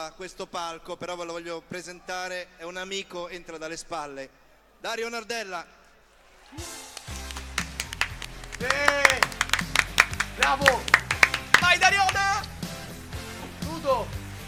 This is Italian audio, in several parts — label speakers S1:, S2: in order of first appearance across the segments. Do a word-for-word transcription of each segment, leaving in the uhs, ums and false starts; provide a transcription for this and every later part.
S1: a questo palco, però ve lo voglio presentare, è un amico, entra dalle spalle. Dario Nardella.
S2: Eh, bravo!
S3: Vai Dariona!
S2: Nudo!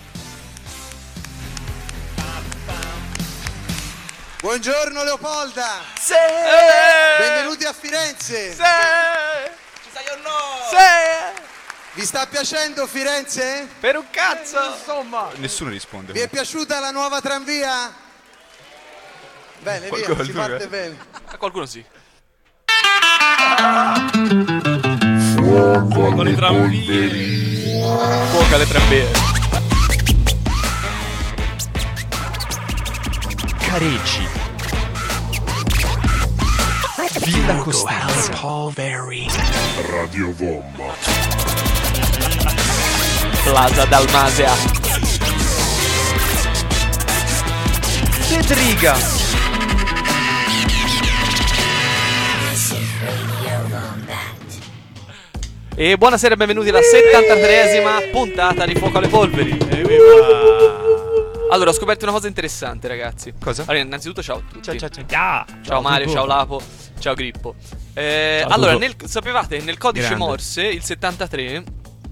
S1: Buongiorno Leopolda!
S3: Sì!
S1: Benvenuti a Firenze!
S3: Sì! Ci sei o no? Sì!
S1: Vi sta piacendo Firenze?
S3: Per un cazzo!
S2: Eh, insomma!
S4: Nessuno risponde.
S1: Vi è piaciuta la nuova tranvia? Bene, via,
S4: Qualcuno,
S1: si parte
S4: eh.
S1: bene.
S3: A qualcuno sì.
S5: Fuoco
S3: Con le tranvie. Fuoco alle tranvie.
S5: Careggi. Villa Costanza. Radio Vomma.
S3: Plaza Dalmasia.
S5: Pedriga.
S3: E buonasera e benvenuti alla settantatreesima puntata di Fuoco alle Polveri. Allora, ho scoperto una cosa interessante, ragazzi.
S4: Cosa?
S3: Allora, innanzitutto ciao a tutti.
S4: Ciao ciao ciao. Ciao,
S3: Ciao Mario, ciao Lapo, ciao Grippo. Eh,
S5: Ciao,
S3: allora,
S5: Tuto.
S3: nel, sapevate, nel codice
S5: Grande.
S3: Morse, il settantatré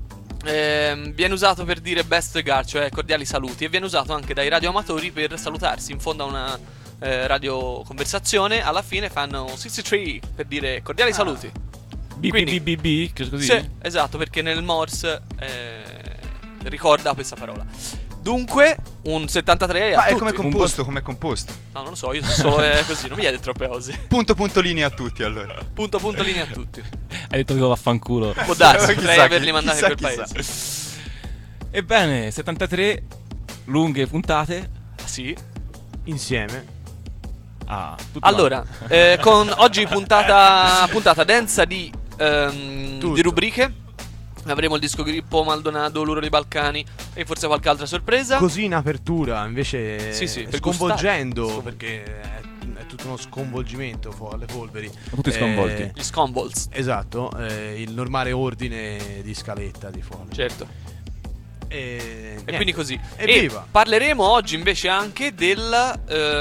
S3: ehm, viene usato per dire best regards, cioè cordiali saluti, e viene usato anche dai radioamatori per salutarsi. In fondo a una eh, radioconversazione, alla fine fanno sessantatré per dire cordiali saluti.
S5: B B B B B, così?
S3: Sì, esatto, perché nel Morse eh, ricorda questa parola. Dunque, un settantatré a
S4: Ma è
S3: tutti.
S4: come composto, come composto.
S3: No, non lo so, io sono solo eh, così, non mi chiede troppe cose.
S4: Punto punto linea a tutti allora.
S3: Punto punto linea a tutti.
S5: Hai detto che vaffanculo.
S3: Può darsi,
S4: Chissà
S3: potrei
S4: chi-
S3: averli mandati
S4: chissà
S3: a quel
S4: chissà.
S3: paese.
S5: Ebbene, settantatré lunghe puntate.
S3: Sì.
S2: Insieme.
S5: Ah, tutti
S3: Allora, eh, con oggi puntata puntata densa di, ehm,
S2: Tutto.
S3: di rubriche. Avremo il disco Grippo, Maldonado, l'Uro dei Balcani e forse qualche altra sorpresa.
S2: Così in apertura, invece,
S3: Sì, sì, per
S2: sconvolgendo,
S3: gustare.
S2: perché è, è tutto uno sconvolgimento fu- alle polveri.
S5: Tutti sconvolti.
S2: Eh,
S3: Gli Scomballs,
S2: esatto, eh, il normale ordine di scaletta di Folli.
S3: certo.
S2: E,
S3: E
S2: niente.
S3: quindi così.
S2: Evviva!
S3: E parleremo oggi invece anche del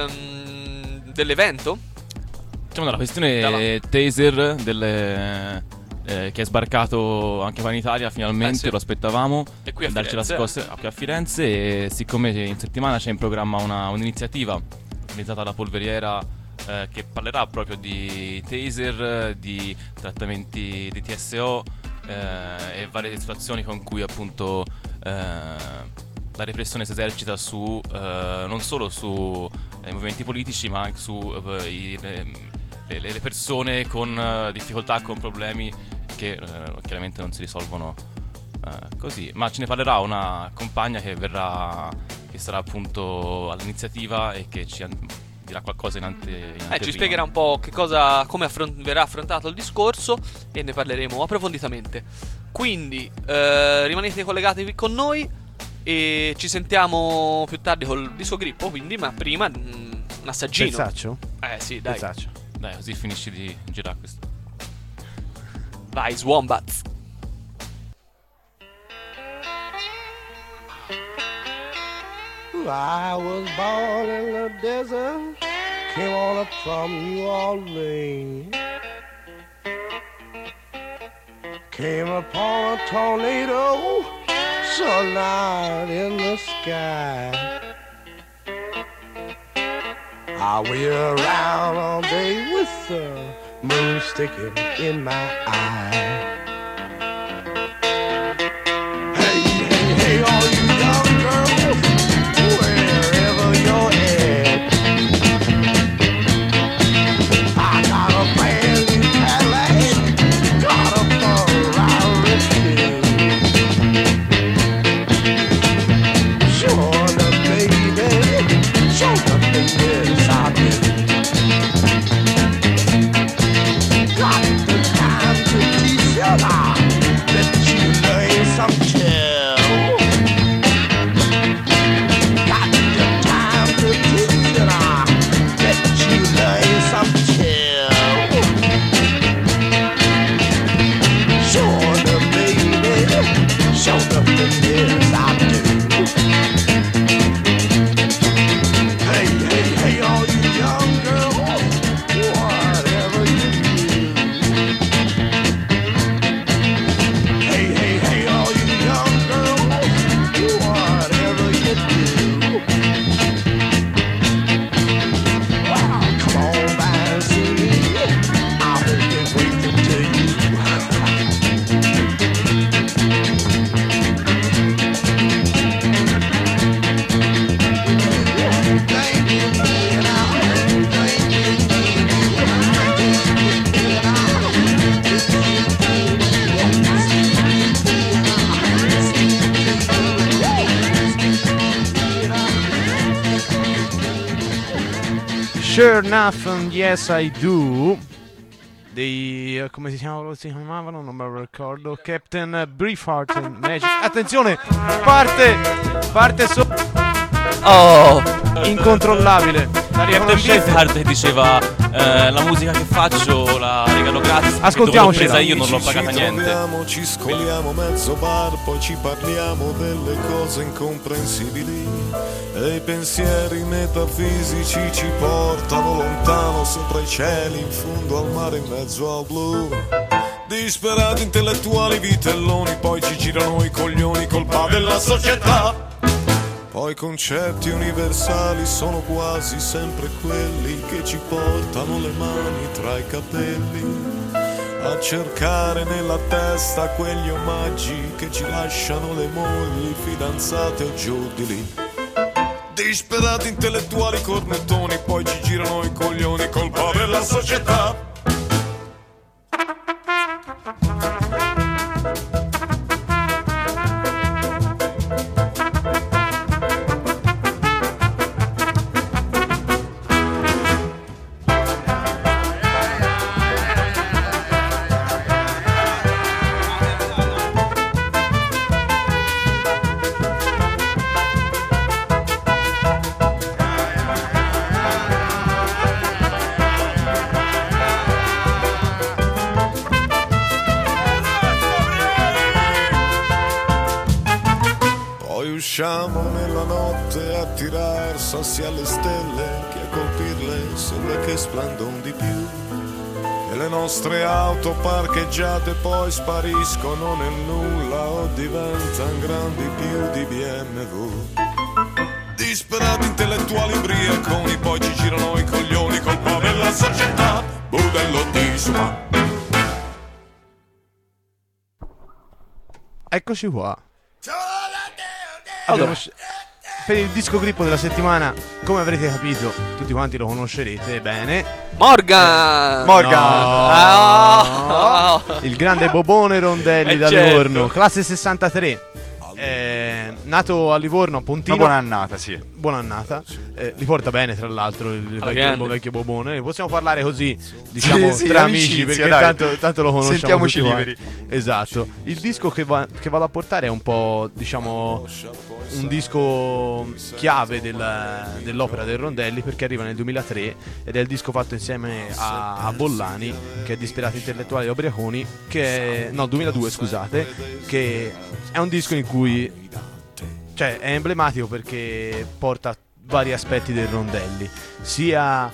S3: ehm, dell'evento.
S5: Facciamo la questione
S3: Dalla-
S5: taser delle, eh, che è sbarcato anche qua in Italia finalmente,
S3: Eh, sì.
S5: lo aspettavamo.
S3: E qui a
S5: darci la
S3: Firenze.
S5: scossa qui a Firenze. E siccome in settimana c'è in programma una, un'iniziativa organizzata dalla Polveriera eh, che parlerà proprio di taser, di trattamenti di T S O eh, e varie situazioni con cui appunto eh, la repressione si esercita su eh, non solo su eh, movimenti politici ma anche su eh, i, le, le- le persone con eh, difficoltà, con problemi che eh, chiaramente non si risolvono eh, così. Ma ce ne parlerà una compagna che verrà, che sarà appunto all'iniziativa e che ci an- dirà qualcosa in ante in
S3: Eh, ci
S5: anteprima.
S3: spiegherà un po' che cosa, come affron- verrà affrontato il discorso e ne parleremo approfonditamente. Quindi eh, rimanete collegati con noi e ci sentiamo più tardi col disco Grippo, quindi, ma prima mm, un assaggino.
S2: Pezzaccio?
S3: Eh sì, dai.
S2: Pezzaccio.
S5: Dai, così finisci di girare questo.
S3: Vai, Swombats.
S6: I was born in the desert, came on up from New Orleans. Came upon a tornado, so loud in the sky. I wheel around all day with the moon sticking in my eye. Hey, hey, hey, all you young girls, wherever you're at, I got a brand new Cadillac, got a Ferrari too. Sure enough, baby, sure enough, yes, I do. Got the time to teach you
S2: Sure Enough, Yes I Do dei, eh, come si chiamavano, si chiamavano? Non me lo ricordo. Captain Beefheart and Magic. Attenzione, parte parte so
S3: Oh,
S2: incontrollabile. La
S5: Captain
S2: riconoscete?
S5: Beefheart diceva eh, la musica che faccio la regalo gratis. perché
S2: Ascoltiamoci.
S5: dove l'ho presa io non l'ho pagata
S7: Ci
S5: niente.
S7: troviamo, ci scoliamo mezzo bar, poi ci parliamo delle cose incomprensibili e i pensieri metafisici ci portano lontano sopra i cieli, in fondo al mare, in mezzo al blu. Disperati intellettuali vitelloni, poi ci girano i coglioni, colpa della società. Poi i concetti universali sono quasi sempre quelli che ci portano le mani tra i capelli a cercare nella testa quegli omaggi che ci lasciano le mogli, fidanzate o giù di lì. Disperati intellettuali cornettoni, poi ci girano i coglioni, colpa della società. Usciamo nella notte a tirar sassi alle stelle, che a colpirle sembra che splendon di più. E le nostre auto parcheggiate poi spariscono nel nulla o diventano grandi più di B M W. Disperati intellettuali ubriaconi, poi ci girano i coglioni, colpa della società. Budello di suma.
S2: Eccoci qua. Allora, per il disco grippo della settimana, come avrete capito, tutti quanti lo conoscerete bene.
S3: Morgan!
S4: Morgan!
S3: Ah!
S2: Il grande Bobone Rondelli
S3: Eh,
S2: da
S3: certo.
S2: Livorno, classe sessantatré. Eh, nato a Livorno, a Pontino.
S4: Una buona annata, sì.
S2: Buona annata. Eh, li porta bene, tra l'altro, il vecchio,
S3: grande.
S2: il vecchio Bobone. Ne possiamo parlare così, diciamo,
S4: Sì, sì,
S2: tra
S4: amicizia,
S2: amici, perché
S4: dai.
S2: tanto, tanto lo conosciamo.
S4: Sentiamoci
S2: tutti quanti.
S4: liberi.
S2: Esatto. Il disco che, va, che vado a portare è un po', diciamo, un disco chiave del- dell'opera del Rondelli, perché arriva nel duemilatré ed è il disco fatto insieme a, a Bollani, che è Disperati Intellettuali e Ubriaconi, che è, no, duemiladue, scusate, che è un disco in cui, cioè, è emblematico perché porta vari aspetti del Rondelli, sia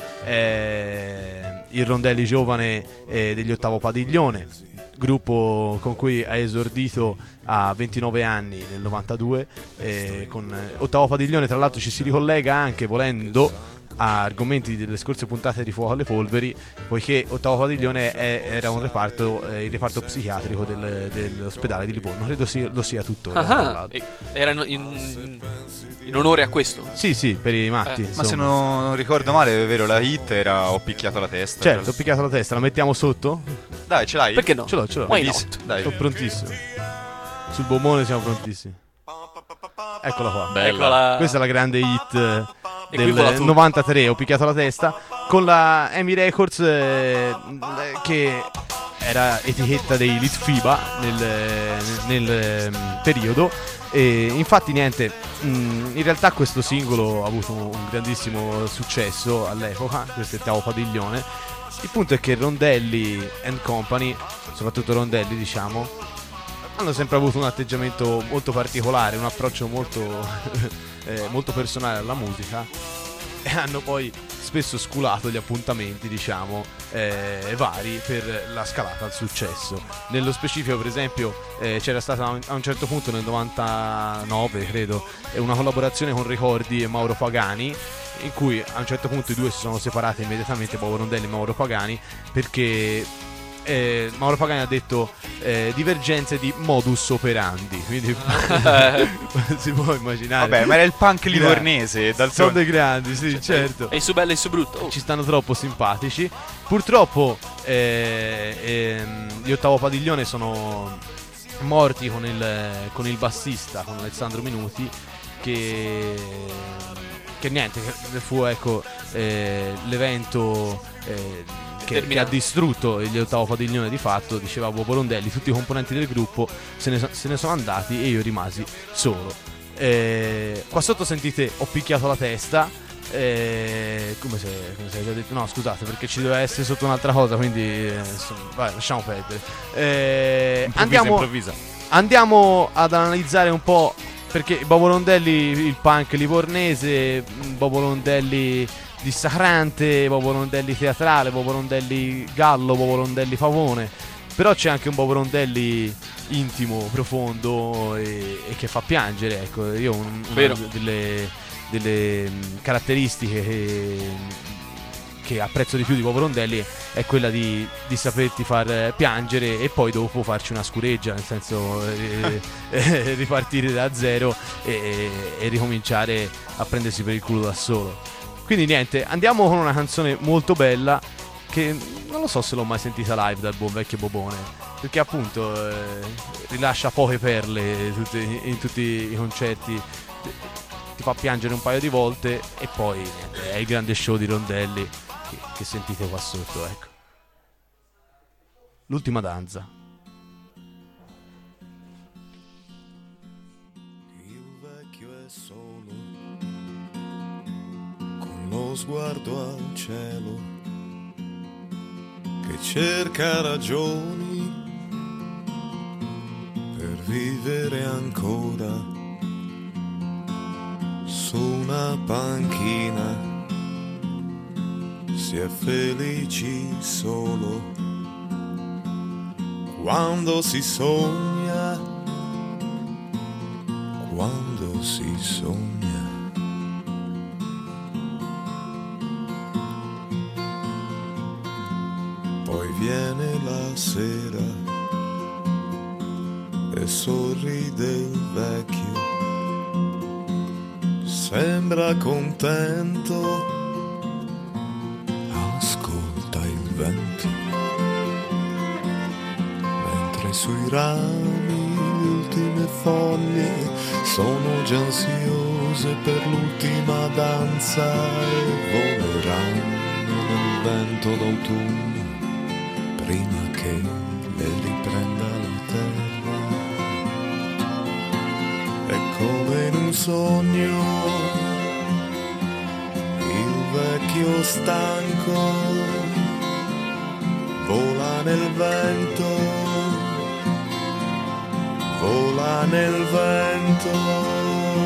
S2: eh, il Rondelli giovane eh, degli Ottavo Padiglione, gruppo con cui ha esordito a ventinove anni nel novantadue, eh, con eh, Ottavo Padiglione. Tra l'altro ci si ricollega anche, volendo, a argomenti delle scorse puntate di Fuoco alle Polveri, poiché Ottavo Padiglione è- era un reparto, eh, il reparto psichiatrico del- dell'ospedale di Livorno, credo sia- lo sia tuttora. tra
S3: Ah,
S2: l'altro.
S3: e- era in, in- in onore a questo.
S2: Sì, sì, per i matti.
S3: Eh,
S4: Ma se
S2: insomma.
S4: non, non ricordo male, è vero, la hit era Ho picchiato la testa.
S2: Certo, ho picchiato la testa, la mettiamo sotto?
S4: Dai, ce l'hai?
S3: Perché no?
S2: Ce l'ho, ce l'ho.
S3: Why
S4: Visto?
S3: not?
S4: Dai.
S2: Sono prontissimo. Sul bombone siamo prontissimi. Eccola qua.
S3: Eccola.
S2: Questa è la grande hit eh,
S3: Equivola
S2: del
S3: tutto.
S2: novantatré, ho picchiato la testa, con la Emi Records, eh, che era etichetta dei Litfiba nel, nel, nel, ehm, periodo. E infatti niente, mh, in realtà questo singolo ha avuto un grandissimo successo all'epoca, questo è Ottavo Padiglione. Il punto è che Rondelli and Company, soprattutto Rondelli, diciamo, hanno sempre avuto un atteggiamento molto particolare, un approccio molto, eh, molto personale alla musica, e hanno poi spesso sculato gli appuntamenti, diciamo, eh, vari per la scalata al successo. Nello specifico, per esempio, eh, c'era stata a un- a un certo punto nel novantanove, credo, eh, una collaborazione con Ricordi e Mauro Pagani, in cui a un certo punto i due si sono separati immediatamente, Bobo Rondelli e Mauro Pagani, perché eh, Mauro Pagani ha detto eh, divergenze di modus operandi, quindi si può immaginare.
S4: Vabbè, ma era il punk
S2: Gra-
S4: livornese,
S2: sono
S4: d'altronde.
S2: dei grandi, sì, certo.
S3: E il su bello e il su brutto. Oh.
S2: Ci stanno troppo simpatici. Purtroppo eh, ehm, gli Ottavo Padiglione sono morti con il, con il bassista, con Alessandro Minuti, che che niente, che fu ecco eh, l'evento eh, che, che ha distrutto gli Ottavo Padiglione di fatto. Diceva Bobo Rondelli, tutti i componenti del gruppo se ne, se ne sono andati e io rimasi solo. Eh, qua sotto sentite Ho picchiato la testa. Eh, come se, come se avete detto, no scusate, perché ci doveva essere sotto un'altra cosa, quindi eh, insomma, vai, lasciamo perdere. Eh,
S5: improvvisa,
S2: andiamo,
S5: improvvisa.
S2: andiamo ad analizzare un po', perché Bobo Rondelli, il punk livornese, Bobo Rondelli dissacrante, Bobo Rondelli teatrale, Bobo Rondelli gallo, Bobo Rondelli pavone. Però c'è anche un Bobo Rondelli intimo, profondo e, e che fa piangere, ecco. Io un, una delle delle caratteristiche che, che apprezzo di più di Bobo Rondelli è quella di, di saperti far piangere e poi dopo farci una scureggia, nel senso eh, eh, ripartire da zero e, e ricominciare a prendersi per il culo da solo. Quindi niente, andiamo con una canzone molto bella che non lo so se l'ho mai sentita live dal buon vecchio Bobone, perché appunto eh, rilascia poche perle tutte, in tutti i concerti, ti fa piangere un paio di volte e poi niente, è il grande show di Rondelli che, che sentite qua sotto, ecco. L'ultima danza.
S7: Il vecchio è solo, con lo sguardo al cielo, che cerca ragioni per vivere ancora. Su una panchina si è felici solo quando si sogna, quando si sogna. Poi viene la sera e sorride il vecchio, sembra contento, ascolta il vento, mentre sui rami le ultime foglie sono già ansiose per l'ultima danza e voleranno nel vento d'autunno prima che le riprenda la terra. È come in un sogno, il vecchio stanco vola nel vento, vola nel vento.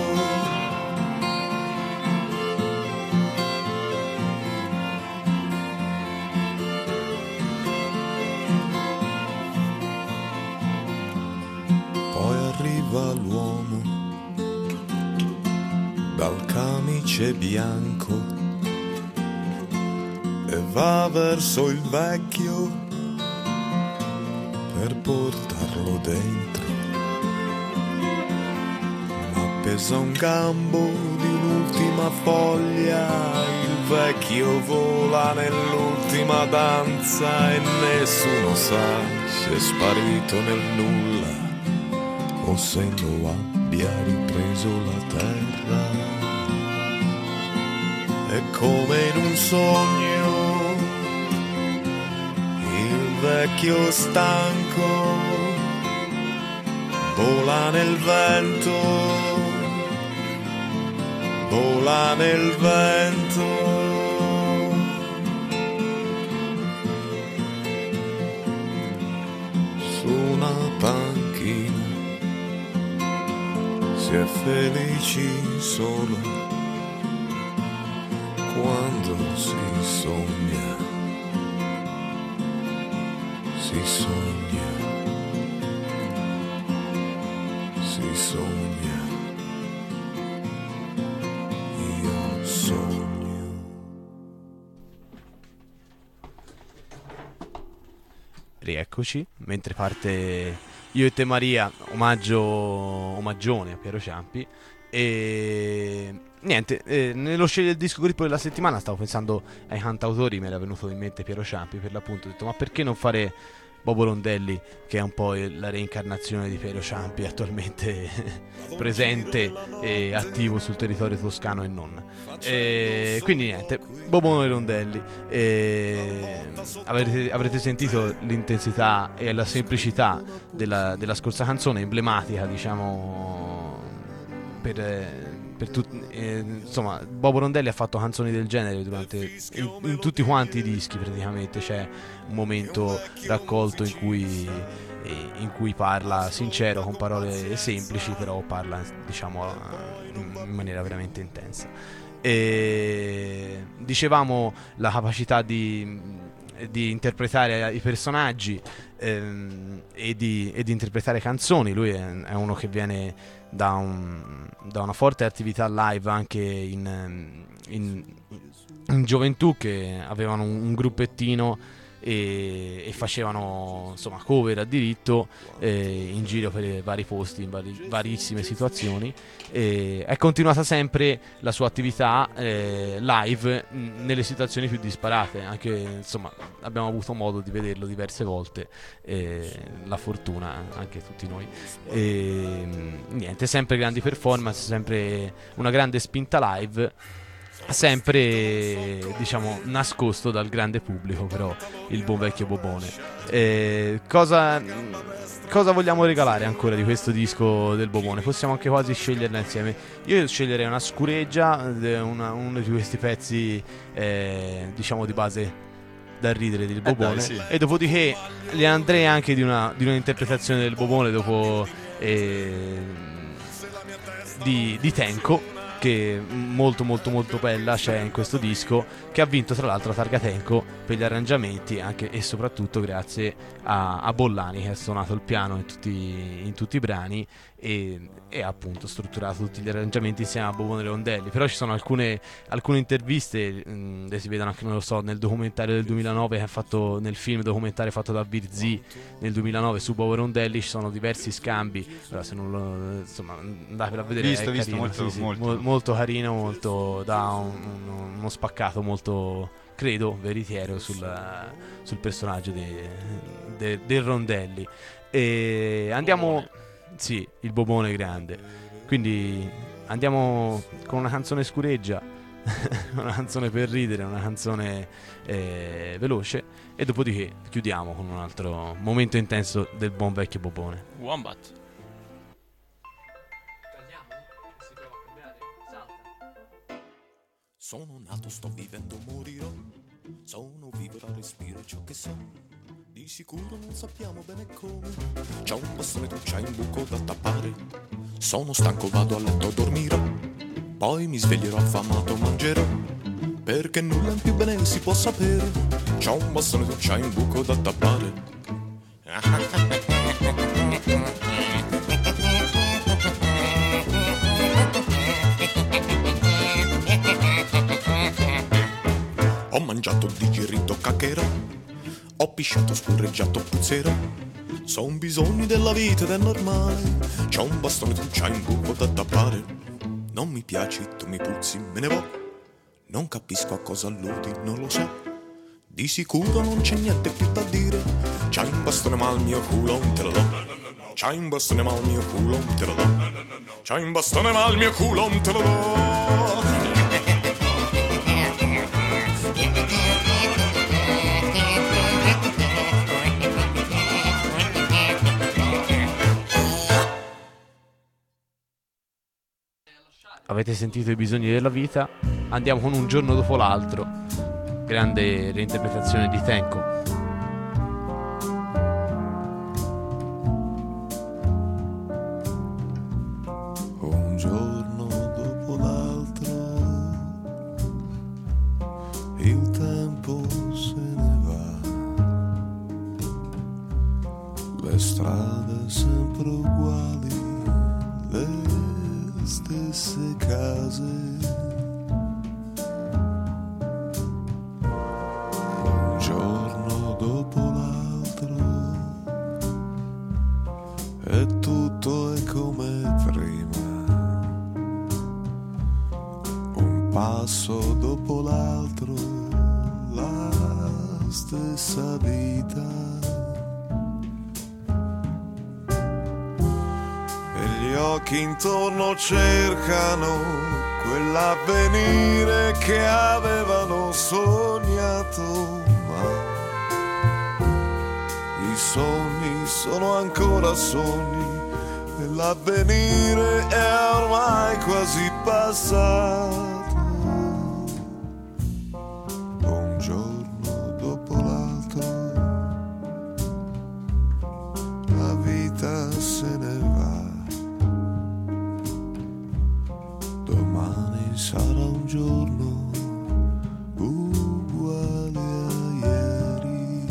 S7: Poi arriva l'uomo dal camice bianco e va verso il vecchio per portarlo dentro, ma pesa un gambo di un'ultima foglia, il vecchio vola nell'ultima danza e nessuno sa se è sparito nel nulla o se lo abbia ripreso la terra. È come in un sogno, il vecchio stanco vola nel vento, vola nel vento. Su una panchina si è felici solo quando si sogna, si sogna, si sogna, io sogno.
S2: Rieccoci, mentre parte Io e te Maria, omaggio, omaggione a Piero Ciampi. E niente, eh, nello scegliere il disco grippo della settimana stavo pensando ai cantautori, mi era venuto in mente Piero Ciampi per l'appunto, ho detto ma perché non fare Bobo Rondelli, che è un po' la reincarnazione di Piero Ciampi, attualmente presente e attivo sul territorio toscano e non. E quindi niente, Bobo Rondelli. E avrete, avrete sentito l'intensità e la semplicità della, della scorsa canzone, emblematica, diciamo, per... Per tut- eh, insomma, Bobo Rondelli ha fatto canzoni del genere durante in, in tutti quanti i dischi, praticamente c'è un momento raccolto in cui, eh, in cui parla sincero, con parole semplici, però parla, diciamo, in, in maniera veramente intensa. E dicevamo la capacità di, di interpretare i personaggi ehm, e, di, e di interpretare canzoni. Lui è, è uno che viene Da, un, da una forte attività live anche in, in, in gioventù, che avevano un, un gruppettino e, e facevano, insomma, cover a diritto eh, in giro per vari posti, in vari, varissime situazioni. E è continuata sempre la sua attività eh, live mh, nelle situazioni più disparate, anche, insomma, abbiamo avuto modo di vederlo diverse volte, eh, la fortuna anche tutti noi. E, niente, sempre grandi performance, sempre una grande spinta live, sempre, diciamo, nascosto dal grande pubblico, però il buon vecchio Bobone. Eh, cosa, cosa vogliamo regalare ancora di questo disco del Bobone? Possiamo anche quasi sceglierla insieme. Io sceglierei una scureggia, una, uno di questi pezzi eh, diciamo di base da ridere del Bobone,
S4: eh dai, sì.
S2: E dopodiché le andrei anche di una, di un'interpretazione del Bobone dopo eh, di, di Tenco, che molto molto molto bella c'è in questo disco, che ha vinto tra l'altro la targa Tenco per gli arrangiamenti, anche e soprattutto grazie a, a Bollani, che ha suonato il piano in tutti, in tutti i brani e, e ha appunto strutturato tutti gli arrangiamenti insieme a Bobone Rondelli. Però ci sono alcune, alcune interviste, mh, si vedono anche, non lo so, nel documentario del duemilanove che ha fatto, nel film documentario fatto da Virzì nel duemilanove su Bobo Rondelli, ci sono diversi scambi. Allora, se non lo, insomma, andatevelo a vedere,
S4: visto,
S2: è
S4: visto,
S2: carino,
S4: molto,
S2: sì, sì,
S4: molto.
S2: mo- molto carino, molto, dà un, un, uno spaccato molto, credo, veritiero sul, sul personaggio de, de, del Rondelli. E andiamo, sì, il Bobone grande. Quindi andiamo con una canzone scureggia, una canzone per ridere, una canzone eh, veloce, e dopodiché chiudiamo con un altro momento intenso del buon vecchio Bobone.
S5: Wombat.
S7: Sono nato, sto vivendo, morirò. Sono vivo, da respiro ciò che so. Di sicuro non sappiamo bene come. C'ho un bastone, tu c'hai un buco da tappare. Sono stanco, vado a letto, dormirò. Poi mi sveglierò affamato, mangerò. Perché nulla in più bene si può sapere. C'ho un bastone, tu c'hai un buco da tappare. Ho mangiato, digerito, caccherò. Ho pisciato, scorreggiato, puzzerò. Son bisogni della vita ed è normale. C'ho un bastone, tu c'hai un buco da tappare. Non mi piaci, tu mi puzzi, me ne vo'. Non capisco a cosa alludi, non lo so. Di sicuro non c'è niente più da dire. C'hai un bastone ma il mio culo non te lo do. C'hai un bastone ma il mio culo non te lo do. C'hai un bastone ma il mio culo non te lo do.
S2: Avete sentito i bisogni della vita? Andiamo con Un giorno dopo l'altro, grande reinterpretazione di Tenco.
S7: Un giorno dopo l'altro il tempo se ne va, le strade sempre uguali, le stesse case. Un giorno dopo l'altro e tutto è come prima, un passo dopo l'altro, la stessa vita. occhi intorno cercano quell'avvenire che avevano sognato, ma i sogni sono ancora sogni e l'avvenire è ormai quasi passato. Un giorno dopo l'altro la vita se ne va. Domani sarà un giorno uguale a ieri.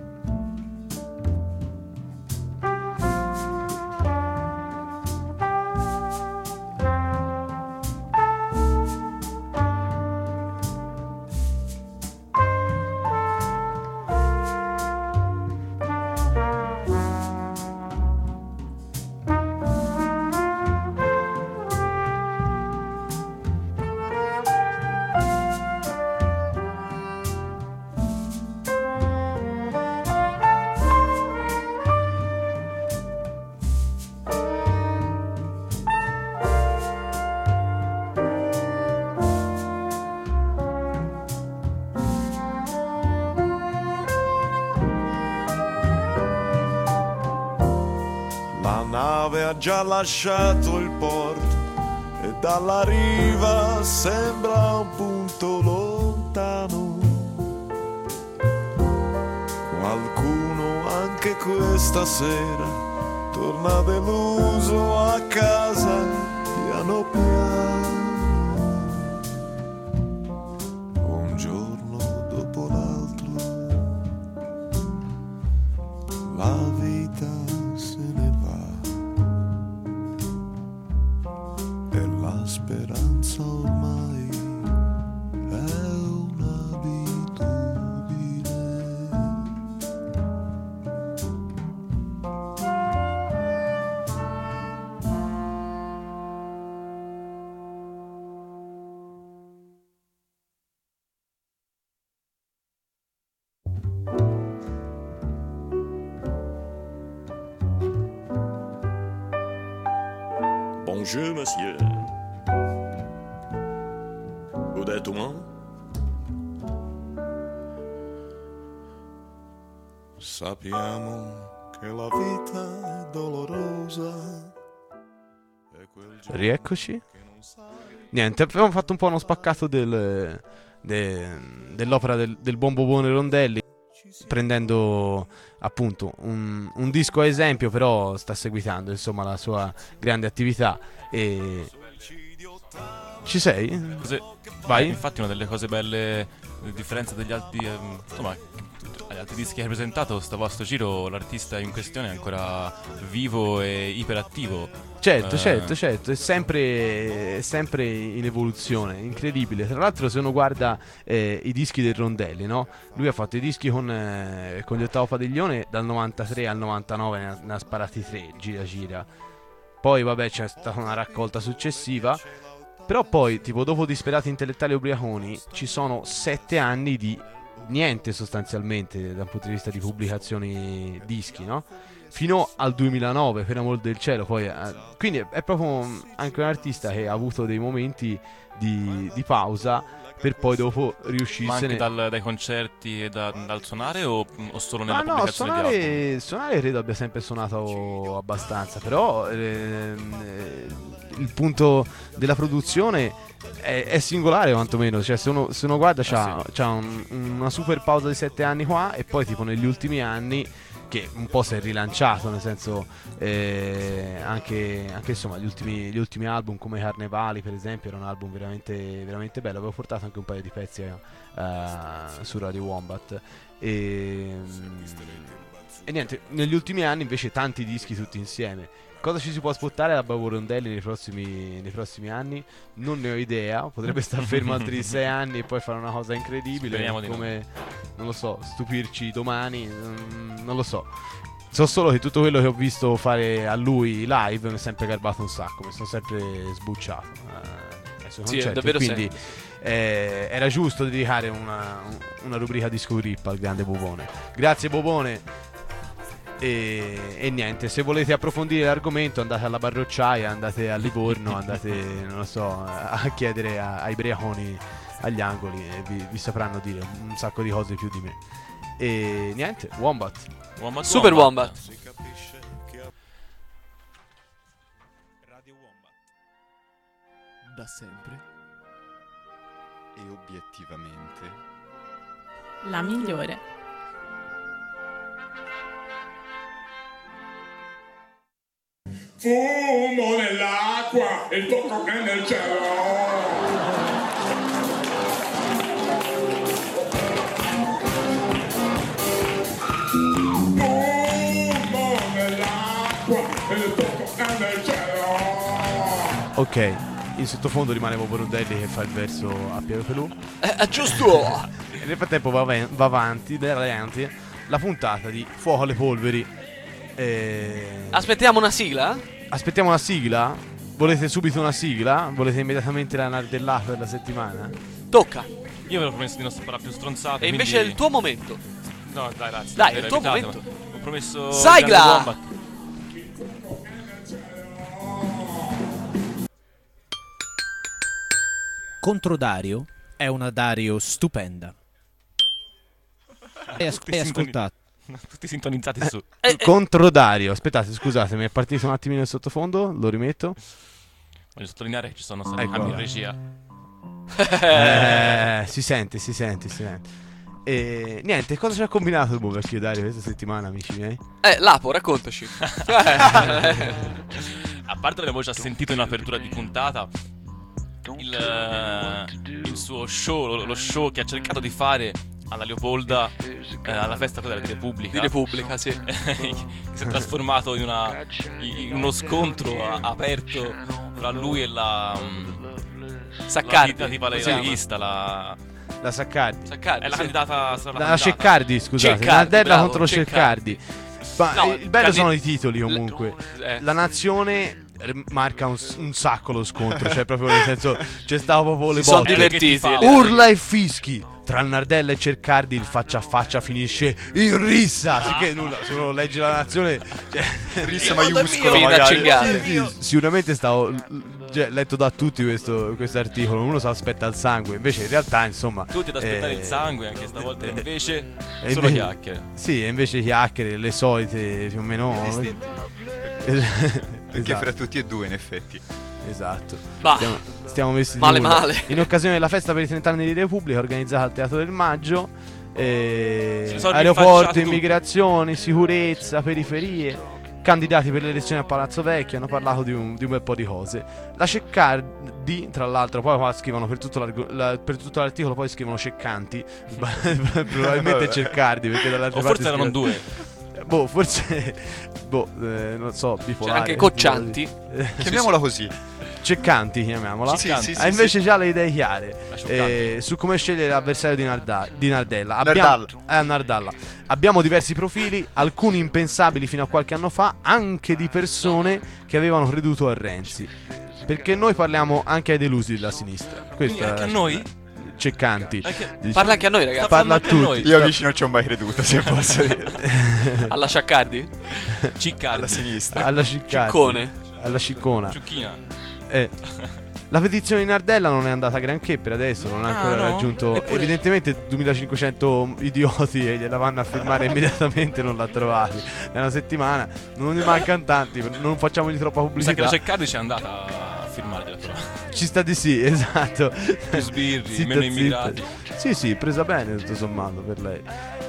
S7: La nave ha già lasciato il porto e dalla riva sembra un punto lontano. Qualcuno anche questa sera torna deluso a casa piano piano. Un giorno dopo l'altro la vita se ne va. E la speranza ormai è un'abitudine.
S8: Bonjour, monsieur. Vous êtes moi?
S7: Sappiamo che la vita è dolorosa. E quel giorno
S2: Rieccoci.
S7: che non sai.
S2: Niente, abbiamo fatto un po' uno spaccato del, de- dell'opera del, del buon Bobone Rondelli, prendendo appunto un, un disco a esempio, però sta seguitando insomma la sua grande attività. E ci sei?
S5: Cos'è-
S2: Vai.
S5: Eh, infatti una delle cose belle, a differenza degli altri, ehm, insomma, agli altri dischi che hai presentato, sto sto giro l'artista in questione è ancora vivo e iperattivo.
S2: Certo,
S5: Eh.
S2: certo, certo, è sempre, è sempre in evoluzione, incredibile. Tra l'altro se uno guarda eh, i dischi del Rondelli, no? Lui ha fatto i dischi con, eh, con gli Ottavo Padiglione dal novantatré al novantanove, ne ha, ne ha sparati tre, gira gira. Poi vabbè c'è stata una raccolta successiva, però poi tipo dopo Disperati Intellettuali Ubriaconi ci sono sette anni di niente sostanzialmente dal punto di vista di pubblicazioni dischi, no? Fino al duemilanove, per amor del cielo. Poi eh, quindi è, è proprio anche un artista che ha avuto dei momenti di, di pausa per poi dopo
S5: Ma anche
S2: riuscirsene.
S5: dal- dai concerti e da- dal suonare o, o solo nella
S2: Ah no,
S5: pubblicazione di album?
S2: suonare, suonare credo abbia sempre suonato abbastanza, però ehm, eh, il punto della produzione è, è singolare quantomeno, cioè se uno, se uno guarda c'ha,
S5: sì.
S2: c'ha un- una super pausa di sette anni qua e poi tipo negli ultimi anni che un po' si è rilanciato, nel senso eh, anche, anche insomma gli ultimi, gli ultimi album come Carnevali per esempio era un album veramente, veramente bello. Avevo portato anche un paio di pezzi eh, su Radio Wombat e, e niente, negli ultimi anni invece tanti dischi tutti insieme. Cosa ci si può aspettare da Bobo Rondelli nei prossimi, nei prossimi anni? Non ne ho idea, potrebbe star fermo altri sei anni e poi fare una cosa incredibile,
S5: Speriamo di no.
S2: come, non lo so, stupirci domani, mm, non lo so. So solo che tutto quello che ho visto fare a lui live mi è sempre garbato un sacco, mi sono sempre sbucciato eh, ai suoi
S3: Sì, è
S2: concerti,
S3: davvero
S2: quindi eh, era giusto dedicare una, una rubrica di Disco Grip al grande Bobone. Grazie Bobone. E, e niente, se volete approfondire l'argomento andate alla Barrocciaia, andate a Livorno, andate, non lo so, a chiedere a, ai briaconi agli angoli e vi, vi sapranno dire un sacco di cose più di me. E niente, Wombat.
S5: Wombat
S3: Super Wombat.
S7: Si capisce che
S9: Radio Wombat. Da sempre.
S4: E obiettivamente
S10: La migliore.
S11: Fumo nell'acqua e tocco che nel cielo. Fumo nell'acqua e tocco che nel cielo.
S2: Ok, in sottofondo rimane Voporondelli che fa il verso a Piero Pelù.
S3: Eh, giusto.
S2: E nel frattempo va, avan- va avanti, va avanti la puntata di Fuoco alle polveri. E...
S3: Aspettiamo una sigla?
S2: Aspettiamo la sigla? Volete subito una sigla? Volete immediatamente la nardellata della settimana?
S3: Tocca.
S5: Io ve l'ho promesso di non parlare più stronzate.
S3: E invece è il tuo momento.
S5: No, dai, grazie.
S3: Dai,
S5: Era
S3: è il tuo
S5: evitato,
S3: momento.
S5: ma Ho promesso.
S3: Sigla!
S5: grande Wombat.
S12: Contro Dario è una Dario stupenda. Hai, as-
S5: Tutti
S12: hai
S5: sintoni-
S12: ascoltato?
S5: Tutti sintonizzati su.
S3: Eh, eh,
S2: Contro Dario. Aspettate, scusate, mi è partito un attimino il sottofondo. Lo rimetto.
S5: Voglio sottolineare che ci sono stati
S2: Ecco.
S5: cambi in regia.
S2: Eh, si sente, si sente, si sente. E niente, cosa ci ha combinato il buon vecchio Dario questa settimana, amici miei?
S3: Eh, Lapo, raccontaci.
S5: A parte l'abbiamo già sentito in apertura di puntata, il, eh, il suo show, lo, lo show che ha cercato di fare alla Leopolda, eh, alla festa quella di Repubblica.
S3: Di Repubblica, sì.
S5: Che si è trasformato in, una, in uno scontro a- aperto tra lui e la
S3: Saccardi.
S5: la tipa
S3: si chiama.
S5: leghista, la
S2: La Saccardi.
S3: Saccardi,
S5: è la
S3: sì.
S5: candidata sarà
S2: La
S5: candidata.
S2: Ceccardi, scusate.
S3: Ceccardi,
S2: Nardella
S3: bravo,
S2: contro
S3: Ceccardi.
S2: Ceccardi. Ma
S3: No,
S2: eh, il bello
S3: candi-
S2: sono i titoli comunque.
S3: Eh.
S2: La nazione r- marca un, s- un sacco lo scontro. Cioè, proprio nel senso, c'è stato proprio le
S3: Si sono
S2: botte.
S3: divertiti.
S2: Urla e fischi. Tra Nardella e Ceccardi il faccia a faccia finisce in rissa. Sicché nulla, se uno legge la nazione, cioè,
S4: rissa
S3: mondo è
S4: maiuscola
S3: mio. Fino a
S4: magari.
S3: cingare.
S2: sì, sì, sicuramente stavo cioè, letto da tutti questo articolo. Uno si aspetta il sangue, invece in realtà, insomma,
S5: Tutti ad aspettare
S2: eh,
S5: il sangue, anche stavolta
S2: eh,
S5: invece
S2: e
S5: solo
S2: invece-
S5: chiacchiere.
S2: Sì, e invece chiacchiere, le solite più o meno.
S4: Istinti. Perché
S2: Esatto.
S4: fra tutti e due, in effetti.
S2: Esatto.
S3: Bah.
S2: Stiamo, stiamo messi di
S3: Male,
S2: nulla.
S3: male.
S2: In occasione della festa per i trenta anni di Repubblica organizzata al Teatro del Maggio, eh,
S5: Si sono
S2: aeroporto,
S5: rinfacciati
S2: immigrazione, sicurezza, periferie, candidati per le elezioni a Palazzo Vecchio, hanno parlato di un, di un bel po' di cose. La Ceccardi, tra l'altro, poi qua scrivono per tutto, l'argo- la- per tutto l'articolo, poi scrivono Ceccanti, probabilmente Ceccardi, perché dall'altra
S5: O
S2: parte
S5: forse erano
S2: scrive-
S5: due.
S2: Boh, forse, boh, eh, non so, bipolare.
S3: C'era anche Coccianti.
S4: Chiamiamola così.
S2: Ceccanti, chiamiamola.
S4: Sì, sì, sì,
S2: ha
S4: sì,
S2: invece già le idee chiare
S5: La Cioccante.
S2: eh, su come scegliere l'avversario di, Narda- di Nardella.
S4: Nardalla.
S2: eh, Nardalla. Abbiamo diversi profili, alcuni impensabili fino a qualche anno fa, anche di persone che avevano creduto a Renzi. Perché noi parliamo anche ai delusi della sinistra. Questa
S5: Anche a
S2: è-
S5: noi?
S2: Ceccanti.
S5: Anche-
S2: Dice-
S3: Parla anche a noi, ragazzi.
S2: Parla a
S5: Parla anche a
S2: tutti.
S5: noi.
S4: Io amici non ci ho mai creduto, se posso dire.
S3: Alla Sciaccardi?
S5: Ciccardi.
S4: Alla sinistra.
S2: Alla Ciccardi.
S3: Ciccone.
S2: Alla Ciccona.
S5: Ciucchina.
S2: Eh. La petizione di Nardella non è andata granché per adesso, non ha
S5: Ah,
S2: ancora
S5: no?
S2: raggiunto.
S5: Eppure-
S2: Evidentemente duemilacinquecento idioti e gliela vanno a firmare immediatamente, non l'ha trovati. È una settimana, non ne mancano tanti, non facciamogli troppa
S5: Mi sa che la
S2: pubblicità.
S5: Ceccardi ci è andata a firmare però.
S2: Ci sta di sì, esatto.
S5: Più sbirri,
S2: Zitta,
S5: meno
S2: zitta.
S5: immigrati.
S2: Sì, sì, presa bene tutto sommato per lei.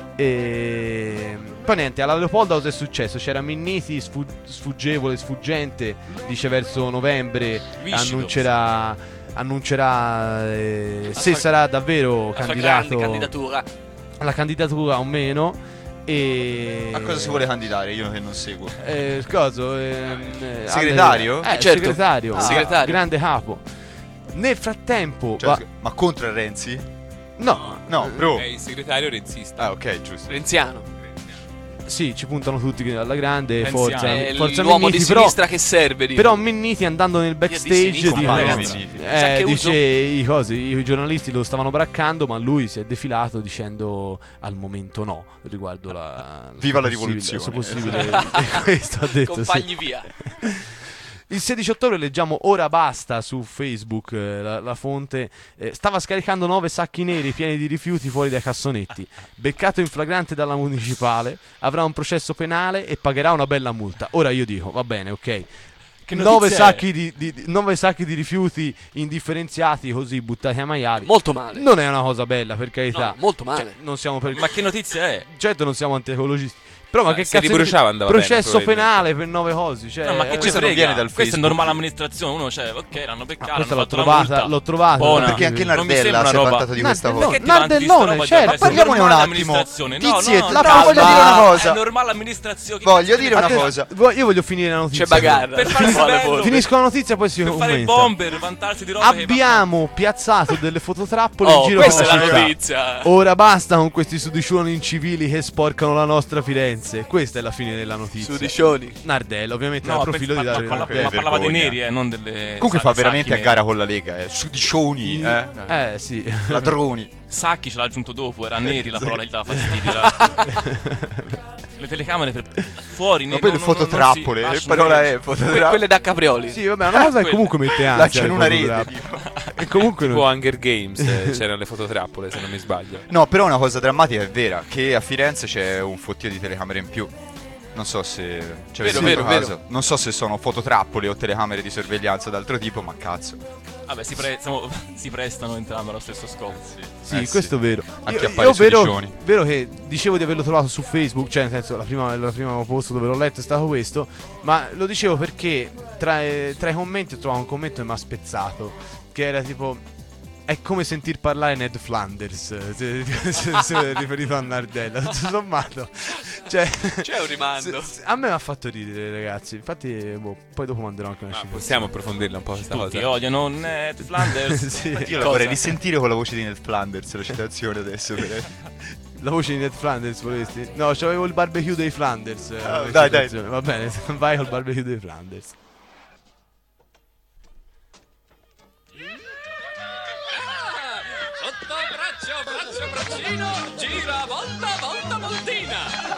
S2: E poi niente, alla Leopolda cosa è successo? C'era Minniti sfu- sfuggevole, sfuggente, dice verso novembre
S5: Viscido.
S2: annuncerà annuncerà eh, se sarà davvero
S3: La sua
S2: candidato
S3: grande candidatura.
S2: alla candidatura o meno. E
S4: A cosa si vuole candidare? Io che non seguo.
S2: eh, coso, ehm, eh,
S4: Segretario?
S2: alle- eh,
S3: Eh, certo.
S2: segretario,
S3: Ah. Segretario.
S2: grande capo. Nel frattempo
S4: Cioè,
S2: va-
S4: ma contro Renzi?
S2: no,
S4: No, pro.
S5: È il segretario renzista.
S4: Ah, ok, giusto.
S3: Renziano.
S2: Sì, ci puntano tutti alla grande.
S5: Pensiamo.
S2: Forza,
S3: È
S2: forza
S3: l'uomo
S2: Minniti,
S3: di
S2: però-
S3: sinistra che serve. dico.
S2: Però Minniti andando nel backstage
S3: sinistra,
S2: di-
S3: ma
S2: eh,
S3: ragazzi,
S2: eh,
S3: sa che
S2: dice
S3: uso-
S2: i, cosi, i giornalisti lo stavano braccando, ma lui si è defilato dicendo al momento no riguardo la
S4: Viva la
S2: possibile-
S4: rivoluzione.
S2: suo possibile questo ha detto, sì.
S3: Compagni via.
S2: Il sedici ottobre leggiamo Ora Basta su Facebook, eh, la, la fonte eh, stava scaricando nove sacchi neri pieni di rifiuti fuori dai cassonetti, beccato in flagrante dalla municipale, avrà un processo penale e pagherà una bella multa. Ora io dico, va bene, ok,
S5: Che
S2: nove
S5: notizia è?
S2: sacchi di, di- di- nove sacchi di rifiuti indifferenziati così buttati a maiali,
S3: Molto male.
S2: non è una cosa bella, per carità.
S3: No, molto male.
S2: Cioè, non siamo per...
S5: Ma che notizia è?
S2: certo non siamo anti-ecologisti, però ma
S13: Ma
S2: che
S13: se li
S2: cazzo di-
S13: bruciava andava bene,
S2: processo
S13: probabilmente.
S2: penale per nove cose, cioè,
S5: No, ma che
S2: eh,
S5: ci
S4: questo non
S5: frega?
S4: viene dal
S5: Questa è
S4: Facebook.
S5: normale amministrazione. Uno, cioè, ok, l'hanno beccato.
S2: questa
S5: hanno
S2: l'ho
S5: fatto la
S2: trovata,
S5: multa.
S2: l'ho trovata.
S5: Buona.
S4: Perché anche
S5: Non mi
S4: Nardella
S5: sembra
S4: si è
S5: una roba-
S4: vantato di questa
S2: Nardella-
S4: cosa.
S5: Perché ti vanti di sta
S2: Nardellone,
S5: roba?
S2: certo.
S5: Deve essere
S4: Parliamone un
S5: normale
S4: attimo.
S5: amministrazione.
S4: Tizi,
S5: no, no,
S4: la-
S5: calma.
S4: voglio dire una cosa.
S5: È normale amministrazione.
S4: Voglio
S5: Che cazzo
S4: dire una
S5: ne-
S4: cosa.
S2: Vo- Io voglio finire la notizia.
S3: C'è bagarra.
S5: Per fare
S3: Quale
S5: bello.
S3: foto?
S2: Finisco la notizia, poi si
S5: Per fare il
S2: commenta.
S5: bomber, vantarsi di roba che-
S2: Abbiamo piazzato delle fototrappole
S3: Oh,
S2: in giro
S3: questa
S2: per
S3: è
S2: la
S3: la
S2: città.
S3: notizia.
S2: Ora basta con questi sudicioni incivili che sporcano la nostra Firenze. Questa è la fine della notizia.
S3: Sudicioni.
S2: Nardella, ovviamente,
S5: No,
S2: dal profilo
S5: penso-
S2: di
S5: ma-
S2: Dario
S5: ma, parla-
S2: Nardella.
S5: ma parlava dei
S4: vergogna.
S5: neri, eh, non delle.
S4: Comunque
S5: sa-
S4: fa veramente
S5: sacchi
S4: a gara
S5: neri.
S4: con la Lega, eh. Sudicioni, eh.
S2: Eh, sì.
S4: Ladroni.
S5: Sacchi ce l'ha aggiunto dopo, era neri la parola, gli dava fastidio. era- Le telecamere per fuori
S4: Ma
S5: ne-
S4: poi
S5: non-
S4: le
S5: non- non
S4: fototrappole,
S5: si
S4: che
S5: lasciano
S4: parola
S5: vedere.
S4: è?
S3: Que-
S4: Fototrappole.
S3: quelle da Caprioli.
S2: Sì, vabbè, una cosa che
S5: Quelle.
S2: comunque mette
S4: Là
S2: ansia.
S4: c'è
S2: le
S4: una rete,
S2: fotografi.
S4: tipo.
S2: E comunque
S13: Tipo
S2: non-
S13: Hunger Games, eh, c'erano le fototrappole, se non mi sbaglio.
S4: No, però una cosa drammatica è vera, che a Firenze c'è un fottio di telecamere in più. Non so se ci avete
S3: Vero,
S4: fatto
S3: vero,
S4: caso. Non so se sono fototrappole o telecamere di sorveglianza d'altro tipo, ma cazzo.
S5: Vabbè, si, pre- siamo- si prestano entrambe allo stesso scopo.
S2: Sì,
S4: Eh,
S2: questo
S4: sì.
S2: è vero.
S4: A
S2: Io,
S4: chiappare
S2: io
S4: sui
S2: vero,
S4: dicioni.
S2: vero che dicevo di averlo trovato su Facebook, cioè nel senso la prima, la prima posto dove l'ho letto è stato questo, ma lo dicevo perché tra, eh, tra i commenti ho trovato un commento che mi ha spezzato, che era tipo è come sentir parlare Ned Flanders, eh, se, se, se riferito a Nardella, tutto sommato. Cioè,
S3: C'è un rimando.
S2: se- se- a me mi ha fatto ridere, ragazzi. Infatti, boh, poi dopo manderò anche una
S13: Ma
S2: cifra.
S13: possiamo approfondirla un po' questa
S5: Tutti
S13: cosa?
S5: odiano Ned Flanders.
S2: Sì.
S4: Io la
S5: Cosa?
S4: vorrei risentire con la voce di Ned Flanders, la citazione adesso. Per...
S2: La voce di Ned Flanders vorresti? No, c'avevo il barbecue dei Flanders. eh,
S4: Ah,
S2: come
S4: dai, dai.
S2: citazione. Va bene, vai col barbecue dei Flanders.
S3: Sotto braccio, braccio, braccino, gira, volta, volta, voltina.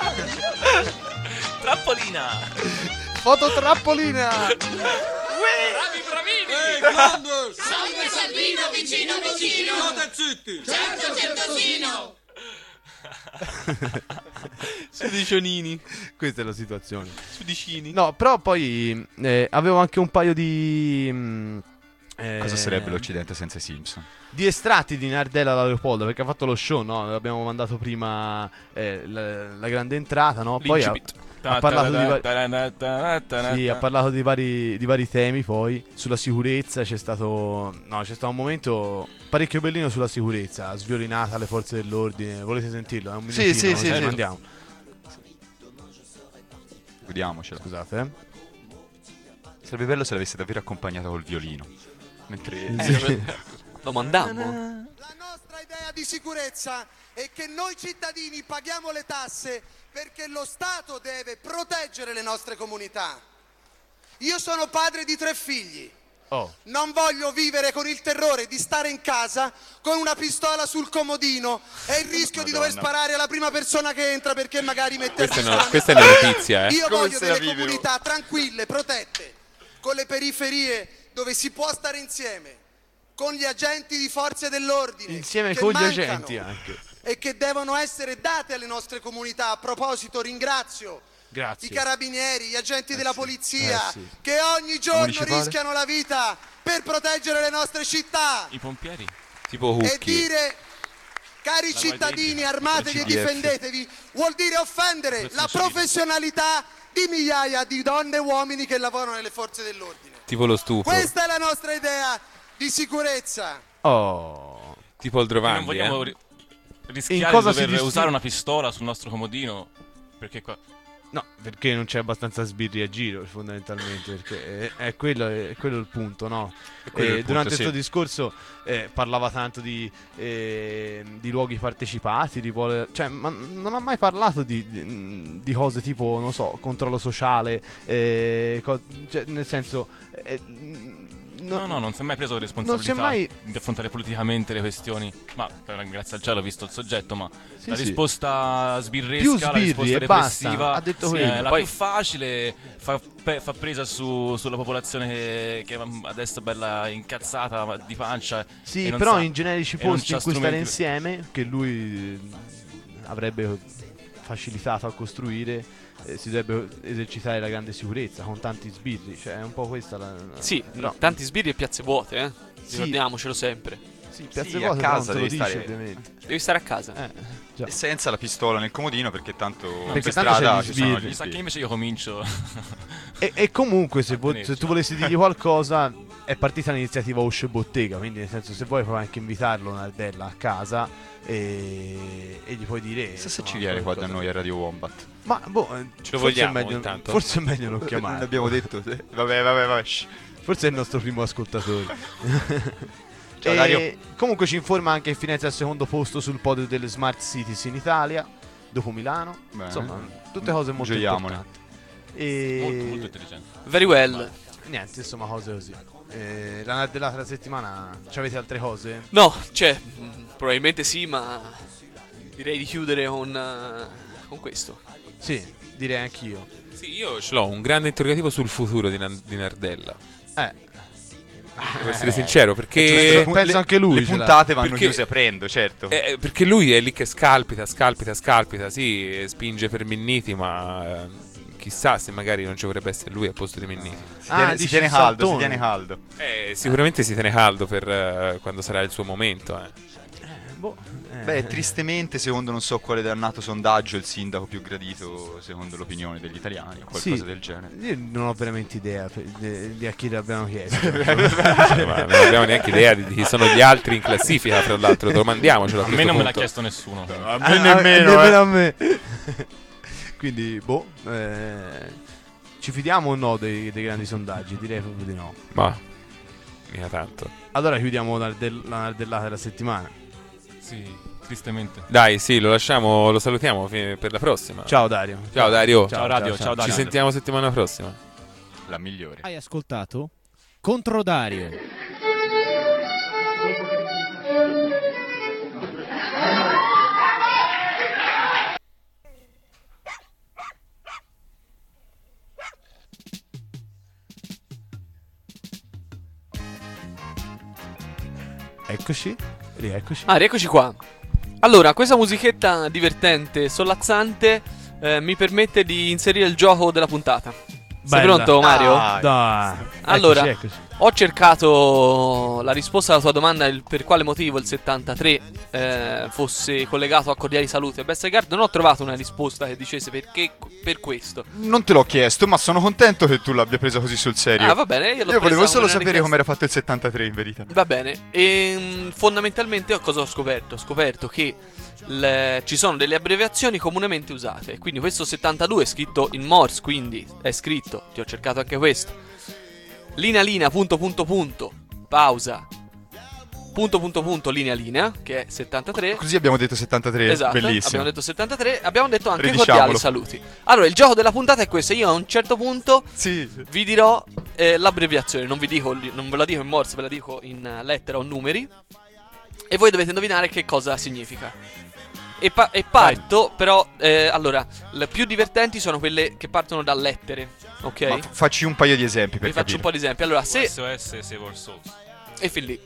S5: Trappolina.
S2: Fototrappolina!
S3: Bravi, bravini.
S14: Salve Salvino, vicino, vicino! State zitti! Certo, certosino!
S3: Sudicionini.
S2: Questa è la situazione.
S3: Sudicini.
S2: No, però poi eh, avevo anche un paio di. mm, eh,
S4: Cosa sarebbe l'Occidente senza i Simpson?
S2: Di estratti di Nardella da Leopoldo, perché ha fatto lo show, no? Abbiamo mandato prima eh, la, la grande entrata, no? Poi ha, ha parlato di vari, sì, ha parlato di vari, di vari temi. Poi sulla sicurezza c'è stato. No, c'è stato un momento parecchio bellino sulla sicurezza. Sviolinata alle forze dell'ordine. Volete sentirlo? È un
S4: Sì,
S2: minutino,
S4: sì,
S2: non
S4: sì,
S2: so,
S4: sì.
S2: andiamo.
S4: Godiamocela.
S2: Scusate, eh.
S4: Sarebbe bello se l'avesse davvero accompagnata col violino. Mentre.
S3: Lo mandammo.
S15: La nostra idea di sicurezza è che noi cittadini paghiamo le tasse perché lo Stato deve proteggere le nostre comunità. Io sono padre di tre figli.
S2: Oh.
S15: Non voglio vivere con il terrore di stare in casa con una pistola sul comodino e il rischio di dover
S13: Madonna.
S15: sparare alla prima persona che entra perché magari mette il
S13: Questa è una-
S15: pistola
S13: questa è
S15: nel
S13: una
S15: cuore.
S13: notizia, eh.
S15: Io
S13: Come
S15: voglio
S13: se la
S15: delle
S13: vive,
S15: comunità tranquille, protette, con le periferie dove si può stare insieme, con gli agenti di forze dell'ordine
S2: Insieme
S15: che
S2: con gli
S15: mancano
S2: agenti anche.
S15: e che devono essere date alle nostre comunità. A proposito, ringrazio
S2: Grazie.
S15: i carabinieri, gli agenti della polizia
S2: eh sì.
S15: che ogni giorno
S2: municipale?
S15: rischiano la vita per proteggere le nostre città.
S5: I pompieri.
S13: Tipo
S15: E
S13: Hucchi.
S15: dire, cari
S5: La
S15: cittadini,
S5: guardia-
S15: armatevi e
S4: la C D F.
S15: difendetevi, vuol dire offendere la professionalità di migliaia di donne e uomini che lavorano nelle forze dell'ordine.
S13: Tipo lo stufo.
S15: Questa è la nostra idea di sicurezza.
S2: Oh.
S13: Tipo il
S5: Non
S13: Drovandi,
S5: vogliamo
S13: eh.
S5: ri- rischiare
S2: In cosa
S5: di
S2: si
S5: dover
S2: distingue-
S5: usare una pistola sul nostro comodino. Perché qua.
S2: No, perché non c'è abbastanza sbirri a giro, fondamentalmente, perché è, è, quello, è quello il punto, no?
S4: quello
S2: E
S4: il punto,
S2: durante
S4: sì.
S2: questo discorso eh, parlava tanto di, eh, di luoghi partecipati, di pole- cioè, ma non ha mai parlato di, di, di cose tipo, non so, controllo sociale, eh, co- cioè, nel senso... Eh,
S5: No, no, non si è mai preso la
S2: non
S5: responsabilità
S2: si è mai...
S5: di affrontare politicamente le questioni. Ma per- grazie al cielo ho visto il soggetto, ma
S2: Sì,
S5: la
S2: sì.
S5: risposta sbirresca,
S2: Più
S5: la
S2: sbirri
S5: risposta
S2: e basta,
S5: repressiva
S2: ha detto
S5: sì,
S2: quello.
S5: è la
S3: Poi-
S5: più facile, fa, pe- fa presa su- sulla popolazione che, che adesso è bella incazzata ma di pancia.
S2: Sì,
S5: e non
S2: però
S5: sa-
S2: in generici
S5: e non
S2: posti
S5: c'ha
S2: in cui stare
S5: strumenti-
S2: insieme, che lui eh, avrebbe facilitato a costruire, eh, si dovrebbe esercitare la grande sicurezza con tanti sbirri, cioè è un po' questa la... la-
S3: Sì,
S2: però-
S3: tanti sbirri e piazze vuote, eh.
S2: Sì.
S3: Ricordiamocelo sempre.
S2: Sì, piazze
S4: Sì, a
S2: vuote
S4: casa
S2: non te lo
S4: devi
S2: dice,
S4: stare-
S2: ovviamente.
S3: Devi stare a casa.
S2: Eh, già.
S4: E senza la pistola nel comodino perché tanto
S2: Perché
S4: per
S2: tanto
S4: strada
S2: c'è gli
S4: ci sono
S2: sbirri.
S4: gli
S5: Mi sa che
S4: sbirri.
S5: invece io comincio.
S2: E, e comunque se, vo-
S5: Tenerci.
S2: se tu volessi dirgli qualcosa, è partita l'iniziativa Usce Bottega, quindi nel senso se vuoi puoi anche invitarlo Nardella a casa e, e gli puoi dire...
S4: Chissà se
S2: insomma,
S4: ci viene qua da
S2: qualcosa.
S4: noi a Radio Wombat.
S2: Ma boh, eh,
S13: Ce lo
S2: forse è
S13: vogliamo
S2: meglio,
S13: intanto?
S2: forse è meglio non chiamare.
S4: Non abbiamo detto. sì. Vabbè, vabbè, vabbè. shh.
S2: Forse è il nostro primo ascoltatore.
S4: Ciao,
S2: E
S4: Dario.
S2: comunque ci informa anche che Firenze è al secondo posto sul podio delle Smart Cities in Italia, dopo Milano.
S4: Bene.
S2: Insomma, tutte cose molto
S4: Gioiamone.
S2: importanti. E
S5: molto, molto intelligente.
S3: Very well.
S2: niente, insomma, cose così. E la nardellata della settimana, ci avete altre cose?
S3: No, cioè, mh, probabilmente sì, ma direi di chiudere con, eh, con questo.
S2: Sì, direi anch'io.
S13: Sì, io ce l'ho un grande interrogativo sul futuro di, Nan- di Nardella.
S2: Eh.
S13: Devo essere sincero, perché
S2: Cioè, penso anche lui
S4: Le
S2: ce l'ha.
S4: puntate vanno
S13: Perché-
S4: chiuse aprendo, certo.
S13: Eh, perché lui è lì che scalpita, scalpita, scalpita, sì, spinge per Minniti, ma eh, chissà se magari non ci vorrebbe essere lui al posto di Minniti.
S4: Si
S2: Ah,
S4: tiene, si
S2: dici
S4: tiene
S2: il
S4: caldo, si
S2: saltone.
S4: tiene caldo.
S13: Eh, sicuramente si tiene caldo per eh, quando sarà il suo momento. Eh.
S2: Boh, eh.
S4: Beh, tristemente, secondo non so quale dannato sondaggio, il sindaco più gradito secondo l'opinione degli italiani o qualcosa
S2: Sì.
S4: del genere.
S2: Io non ho veramente idea per- di, di a chi l'abbiamo chiesto.
S13: Eh, ma non abbiamo neanche idea di chi sono gli altri in classifica, fra l'altro, domandiamocelo.
S5: A me non me l'ha chiesto nessuno.
S4: A me
S2: Ah,
S4: nemmeno,
S2: nemmeno
S4: eh.
S2: a me. Quindi, boh, eh, ci fidiamo o no dei, dei grandi sondaggi? Direi proprio di no.
S13: Ma mica tanto.
S2: Allora chiudiamo la, nardell- la nardellata della settimana.
S5: Sì, tristemente.
S13: Dai, sì, lo lasciamo, lo salutiamo fi- per la prossima.
S2: Ciao Dario.
S13: Ciao Dario.
S5: Ciao, Radio, ciao, Dario.
S13: Ci sentiamo settimana prossima.
S4: La migliore.
S12: Hai ascoltato? Contro Dario.
S2: Eccoci, rieccoci.
S3: Ah, rieccoci qua. Allora, questa musichetta divertente, sollazzante, eh, mi permette di inserire il gioco della puntata. Sei
S2: Bella.
S3: pronto, Mario?
S4: Dai.
S2: Dai.
S3: Allora,
S2: Eccoci, eccoci.
S3: ho cercato la risposta alla tua domanda, il per quale motivo il settantatré eh, fosse collegato a Cordiali Salute e Best Guard. Non ho trovato una risposta che dicesse perché per questo.
S4: Non te l'ho chiesto, ma sono contento che tu l'abbia presa così sul serio.
S3: Ah, va bene, io l'ho
S4: Io volevo
S3: presa
S4: solo
S3: come una
S4: sapere
S3: richiesta.
S4: come era fatto il settantatré in verità.
S3: Va bene, e fondamentalmente cosa ho scoperto? Ho scoperto che le- ci sono delle abbreviazioni comunemente usate. Quindi questo settantadue è scritto in Morse, quindi è scritto, ti ho cercato anche questo, linea linea punto punto punto pausa punto punto punto linea linea, che è settantatré.
S4: Così abbiamo detto settantatré,
S3: Esatto,
S4: bellissimo.
S3: abbiamo detto settantatré, abbiamo detto anche
S4: Ridiciamolo.
S3: Cordiali Saluti. Allora, il gioco della puntata è questo. Io a un certo punto
S4: Sì.
S3: vi dirò eh, l'abbreviazione. Non vi dico, non ve la dico in Morse, ve la dico in eh, lettera o numeri. E voi dovete indovinare che cosa significa. E, pa- e parto, però, eh, allora, le più divertenti sono quelle che partono da lettere. Ok?
S4: Ma f- facci un paio di esempi per
S3: Vi faccio
S4: capire.
S3: un po' di esempi. Allora, se.
S5: S O S Save Our Souls.
S3: E fin lì.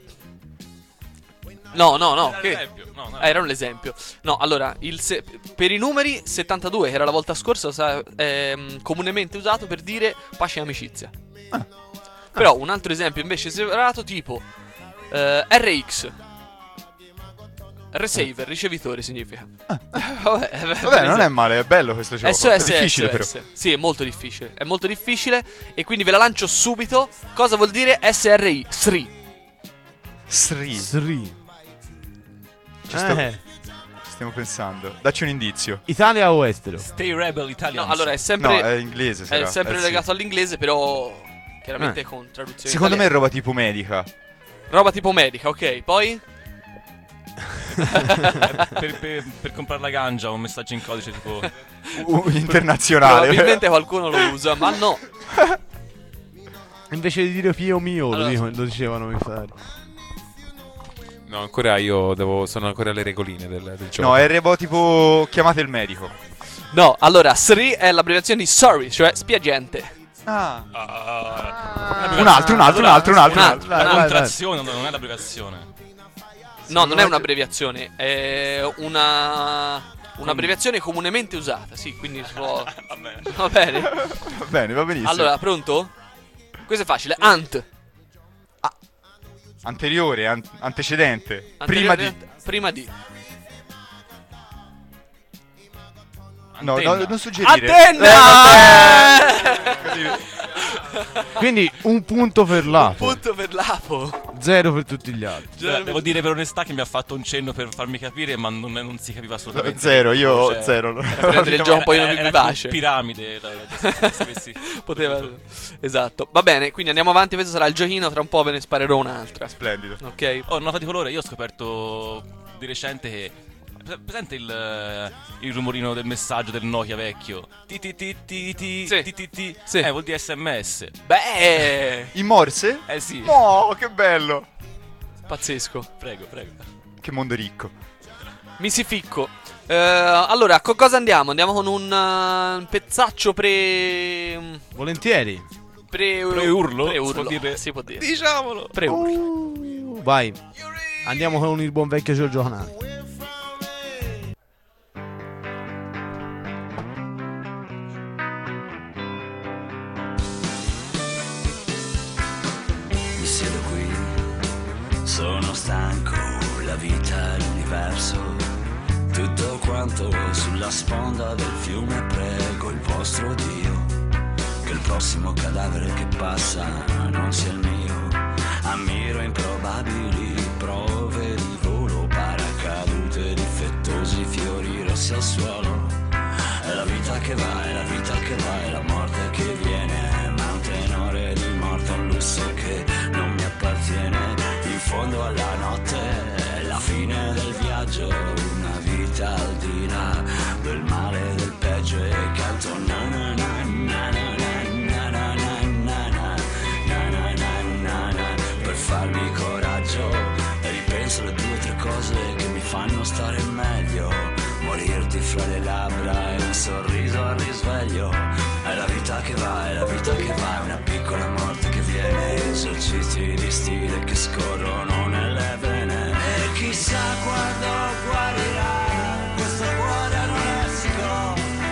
S3: No, no, no.
S5: Era
S3: Che...
S5: l'esempio, no, no.
S3: Eh, era un esempio. No, allora, il se- per i numeri settantadue, che era la volta scorsa, sa- ehm, comunemente usato per dire pace e amicizia. Però un altro esempio invece separato, tipo eh, R X. Receiver, ricevitore significa. Vabbè,
S4: Vabbè, non è male, è bello questo gioco.
S3: S O S,
S4: è difficile
S3: S O S.
S4: però.
S3: Sì, è molto difficile. È molto difficile. E quindi ve la lancio subito. Cosa vuol dire S R I? S R I.
S4: Sri.
S2: Sri.
S4: Ci sto-
S2: Eh,
S4: stiamo pensando. Dacci un indizio.
S2: Italia o estero?
S5: Stay Rebel Italian.
S3: No, allora è sempre.
S4: No, è inglese,
S3: È
S4: sarà.
S3: sempre
S4: Eh, sì.
S3: legato all'inglese, però. Chiaramente
S2: Eh.
S3: con traduzione.
S4: Secondo me è
S3: italiana.
S4: roba tipo medica.
S3: Roba tipo medica, ok. Poi.
S5: per, per, per comprare la ganja un messaggio in codice tipo
S4: Uh, internazionale.
S3: Probabilmente qualcuno lo usa, ma no.
S2: Invece di dire Pio mio,
S3: Allora,
S2: lo, dico- lo dicevano mi pare.
S13: No, ancora io devo. Sono ancora alle regoline del, del gioco.
S4: No, è roba tipo chiamate il medico.
S3: No, allora, S R I è l'abbreviazione di sorry, cioè spiagente.
S4: Ah.
S5: un
S4: altro, un altro, un altro, un altro, un altro.
S5: La
S2: Vai, vai,
S5: contrazione non è l'abbreviazione.
S3: No, non è un'abbreviazione, è una un'abbreviazione comunemente usata, sì, quindi si può.
S5: Va bene.
S3: Va bene.
S4: Va bene, va benissimo.
S3: Allora, pronto? Questo è facile. Ant.
S4: Anteriore, an- antecedente. Prima di.
S3: Anteriore- Prima di.
S4: No,
S5: Antenna.
S4: no, non suggerire.
S3: Antenna!
S4: Eh, Così.
S2: Quindi un punto per l'Apo,
S3: Punto per l'Apo.
S2: zero per tutti gli altri.
S5: Cioè, devo dire per onestà che mi ha fatto un cenno per farmi capire, ma non, non si capiva assolutamente.
S4: Zero, io
S5: Cioè,
S4: zero.
S3: Prendere il gioco un po'
S5: era-
S3: più
S5: era
S3: vivace.
S5: piramide. la- la- se avessi-
S3: Poteva. Esatto. Va bene, quindi andiamo avanti. Questo sarà il giochino. Tra un po' ve ne sparerò un'altra.
S4: Splendido.
S3: Ok.
S5: Oh, nota di colore, io ho scoperto di recente che. Presente il, eh, il rumorino del messaggio del Nokia vecchio? Ti ti ti ti ti
S3: Sì.
S5: ti ti ti.
S3: Sì.
S5: Eh, vuol dire S M S.
S3: Beh,
S4: In morse?
S5: Eh sì.
S4: Oh, che bello.
S3: pazzesco.
S5: Prego, prego.
S4: Che mondo ricco.
S3: Mi si ficco. Eh, allora, con cosa andiamo? Andiamo con un uh, pezzaccio pre.
S2: Volentieri.
S3: Pre.
S5: Pre-urlo?
S3: Pre-urlo.
S5: Si può dire?
S3: Si può dire.
S5: Diciamolo.
S3: Pre-urlo.
S2: Uh, vai. Andiamo con il buon vecchio Giorgio Canali.
S16: Mi siedo qui, sono stanco, la vita, l'universo, tutto quanto sulla sponda del fiume. Prego il vostro Dio che il prossimo cadavere che passa non sia il mio. Ammiro improbabili prove di volo, paracadute difettosi, fiori rossi al suolo. È la vita che va, è la vita che va, è la morte che viene, ma un tenore di morte è un lusso che non mi appartiene. In fondo alla notte è la fine del viaggio, una vita al di là del male e del peggio, e canto na na na na na na na na na na na na na na per farmi coraggio, e ripenso alle due o tre cose che mi fanno stare meglio. Morirti fra le labbra e un sorriso al risveglio. È la vita che va, è la vita che va, è una piccola morte che viene. Esercizi di stile che scorrono nelle vene. E chissà quando guarirà questo cuore anoressico,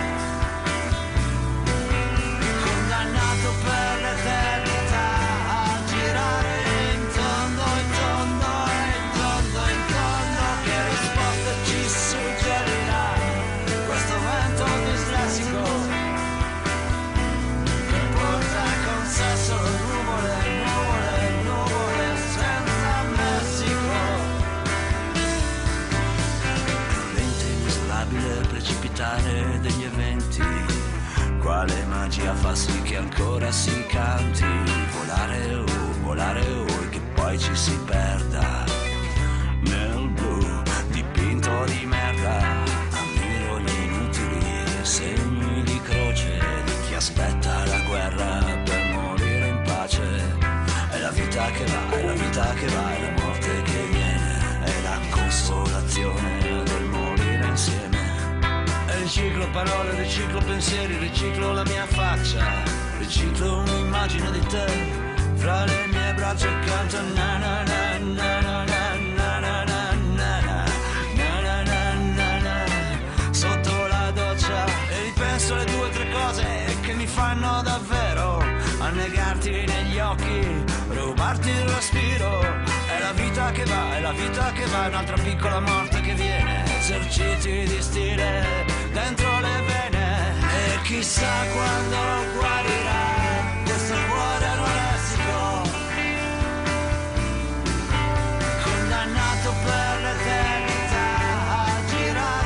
S16: condannato per l'eternità a girare in tondo, in tondo, in tondo, in tondo. Che risposte ci suggerirà questo vento dislessico che porta con sé solo nuvole, nuvole, nuvole senza Messico. Prudente, inesorabile precipitare degli eventi, quale magia fa sì che ancora si canti? Volare, oh, volare, oh, e che poi ci si perda nel blu dipinto di merda. Ammiro gli inutili segni di croce di chi aspetta la guerra per morire in pace. È la vita che va, è la vita che va, è la morte che viene, è la consolazione del morire insieme. E riciclo parole, riciclo pensieri, riciclo la mia faccia, riciclo un'immagine di te fra le mie braccia e canto na na na na na na na na na na na na na na sotto la doccia, e ripenso alle due o tre cose che mi fanno davvero annegarti negli occhi, rubarti il respiro. È la vita che va, è la vita che va, è un'altra piccola morte che viene. Eserciti di stile dentro le vene, e chissà quando guarirà questo cuore anoressico, condannato per l'eternità a girare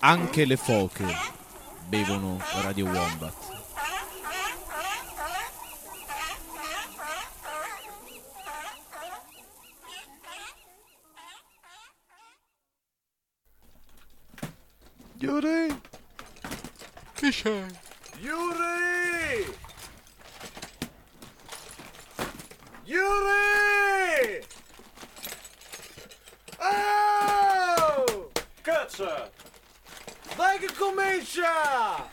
S12: Anche le foche bevono Radio Wombat.
S2: Yuri!
S13: Che c'è?
S2: Yuri! Yuri! Oh! Cazzo! Dai che comincia!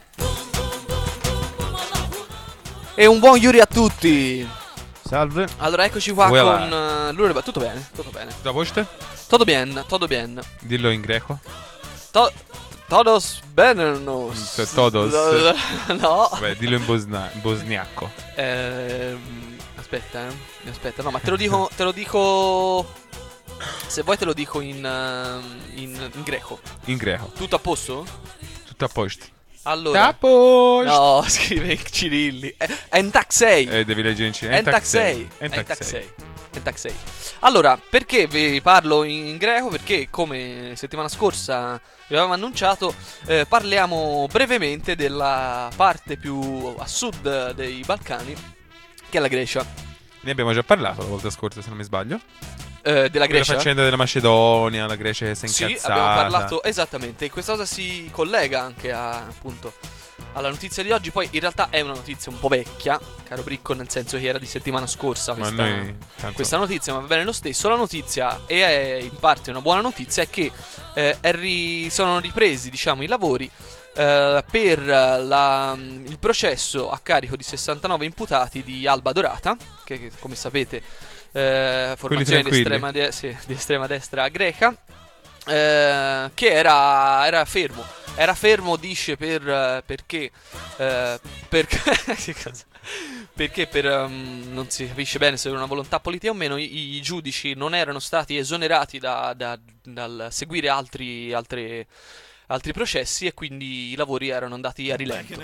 S3: E un buon Yuri a tutti.
S2: Salve.
S3: Allora eccoci qua
S13: Voilà.
S3: con uh, Lure- Tutto bene, tutto bene.
S13: Da poste?
S3: Tutto bien, tutto bien.
S13: Dillo in greco.
S3: To- todos benenos.
S13: T- todos.
S3: No.
S13: Vabbè, dillo in bosna- bosniaco.
S3: Ehm, aspetta, eh. Aspetta, no, ma te lo dico, te lo dico. Se vuoi te lo dico in, uh, in, in greco.
S13: In greco.
S3: Tutto a posto?
S13: Tutto a posto.
S3: Allora.
S13: A posto.
S3: No, scrive in cirilli. Eh, Entaxei.
S13: Eh, devi leggere in cinese.
S3: Entaxei.
S13: Entaxei.
S3: Entaxei. Allora, perché vi parlo in greco? Perché come settimana scorsa vi avevamo annunciato, eh, parliamo brevemente della parte più a sud dei Balcani, che è la Grecia.
S13: Ne abbiamo già parlato la volta scorsa, se non mi sbaglio.
S3: Eh, della Grecia?
S13: La faccenda della Macedonia, la Grecia che si è
S3: Sì,
S13: incazzata.
S3: abbiamo parlato esattamente. E questa cosa si collega anche a, appunto, alla notizia di oggi. Poi in realtà è una notizia un po' vecchia, caro Bricco, nel senso che era di settimana scorsa
S13: Ma
S3: questa,
S13: noi, tanto-
S3: questa notizia, ma va bene lo stesso. La notizia, e è in parte una buona notizia, è che eh, è ri- sono ripresi, diciamo, i lavori eh, per la- il processo a carico di sessantanove imputati di Alba Dorata, che, che come sapete eh, formazione di
S13: tranquilli.
S3: estrema, de- sì, di estrema destra greca, eh, che era, era fermo. Era fermo, dice, per eh, perché eh, perché che cosa? Perché per um, non si capisce bene se era una volontà politica o meno, i, i giudici non erano stati esonerati da, da- dal seguire altri altre altri processi e quindi i lavori erano andati a rilento.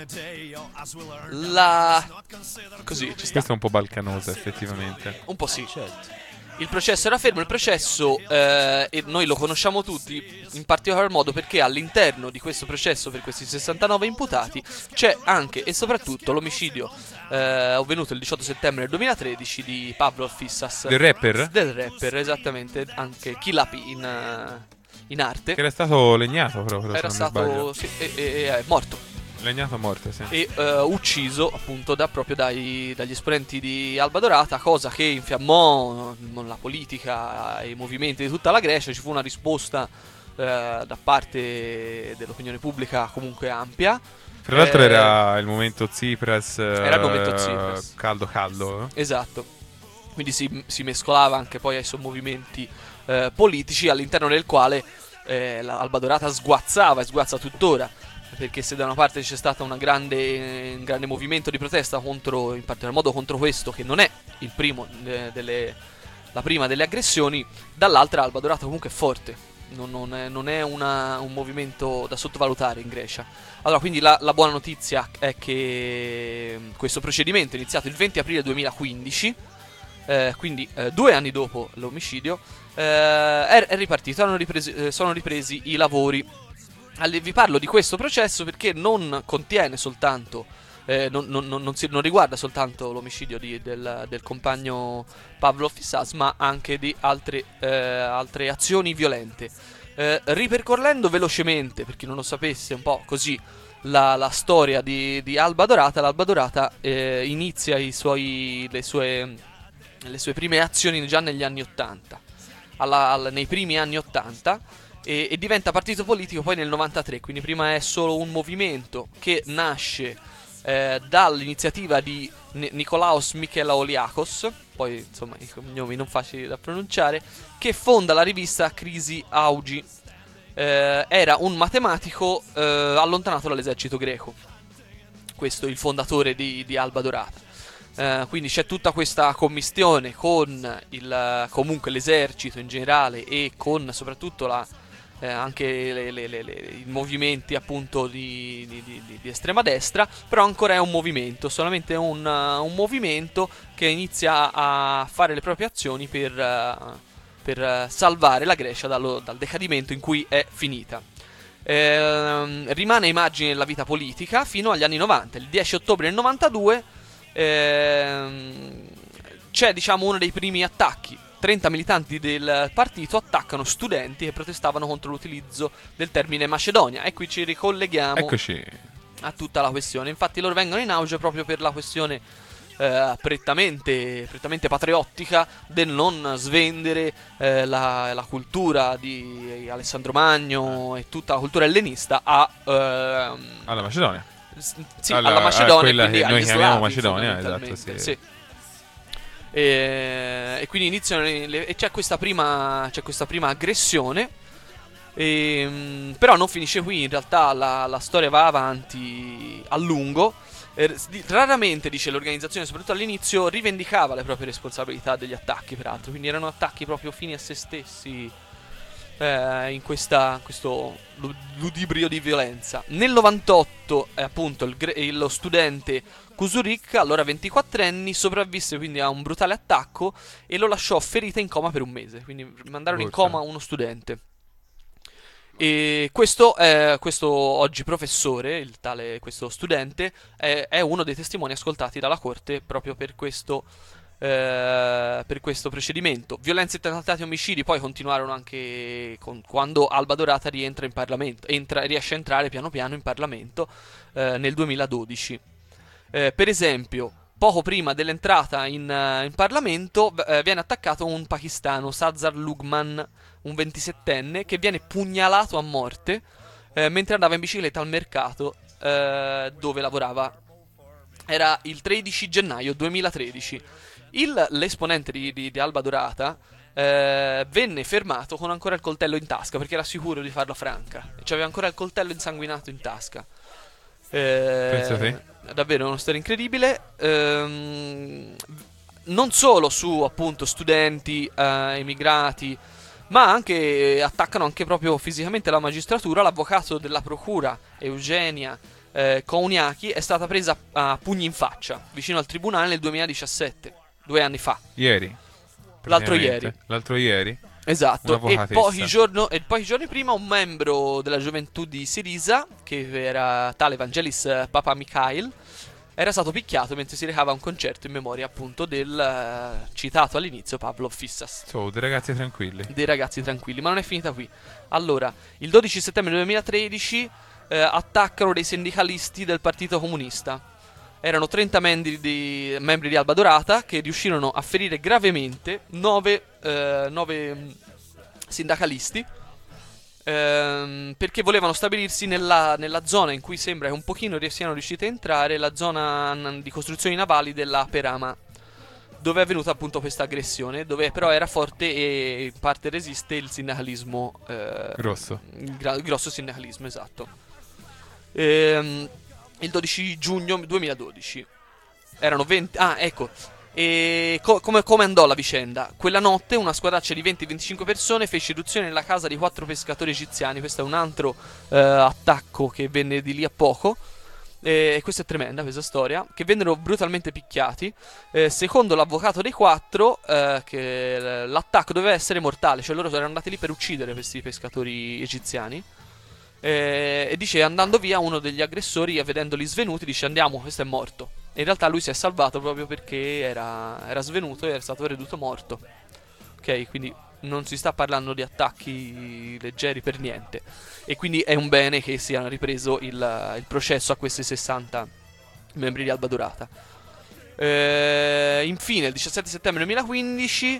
S3: La così ci sta.
S13: Questa è un po' balcanosa, effettivamente.
S3: Un po' sì, certo. Il processo era fermo, il processo, eh, e noi lo conosciamo tutti, in particolar modo perché all'interno di questo processo per questi sessantanove imputati c'è anche e soprattutto l'omicidio eh, avvenuto il diciotto settembre del duemilatredici di Pavlo Fissas.
S13: Del rapper?
S3: Del rapper, esattamente, anche Kilapi in, eh, in arte.
S13: Che era stato legnato proprio,
S3: Era
S13: se non mi sbaglio.
S3: stato, sì, e- e- e- è morto.
S13: Legnato morto, sì.
S3: E eh, ucciso appunto da, proprio dai, dagli esponenti di Alba Dorata, cosa che infiammò la politica e i movimenti di tutta la Grecia. Ci fu una risposta eh, da parte dell'opinione pubblica comunque ampia.
S13: Tra l'altro
S3: Eh,
S13: era il momento Tsipras.
S3: Era il momento
S13: eh,
S3: Tsipras.
S13: Caldo caldo. eh.
S3: Esatto. Quindi si, si mescolava anche poi ai suoi movimenti eh, politici, all'interno del quale eh, la Alba Dorata sguazzava e sguazza tuttora. Perché se da una parte c'è stato una grande, un grande movimento di protesta contro, in particolar modo contro questo, che non è il primo eh, delle, la prima delle aggressioni, dall'altra Alba Dorata comunque è forte. Non, non è, non è una, un movimento da sottovalutare in Grecia. Allora, quindi la, la buona notizia è che questo procedimento è iniziato il venti aprile duemilaquindici, eh, quindi eh, due anni dopo l'omicidio, eh, è, è ripartito, hanno ripresi, eh, sono ripresi i lavori. Allora, vi parlo di questo processo perché non contiene soltanto, eh, non, non, non, non, si, non riguarda soltanto l'omicidio di, del, del compagno Pavlo Fissas, ma anche di altre, eh, altre azioni violente. Eh, ripercorrendo velocemente, per chi non lo sapesse, un po' così, la, la storia di, di Alba Dorata, l'Alba Dorata eh, inizia i suoi, le, sue, le sue prime azioni già negli anni ottanta, alla, al, nei primi anni ottanta. E, e diventa partito politico poi nel novantatré, quindi prima è solo un movimento che nasce eh, dall'iniziativa di Ni- Nikolaos Michelaoliakos, poi insomma i cognomi non facili da pronunciare, che fonda la rivista Crisi Augi. Eh, era un matematico eh, allontanato dall'esercito greco, questo è il fondatore di, di Alba Dorata. Uh, quindi c'è tutta questa commistione con il, comunque l'esercito in generale e con soprattutto la, eh, anche le, le, le, le, i movimenti appunto di, di, di, di estrema destra, però ancora è un movimento, solamente un, uh, un movimento che inizia a fare le proprie azioni per, uh, per uh, salvare la Grecia dallo, dal decadimento in cui è finita. Ehm, rimane ai margini della vita politica fino agli anni novanta. Il dieci ottobre del novantadue ehm, c'è, diciamo, uno dei primi attacchi. trenta militanti del partito attaccano studenti che protestavano contro l'utilizzo del termine Macedonia, e qui ci ricolleghiamo
S13: Eccoci.
S3: a tutta la questione. Infatti loro vengono in auge proprio per la questione eh, prettamente, prettamente patriottica del non svendere eh, la, la cultura di Alessandro Magno e tutta la cultura ellenista a ehm,
S13: Alla Macedonia.
S3: s- sì,
S13: Alla-
S3: alla
S13: a
S3: Macedonia,
S13: quella
S3: quindi
S13: che noi
S3: agli
S13: chiamiamo
S3: slavi,
S13: Macedonia, esatto,
S3: fondamentalmente,
S13: sì.
S3: sì. E, e quindi iniziano le- le- e c'è questa prima c'è questa prima aggressione. E, mh, però non finisce qui, in realtà la, la storia va avanti a lungo. Eh, s- di- raramente, dice l'organizzazione, soprattutto all'inizio, rivendicava le proprie responsabilità degli attacchi, peraltro, quindi erano attacchi proprio fini a se stessi, eh, in questa, questo lu- ludibrio di violenza. Nel novantotto, eh, appunto, il gre- lo studente Kuzurik, allora ventiquattrenni, sopravvisse quindi a un brutale attacco e lo lasciò ferito in coma per un mese. Quindi mandarono in
S13: Urca.
S3: coma uno studente. E questo, eh, questo oggi professore, il tale, questo studente, è, è uno dei testimoni ascoltati dalla corte proprio per questo, eh, per questo procedimento. Violenze, tentati e omicidi poi continuarono anche con- quando Alba Dorata rientra in Parlamento, entra, riesce a entrare piano piano in Parlamento eh, nel duemiladodici. Eh, per esempio, poco prima dell'entrata in, eh, in Parlamento v- eh, viene attaccato un pakistano, Sazar Lugman, un ventisettenne, che viene pugnalato a morte eh, mentre andava in bicicletta al mercato eh, dove lavorava. Era il tredici gennaio duemilatredici. Il- l'esponente di, di- di Alba Dorata eh, venne fermato con ancora il coltello in tasca, perché era sicuro di farla franca. E c'aveva ancora il coltello insanguinato in tasca. Eh,
S13: Pensa te.
S3: Davvero una storia incredibile. Ehm, non solo su, appunto, studenti, eh, emigrati, ma anche attaccano anche proprio fisicamente la magistratura. L'avvocato della procura, Eugenia eh, Kouniaki, è stata presa a pugni in faccia vicino al tribunale nel duemiladiciassette, due anni fa.
S13: Ieri.
S3: L'altro
S13: praticamente.
S3: ieri.
S13: L'altro ieri.
S3: Esatto, e
S13: Un'avvocatessa.
S3: pochi, giorno- e pochi giorni prima un membro della gioventù di Sirisa, che era tale Evangelis eh, Papa Mikhail, era stato picchiato mentre si recava a un concerto in memoria, appunto, del eh, citato all'inizio Pavlov Fissas.
S13: So, dei ragazzi tranquilli.
S3: Dei ragazzi tranquilli, ma non è finita qui. Allora, il dodici settembre duemilatredici eh, attaccano dei sindacalisti del Partito Comunista. Erano trenta membri di, membri di Alba Dorata che riuscirono a ferire gravemente nove sindacalisti ehm, perché volevano stabilirsi nella, nella zona in cui sembra che un pochino siano riusciti a entrare, la zona n- di costruzioni navali della Perama, dove è avvenuta appunto questa aggressione, dove però era forte e in parte resiste il sindacalismo eh,
S13: Grosso.
S3: il gra- il grosso sindacalismo, esatto. Ehm, il dodici giugno duemiladodici erano venti. Ah, ecco. E co- come, come andò la vicenda? Quella notte una squadraccia di venti venticinque persone fece irruzione nella casa di quattro pescatori egiziani. Questo è un altro eh, attacco che venne di lì a poco. E questa è tremenda, questa storia. Che vennero brutalmente picchiati. Eh, secondo l'avvocato dei quattro, eh, che l'attacco doveva essere mortale, cioè loro erano andati lì per uccidere questi pescatori egiziani. Eh, e dice, andando via, uno degli aggressori, vedendoli svenuti, dice: andiamo, questo è morto. E in realtà lui si è salvato proprio perché era, era svenuto e era stato creduto morto. Ok, quindi non si sta parlando di attacchi leggeri per niente. E quindi è un bene che sia ripreso il, il processo a questi sessanta membri di Alba Dorata. Eh, infine, il diciassette settembre duemilaquindici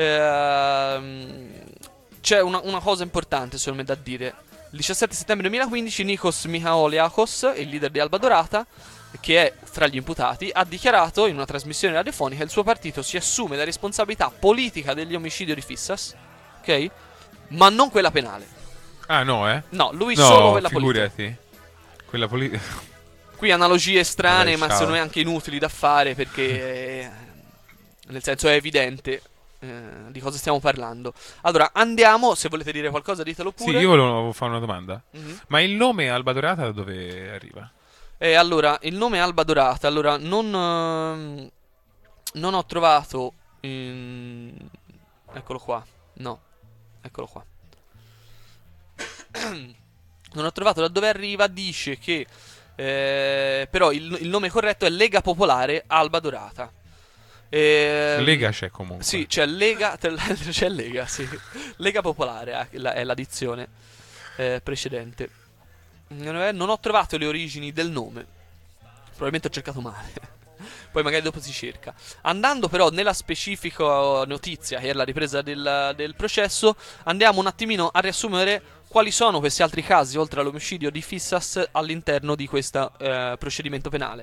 S3: ehm, c'è una, una cosa importante, secondo me, da dire. Il diciassette settembre duemilaquindici Nikos Michaoliakos, il leader di Alba Dorata, che è fra gli imputati, ha dichiarato in una trasmissione radiofonica che il suo partito si assume la responsabilità politica degli omicidi di Fissas, ok? Ma non quella penale.
S13: Ah, no, eh?
S3: No, lui
S13: no,
S3: solo quella
S13: figurati.
S3: politica.
S13: Quella politica.
S3: Qui analogie strane,
S13: Vabbè,
S3: ma
S13: ciao.
S3: secondo me anche inutili da fare, perché eh, nel senso è evidente eh, di cosa stiamo parlando. Allora, andiamo, se volete dire qualcosa ditelo
S13: Sì,
S3: pure.
S13: io volevo fare una domanda.
S3: Mhm.
S13: Ma il nome Alba Dorata da dove arriva?
S3: E allora, il nome è Alba Dorata. Allora, non, ehm, non ho trovato. in- Eccolo qua. No, eccolo qua. non ho trovato da dove arriva, dice che eh, però il, il nome corretto è Lega Popolare Alba Dorata. Eh,
S13: Lega c'è comunque.
S3: Sì, c'è Lega, c'è Lega, sì. Lega Popolare è l'addizione eh, precedente. Non ho trovato le origini del nome, probabilmente ho cercato male. Poi magari dopo si cerca. Andando però nella specifica notizia, che è la ripresa del, del processo, andiamo un attimino a riassumere quali sono questi altri casi, oltre all'omicidio di Fissas, all'interno di questo eh, procedimento penale.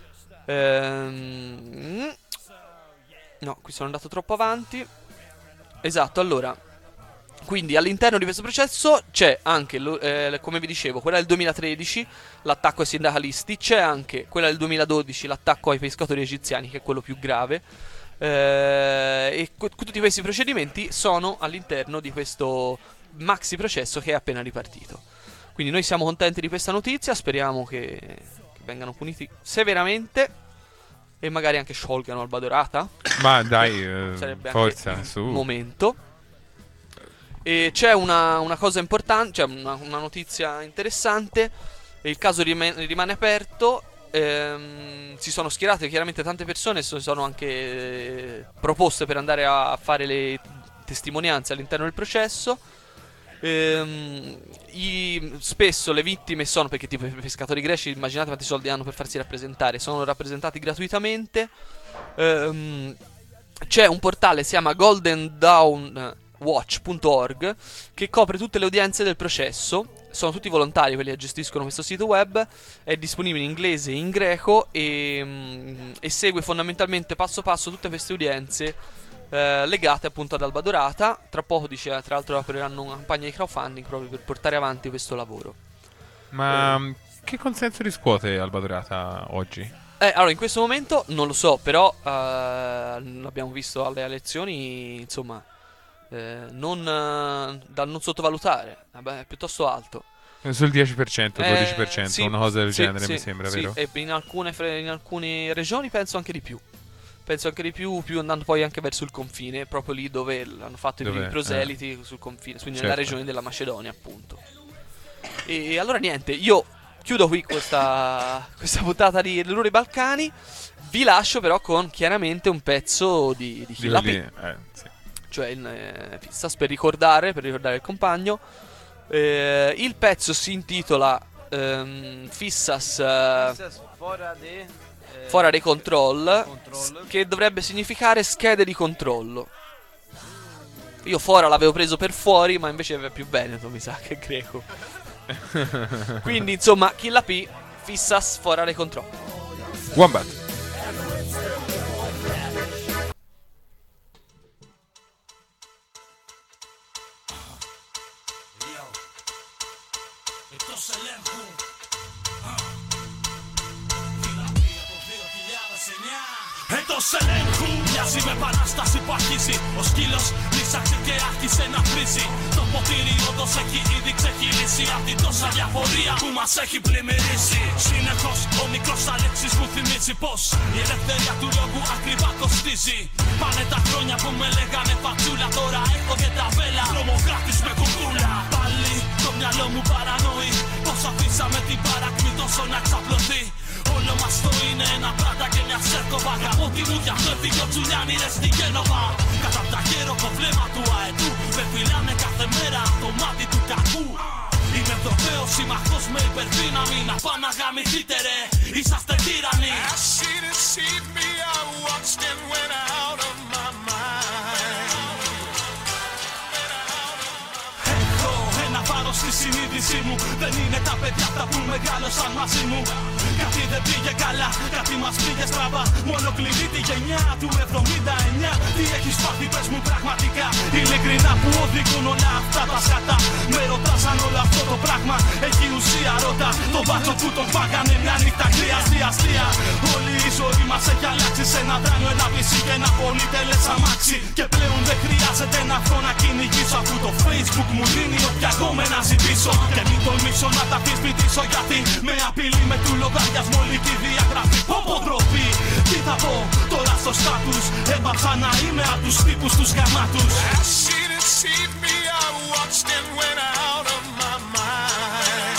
S3: Ehm... No, qui sono andato troppo avanti. Esatto, allora, quindi all'interno di questo processo c'è anche, eh, come vi dicevo, quella del duemilatredici, l'attacco ai sindacalisti. C'è anche quella del duemiladodici, l'attacco ai pescatori egiziani, che è quello più grave. eh, E co- tutti questi procedimenti sono all'interno di questo maxi processo che è appena ripartito. Quindi noi siamo contenti di questa notizia. Speriamo che, che vengano puniti severamente e magari anche sciolgano Alba Dorata.
S13: Ma dai, eh,
S3: sarebbe
S13: forza,
S3: anche
S13: su.
S3: il momento. E c'è una, una cosa importante, cioè una, una notizia interessante. Il caso rimane, rimane aperto. Ehm, si sono schierate chiaramente tante persone, si sono anche eh, proposte per andare a fare le testimonianze all'interno del processo. Ehm, i, spesso le vittime sono, perché tipo i pescatori greci, immaginate quanti soldi hanno per farsi rappresentare, sono rappresentati gratuitamente. Ehm, c'è un portale, si chiama golden dawn watch punto org, che copre tutte le udienze del processo. Sono tutti volontari quelli che gestiscono questo sito web. È disponibile in inglese e in greco e, mm, e segue fondamentalmente passo passo tutte queste udienze eh, legate appunto ad Alba Dorata. Tra poco, dice, tra l'altro apriranno una campagna di crowdfunding proprio per portare avanti questo lavoro.
S13: Ma
S3: eh.
S13: che consenso riscuote Alba Dorata oggi?
S3: Eh, allora, in questo momento non lo so, però eh, l'abbiamo visto alle elezioni, insomma, eh, non, eh, da non sottovalutare. Vabbè, è piuttosto alto.
S13: Sul dieci per cento,
S3: Eh,
S13: dodici per cento,
S3: sì,
S13: una cosa del
S3: sì,
S13: genere,
S3: sì,
S13: mi sembra,
S3: sì,
S13: vero?
S3: E in alcune, fre- in alcune regioni penso anche di più. Penso anche di più, più andando poi anche verso il confine, proprio lì dove hanno fatto
S13: Dove?
S3: i primi proseliti, sul confine, quindi
S13: Certo.
S3: nella regione della Macedonia, appunto. E, e allora niente, io chiudo qui questa, questa puntata di Loro i Balcani. Vi lascio però con chiaramente un pezzo di, di Killa P,
S13: Di- eh, sì.
S3: cioè in eh, Fissas, per ricordare, per ricordare il compagno. Eh, il pezzo si intitola ehm, Fissas, eh,
S2: Fora de, eh,
S3: Fora dei control,
S2: control.
S3: che dovrebbe significare schede di controllo. Io fora l'avevo preso per fuori, ma invece è più veneto, mi sa, che greco. Quindi insomma, Killa P, Fissas, Fora dei control.
S13: Wombat.
S17: Εντός ελέγχου μοιάζει με επανάσταση που αρχίζει. Ο σκύλος λύσαξε και άρχισε να βρίζει. Το ποτήρι όντως έχει ήδη ξεχυλήσει απ' την τόσα διαφορία που μας έχει πλημμυρίσει. Συνεχώς ο μικρός Αλέξης μου θυμίζει πως η ελευθερία του λόγου ακριβά κοστίζει. Πάνε τα χρόνια που με λέγανε φατσούλα, τώρα έχω και τα βέλα. Τρομοκράτης με κουκούλα. Πάλι το μυαλό μου παρανοεί πως αφήσαμε την παρακμή τόσο να ξαπλωθεί. Όλο μας το είναι ένα πράτα και μια σέρκοβα. Γαμώτη μου κι αυτό έφυγε ο Τζουλιάνιδες στη Γένοβα. Κατά απ' τα χέροχο βλέμμα του αετού με φυλάνε κάθε μέρα από το μάτι του κακού. Είμαι Ευρωπαίος συμμαχός με υπερδύναμη. Να πά να γαμηθείτε ρε, είσαστε τύρανοι. I see the seed me, I watched and went out of my mind. Έχω ένα βάρος στη συνείδησή μου. Δεν είναι τα παιδιά αυτά που μεγάλωσαν μαζί μου. Κάτι δεν πήγε καλά, κάτι μας πήγε στραβά. Μόνο κλειδί τη γενιά του εβδομήντα εννιά. Τι έχεις πάθει πες μου πραγματικά, ειλικρινά, που οδηγούν όλα αυτά τα σκατά. Με ρωτάς αν όλο αυτό το πράγμα έχει ουσία, ρώτα τον μπάτσο που τον φάγανε μια νύχτα κρύα. Αστεία, αστεία, όλη η ζωή μας έχει αλλάξει. Σε ένα δράνιο, ένα βυσί και ένα πολυτελές αμάξι. Και πλέον δεν χρειάζεται να βρω να κυνηγήσω, αφού το Facebook μου δίνει όποια κόμμα να ζητήσω. Και μην τολμήσω να τα αμφισβητήσω, γιατί με απειλεί με του λογαριασμό ολική διαγραφή. Πόπο ντροπή, τι θα πω τώρα στο στάτους. Έπαψα να είμαι απ' τους τύπους τους γαμάτους. I see the seed me, I watched and went out of my mind.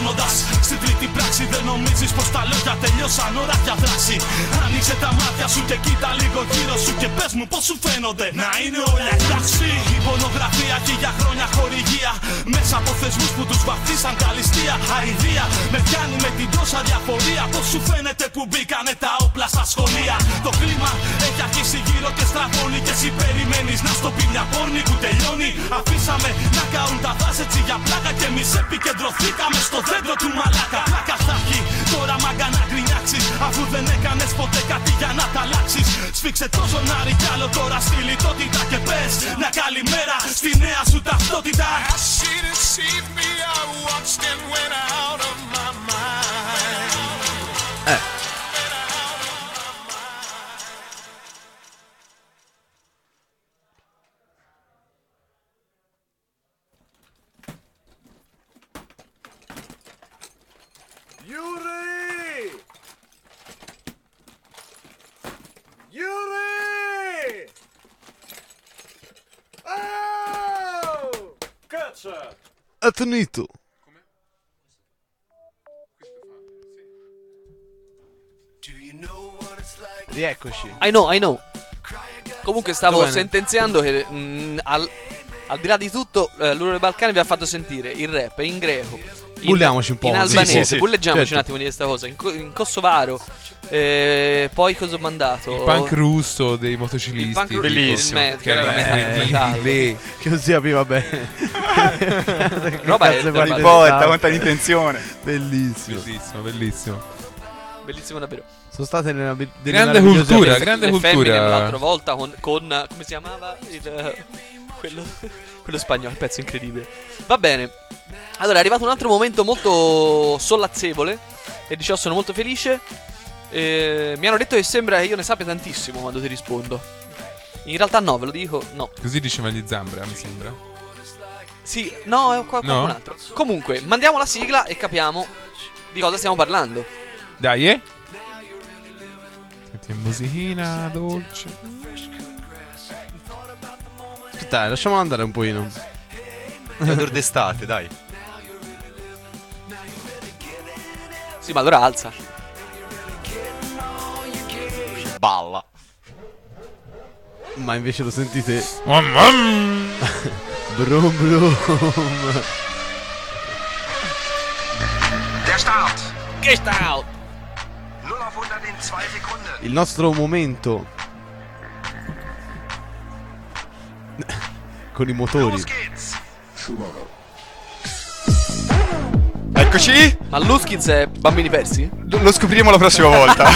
S17: κάνοντας στην τρίτη πράξη. Δεν νομίζεις πως τα λόγια τελειώσαν, ώρα για δράση. Άνοιξε τα μάτια σου και κοίτα λίγο γύρω σου και πες μου πως σου φαίνονται να είναι όλα εντάξει. Η πορνογραφία και για χρόνια χορηγία μέσα από θεσμούς που τους βαφτίσαν τα ληστεία. Αηδία με πιάνει με την τόσα διαφορία. Πως σου φαίνεται που μπήκανε τα όπλα στα σχολεία. Το κλίμα έχει αρχίσει γύρω και στραβώνει και εσύ περιμένεις να στο πει μια πόρνη που τελειώνει. Αφήσαμε να καούν τα δάση έτσι για πλάκα και εμείς επικεντρωθήκαμε στο δέντρο του μαλάκα. Πλάκα θα έχει τώρα μάγκα να γκρινιάξεις αφού δεν έκανες ποτέ κάτι για να τα αλλάξεις. Σφίξε το ζωνάρι κι άλλο τώρα στη λιτότητα και πες μια καλημέρα στη νέα σου ταυτότητα.
S2: Ε.
S9: Yuri! Yuri! Oh! Cazzo!
S2: È finito. Rieccoci.
S3: I know, I know. Comunque stavo
S2: Dov'è?
S3: sentenziando che mh, al, al di là di tutto eh, l'Uro dei Balcani vi ha fatto sentire il rap in greco, in,
S2: Bulliamoci un po'.
S3: in albanese,
S2: sì, sì,
S3: bulleggiamoci
S2: certo.
S3: un attimo di questa cosa, in, co- in kosovaro, eh, poi cosa ho mandato?
S13: Il punk russo dei motociclisti.
S3: Il punk russo,
S13: Bellissimo.
S3: il me-
S13: Che era
S3: eh,
S13: il
S3: metallo.
S13: lì.
S2: Che non si capiva bene.
S3: Roba
S2: Cazzo
S3: è-
S2: poi
S3: roba-
S2: di
S4: Botta,
S2: pensavo.
S4: quanta intenzione.
S2: Bellissimo.
S13: Bellissimo, bellissimo.
S3: Bellissimo davvero.
S2: Sono state nella, delle
S13: Grande
S2: meravigliose
S13: cultura,
S2: feste.
S13: grande
S3: Le
S13: cultura.
S3: femmine l'altra volta con, con come si chiamava il, quello, quello spagnolo, pezzo incredibile. Va bene. Allora è arrivato un altro momento molto sollazzevole e dicevo sono molto felice. Eh, mi hanno detto che sembra che io ne sappia tantissimo quando ti rispondo. In realtà no, ve lo dico, no.
S13: Così diceva gli Zambra, mi sembra.
S3: Sì, no, è qua- qualcun
S13: No?
S3: altro. Comunque, mandiamo la sigla e capiamo di cosa stiamo parlando.
S13: Dai, eh? Senti, musichina dolce.
S2: Dai, lasciamo andare un pochino.
S4: È odore d'estate, dai.
S3: Sì, ma allora alza.
S4: Balla.
S2: Ma invece lo sentite.
S13: Mm-hmm.
S2: Brum brum.
S18: Der Start.
S3: Get out.
S18: null auf hundert in zwei Sekunden.
S2: Il nostro momento. Con i motori.
S18: Los geht's.
S4: Eccoci.
S3: Ma Luskiz è Bambini Persi?
S4: Lo scopriremo la prossima volta.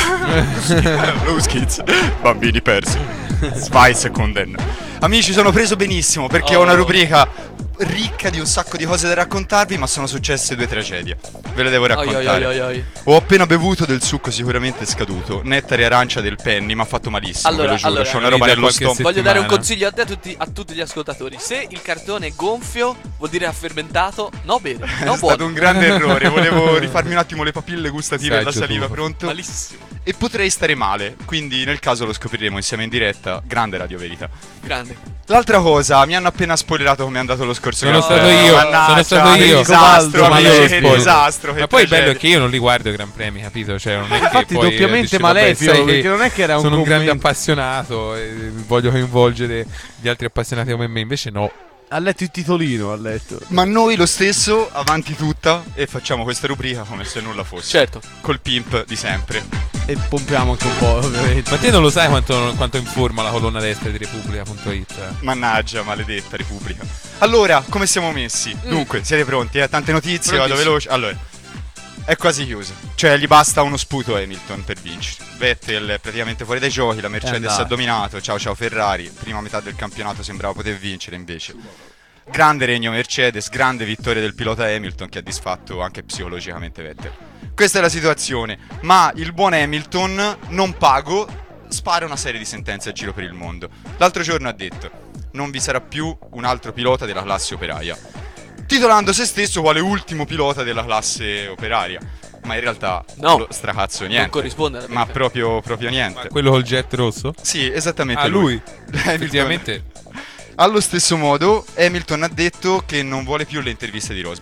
S4: Loose Kids, bambini persi. Zwei Sekunden. Amici, sono preso benissimo perché ho una rubrica ricca di un sacco di cose da raccontarvi, ma sono successe due tragedie. Ve le devo raccontare.
S3: Oi, oi, oi, oi.
S4: Ho appena bevuto del succo sicuramente scaduto, nettare arancia del Penny, mi ha fatto malissimo,
S3: Allora,
S4: ve lo giuro,
S3: allora,
S4: c'ho una roba
S13: da
S4: nello
S13: qualche
S4: stomaco.
S3: Voglio dare un
S13: settimana.
S3: consiglio a te e a tutti, a tutti gli ascoltatori. Se il cartone è gonfio, vuol dire ha fermentato, no bene,
S4: È
S3: no
S4: stato
S3: buono.
S4: un grande errore, volevo rifarmi un attimo le papille gustative e la
S13: Saggio
S4: saliva,
S13: tu.
S4: pronto?
S3: Malissimo.
S4: E potrei stare male, quindi nel caso lo scopriremo insieme in diretta. Grande Radio Verità.
S3: Grande.
S4: L'altra cosa, mi hanno appena spoilerato come è andato lo scorso
S13: Sono
S4: Gran
S13: stato
S4: Premio.
S13: io,
S4: Mannaggia,
S13: sono stato
S4: che
S13: io.
S4: disastro,
S13: Ma io lo
S4: che
S13: spoiler.
S4: disastro, che
S13: Ma poi il bello è
S4: tragedia.
S13: che io non li guardo i Gran Premi, capito? Cioè, non è che
S2: Infatti
S13: poi
S2: doppiamente
S13: dici, vabbè,
S2: malefico,
S13: sai che
S2: perché non è che era un
S13: sono un grande
S2: commento.
S13: appassionato e voglio coinvolgere gli altri appassionati come me, invece no.
S2: Ha letto il titolino, ha letto.
S4: Ma noi lo stesso, avanti tutta, e facciamo questa rubrica come se nulla fosse.
S3: Certo.
S4: Col pimp di sempre.
S2: E pompiamo anche un po', ovviamente.
S13: Ma te non lo sai quanto, quanto informa la colonna destra di Repubblica punto it? Eh?
S4: Mannaggia, maledetta Repubblica. Allora, come siamo messi?
S3: Mm.
S4: Dunque, siete pronti? Eh? Tante notizie, vado
S3: Prontissimo.
S4: veloce. Allora, è quasi chiusa. Cioè, gli basta uno sputo a Hamilton per vincere. Vettel è praticamente fuori dai giochi, la Mercedes
S2: andato.
S4: ha dominato. Ciao ciao Ferrari. Prima metà del campionato sembrava poter vincere, invece. Grande regno Mercedes, grande vittoria del pilota Hamilton che ha disfatto anche psicologicamente Vettel. Questa è la situazione, ma il buon Hamilton, non pago, spara una serie di sentenze a giro per il mondo. L'altro giorno ha detto: non vi sarà più un altro pilota della classe operaia, titolando se stesso quale ultimo pilota della classe operaria. Ma in realtà
S3: No.
S4: lo stracazzo niente.
S3: Non corrisponde alla
S4: Ma
S3: verità.
S4: proprio, proprio niente.
S13: Quello col jet rosso?
S4: Sì, esattamente
S13: Ah, lui?
S4: Hamilton.
S13: Effettivamente.
S4: Allo stesso modo, Hamilton ha detto che non vuole più le interviste di Rosberg.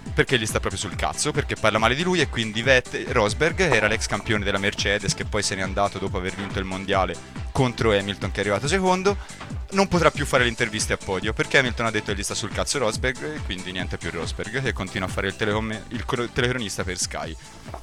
S4: perché gli sta proprio sul cazzo, perché parla male di lui e quindi Vettel, Rosberg, era l'ex campione della Mercedes che poi se n'è andato dopo aver vinto il mondiale contro Hamilton che è arrivato secondo, non potrà più fare le interviste a podio perché Hamilton ha detto che gli sta sul cazzo Rosberg e quindi niente più Rosberg che continua a fare il, telecom- il cro- telecronista per Sky.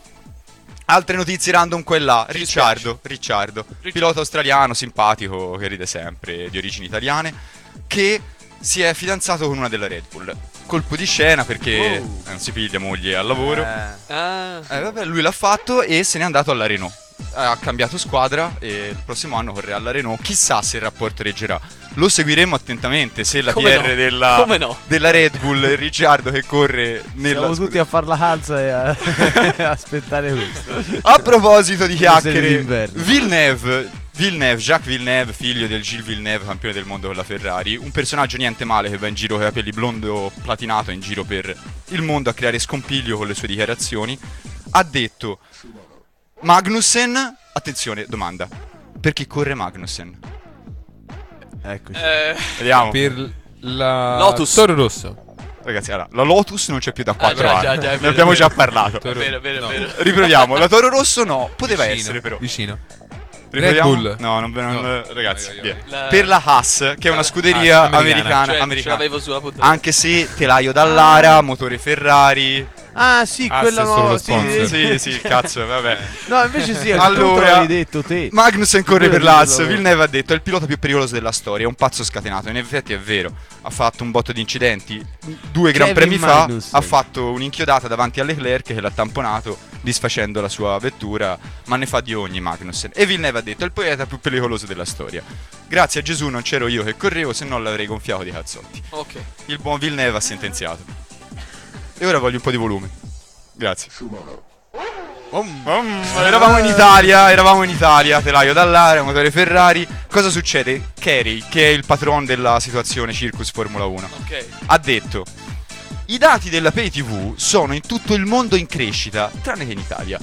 S4: Altre notizie random qua e là. Ricciardo, Ricciardo, pilota australiano simpatico che ride sempre, di origini italiane, che si è fidanzato con una della Red Bull. Colpo di scena perché
S3: Oh.
S4: non si piglia moglie al lavoro.
S3: Eh. Ah.
S4: Eh, vabbè, lui l'ha fatto e se n'è andato alla Renault. Ha cambiato squadra e il prossimo anno correrà alla Renault. Chissà se il rapporto reggerà. Lo seguiremo attentamente se la
S3: Come
S4: P R
S3: no?
S4: della,
S3: Come no?
S4: della Red Bull e Ricciardo che corre nella
S2: Siamo tutti a far la calza e a aspettare questo.
S4: A proposito di
S2: Le serie
S4: chiacchiere,
S2: d'inverno.
S4: Villeneuve, Villeneuve, Jacques Villeneuve, figlio del Gilles Villeneuve, campione del mondo con la Ferrari, un personaggio niente male che va in giro con i capelli blondo platinato in giro per il mondo a creare scompiglio con le sue dichiarazioni, ha detto: Magnussen, attenzione, domanda, per chi corre Magnussen?
S2: Eccoci.
S3: Eh,
S4: Vediamo.
S13: Per la
S3: Lotus.
S13: Toro Rosso.
S4: Ragazzi, allora, la Lotus non c'è più da quattro
S3: già,
S4: anni,
S3: già, già, è
S4: ne
S3: vero,
S4: abbiamo
S3: è
S4: già
S3: vero.
S4: parlato.
S3: È vero, è vero,
S13: No.
S3: è vero.
S4: Riproviamo, la Toro Rosso no, poteva
S13: Vicino,
S4: essere però.
S13: Vicino.
S4: Riproviamo?
S13: Red Bull.
S4: No, non, non-
S13: No.
S4: ragazzi,
S13: Vai, vai,
S4: via.
S13: vai.
S3: La-
S4: Per la Haas, che è una scuderia
S13: Haas, americana.
S4: americana,
S3: Cioè, ce
S4: americana.
S3: l'avevo sulla puntata.
S4: Anche se telaio Dallara, motore Ferrari.
S2: Ah, sì,
S13: Ah,
S2: quella
S13: se è solo
S2: nuova.
S13: lo
S2: Sì,
S13: sponsor.
S2: sì.
S4: Sì, sì, cazzo, vabbè.
S2: No, invece sì,
S4: Allora,
S2: allora l'avevi detto te.
S4: Magnussen corre
S2: Pure
S4: per l'Haas.
S2: io, vabbè.
S4: Villeneuve ha detto è il pilota più pericoloso della storia, è un pazzo scatenato. In effetti è vero, ha fatto un botto di incidenti. Due Gran
S2: Kevin
S4: Premi fa
S2: Magnussen.
S4: ha fatto un'inchiodata davanti a Leclerc che l'ha tamponato disfacendo la sua vettura, ma ne fa di ogni Magnussen. E Villeneuve ha detto è il pilota più pericoloso della storia. Grazie a Gesù non c'ero io che correvo, se no l'avrei gonfiato di cazzotti.
S3: Ok.
S4: Il buon Villeneuve ha sentenziato. E ora voglio un po' di volume. Grazie. Um, eravamo in Italia, eravamo in Italia, telaio Dallara, motore Ferrari. Cosa succede? Carey, che è il patron della situazione Circus Formula uno,
S3: Ok.
S4: ha detto: i dati della Pay T V sono in tutto il mondo in crescita, tranne che in Italia.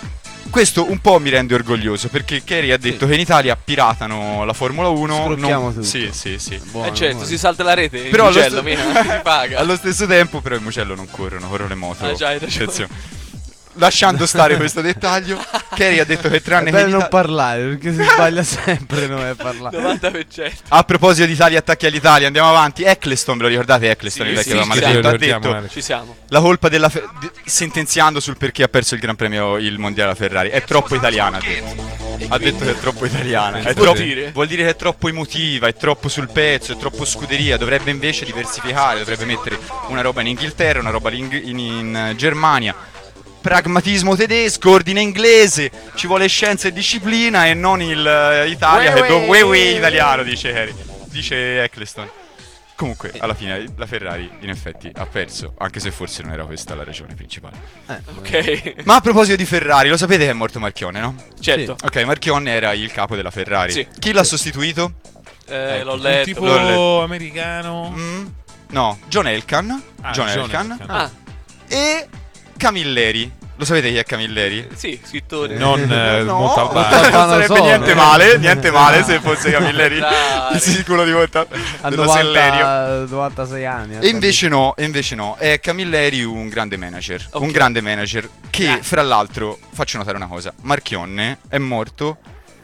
S4: Questo un po' mi rende orgoglioso perché Carey ha detto
S2: Sì.
S4: che in Italia piratano la Formula uno.
S2: Scrocchiamo
S4: non...
S2: tutto.
S4: Sì, sì, sì.
S2: Buono,
S3: Eh certo,
S2: buono.
S3: si salta la rete.
S4: Però
S3: il
S4: allo
S3: Mugello,
S4: st-
S3: mia, si paga.
S4: allo stesso tempo però i Mugello non corrono, corrono le moto.
S3: Ah, già, hai ragione.
S4: Attenzione. Lasciando stare questo dettaglio, Carey ha detto che
S2: È
S4: tranne che
S2: bello
S4: in
S2: non
S4: Ita-
S2: parlare perché si sbaglia sempre noi a parlare.
S3: novanta per cento.
S4: a proposito di Italia attacchi all'Italia, andiamo avanti. Eccleston, ve lo ricordate Eccleston,
S3: Sì,
S4: il vecchio
S3: sì,
S4: da
S3: sì,
S4: maledetto,
S13: sì,
S4: ha
S13: lo ricordiamo,
S4: detto
S13: eh.
S3: Ci siamo.
S4: la colpa della Fe- di- sentenziando sul perché ha perso il Gran Premio, il mondiale alla Ferrari, è troppo italiana. Ha detto, ha detto che è troppo italiana. È
S3: vuol
S4: troppo-
S3: dire?
S4: vuol dire che è troppo emotiva, è troppo sul pezzo, è troppo scuderia. Dovrebbe invece diversificare, dovrebbe mettere una roba in Inghilterra, una roba in, in- in Germania. Pragmatismo tedesco, ordine inglese, ci vuole scienza e disciplina e non il eh, Italia che è do- ue ue italiano, dice Harry, dice Eccleston. Comunque, alla fine la Ferrari in effetti ha perso, anche se forse non era questa la ragione principale.
S3: Ok.
S4: Ma a proposito di Ferrari, lo sapete che è morto Marchionne, no?
S3: Certo.
S4: Ok, Marchionne era il capo della Ferrari.
S3: Sì.
S4: Chi l'ha sostituito?
S3: Eh, l'ho
S13: Un
S3: letto.
S13: tipo
S4: l'ho letto.
S13: americano.
S4: Mm, no, John Elkann.
S13: Ah,
S4: John
S13: John
S4: Elkann.
S13: Elkann.
S3: Ah,
S4: E Camilleri. Lo sapete chi è Camilleri?
S3: sì, scrittore.
S13: Non eh,
S4: No,
S13: Montalbano.
S4: non sarebbe
S2: Montalbano
S4: niente
S2: sono.
S4: male, niente male se fosse Camilleri,
S3: Dai.
S4: il sicuro di volta
S2: A
S4: dello Sellerio.
S2: novanta, novantasei anni.
S4: E invece no, e invece no, è Camilleri un grande manager,
S3: Ok.
S4: un grande manager che
S3: Ah.
S4: fra l'altro, faccio notare una cosa, Marchionne è morto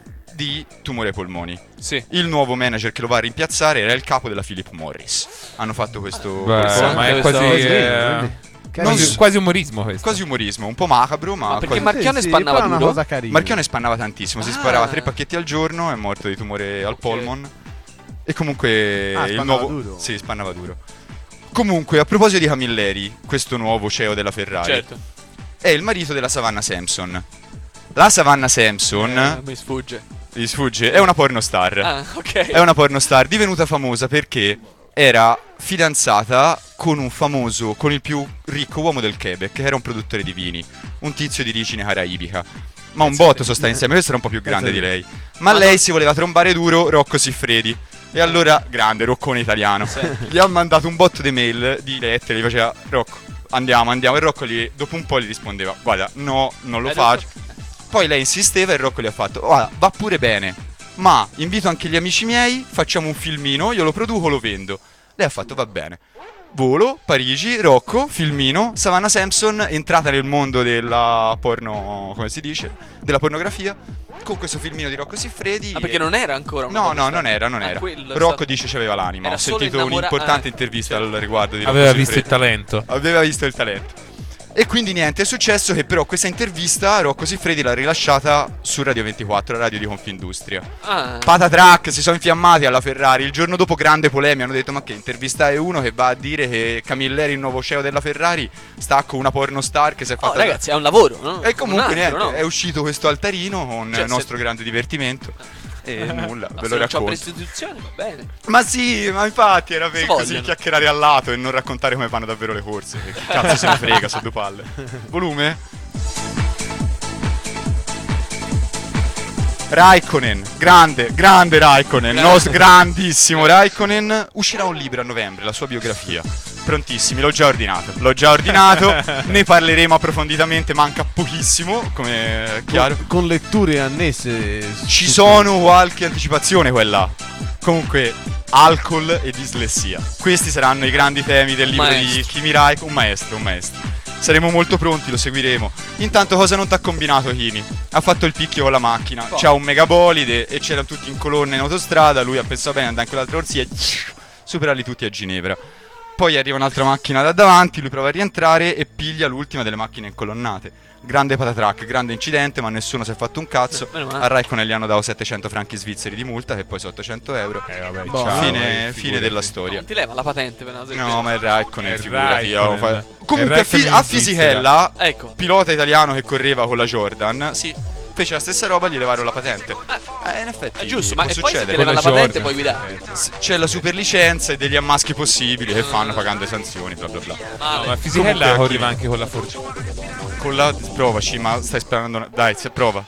S4: di tumore ai polmoni.
S3: Sì.
S4: Il nuovo manager che lo va a rimpiazzare era il capo della Philip Morris. Hanno fatto questo,
S13: Beh,
S4: questo-
S13: ma è
S3: questo-
S13: quasi,
S3: questo-
S13: eh,
S4: Non
S13: quasi,
S4: so-
S13: quasi umorismo questo.
S4: quasi umorismo, un po' macabro, ma,
S3: Ma perché
S4: quasi-
S3: Marchionne
S2: Sì, sì,
S3: spannava
S2: però è una
S3: duro?
S2: cosa carina.
S4: Marchionne spannava tantissimo, si
S3: Ah.
S4: sparava tre pacchetti al giorno, è morto di tumore al
S3: Ok.
S4: polmon. E comunque
S2: Ah,
S4: il
S2: spannava
S4: nuovo
S2: duro.
S4: Sì, spannava duro. Comunque, a proposito di Camilleri, questo nuovo C E O della Ferrari,
S3: Certo.
S4: è il marito della Savannah Samson. La Savannah Samson,
S3: Eh, mi sfugge.
S4: mi sfugge, è una pornostar.
S3: Ah, ok.
S4: È una pornostar divenuta famosa perché era fidanzata con un famoso, con il più ricco uomo del Quebec, che era un produttore di vini, un tizio di origine caraibica. Ma un botto sono stati insieme, questo era un po' più grande di lei. Ma
S3: Ma
S4: lei
S3: no.
S4: si voleva trombare duro Rocco Siffredi. E allora, grande, Roccone italiano, gli ha mandato un botto di mail, di lettere, gli faceva Rocco, andiamo, andiamo. E Rocco gli, dopo un po' gli rispondeva, guarda, no, non lo
S3: Eh,
S4: faccio. Poi lei insisteva e Rocco gli ha fatto, guarda, va pure bene, ma invito anche gli amici miei, facciamo un filmino, io lo produco, lo vendo. Lei ha fatto, va bene. volo, Parigi, Rocco, filmino, Savannah Sampson, entrata nel mondo della porno, come si dice, della pornografia, con questo filmino di Rocco Siffredi.
S3: Ah, perché non era ancora una
S4: No, no,
S3: pornostar?
S4: non era, non
S3: Ah,
S4: era.
S3: quello è
S4: Rocco
S3: stato-
S4: dice c'aveva l'anima.
S3: Era
S4: Ho
S3: solo
S4: sentito
S3: innamora-
S4: un'importante
S3: ah,
S4: intervista al riguardo di Rocco
S13: Aveva
S4: Siffredi.
S13: visto il talento.
S4: Aveva visto il talento. E quindi niente, è successo che però questa intervista Rocco Siffredi l'ha rilasciata su Radio ventiquattro, la radio di Confindustria.
S3: Ah.
S4: Patatrack, si sono infiammati alla Ferrari. Il giorno dopo grande polemica, hanno detto ma che intervistare uno che va a dire che Camilleri, il nuovo C E O della Ferrari, sta con una pornostar che si è
S3: Oh,
S4: fatta...
S3: ragazzi, è un lavoro, no?
S4: E comunque
S3: Un altro,
S4: niente,
S3: no?
S4: è uscito questo altarino con
S3: Cioè,
S4: il nostro
S3: se-
S4: grande divertimento. E nulla,
S3: Ma
S4: ve
S3: se
S4: lo
S3: non c'ho
S4: racconto.
S3: prestazioni, va bene.
S4: Ma sì, ma infatti era per
S3: Si
S4: così
S3: vogliono.
S4: chiacchierare al lato e non raccontare come fanno davvero le corse. Che cazzo se ne frega, sono due palle. Volume? Raikkonen, grande, grande Raikkonen,
S3: Grande.
S4: nos- grandissimo Raikkonen. Uscirà un libro a novembre, la sua biografia. Prontissimi, l'ho già ordinato. L'ho già ordinato, ne parleremo approfonditamente, manca pochissimo, come è chiaro.
S2: Con, con letture annesse.
S4: Ci sono qualche anticipazione quella. Comunque, alcol e dislessia. Questi saranno i grandi temi del libro di
S3: Maestro.
S4: Kimi Raikkonen. Un maestro, un maestro. Saremo molto pronti, lo seguiremo. Intanto cosa non t'ha combinato Kimi? Ha fatto il picchio con la macchina.
S3: Oh.
S4: C'ha un megabolide e c'erano tutti in colonna in autostrada. Lui ha pensato bene, andare in quell'altra corsia e superarli tutti a Ginevra. Poi arriva un'altra macchina da davanti, lui prova a rientrare e piglia l'ultima delle macchine incolonnate. Grande patatrack, grande incidente, ma nessuno si è fatto un cazzo.
S3: Meno male.
S4: A Raikkonen gli hanno dato settecento franchi svizzeri di multa, che poi sono ottocento euro.
S13: Eh, vabbè,
S2: Boh,
S13: ciao,
S4: fine,
S13: eh,
S4: fine
S13: figurati.
S4: della storia.
S3: Non ti leva la patente per una
S4: No, ma è Raikkonen,
S13: È
S4: figurati.
S13: Raikkonen.
S4: oh, fa-
S13: È
S4: Comunque a, Fi-
S13: Raikkonen
S4: a
S13: in
S4: Fisichella,
S3: Ecco.
S4: pilota italiano che correva con la Jordan, sì, fece la stessa roba, gli levarono la patente. Eh, in effetti
S3: È giusto, ma
S4: può
S3: e poi se
S4: succedere.
S3: ti leva la
S13: Con la
S3: patente
S13: Jordan.
S3: puoi guidare.
S4: S- C'è la super licenza e degli ammaschi possibili che fanno pagando le sanzioni, bla bla bla.
S3: Male.
S13: No, ma Fisichella
S4: Comunque,
S13: correva
S4: chi-
S13: anche con la Forza.
S4: Con la provaci, ma stai sperando. Dai, se prova.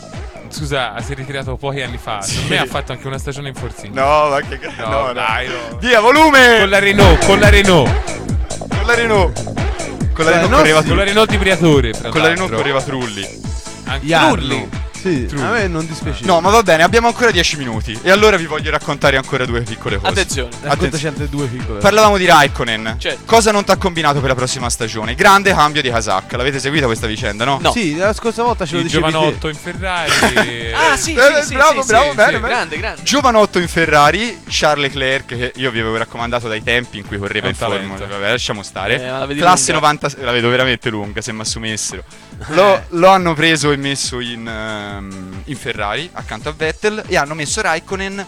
S13: Scusa, si è ritirato pochi anni fa.
S4: Sì.
S13: Per me ha fatto anche una stagione in Forza.
S4: No, ma che
S13: No,
S4: no, no.
S13: dai, no.
S4: Via, volume!
S13: Con la Renault, con la Renault.
S4: Con la Renault. Con la
S2: Beh,
S4: Renault
S2: no,
S4: correva
S13: Con la Renault di Briatore. fra
S4: Con la
S13: l'altro.
S4: Renault correva Trulli.
S13: Anche
S2: Jarno.
S13: Trulli.
S2: Sì,
S13: Trulli.
S2: a me non dispiace.
S4: No, ma va bene, abbiamo ancora dieci minuti. E allora vi voglio raccontare ancora due piccole cose.
S3: Attenzione.
S2: Raccontaci altre due piccole.
S4: Parlavamo di Raikkonen.
S3: Certo.
S4: Cosa non ti ha combinato per la prossima stagione? Grande cambio di casacca. L'avete seguita questa vicenda, no?
S3: No.
S2: Sì, la scorsa volta ce lo
S13: Il
S2: dicevi
S13: giovanotto
S2: te.
S13: in Ferrari.
S3: Ah, sì,
S4: Eh,
S3: sì, sì,
S4: bravo,
S3: sì,
S4: bravo,
S3: sì,
S4: bene,
S3: sì,
S4: bene.
S3: grande, grande.
S4: Giovanotto in Ferrari, Charles Leclerc, che io vi avevo raccomandato dai tempi in cui correva
S13: È
S4: in
S13: un talento.
S4: Formula. Vabbè, lasciamo stare.
S3: Eh, ma la vedi
S4: Classe
S3: lunga.
S4: novanta, la vedo veramente lunga, se mi assumessero. Lo, lo hanno preso e messo in, ehm, in Ferrari accanto a Vettel e hanno messo Raikkonen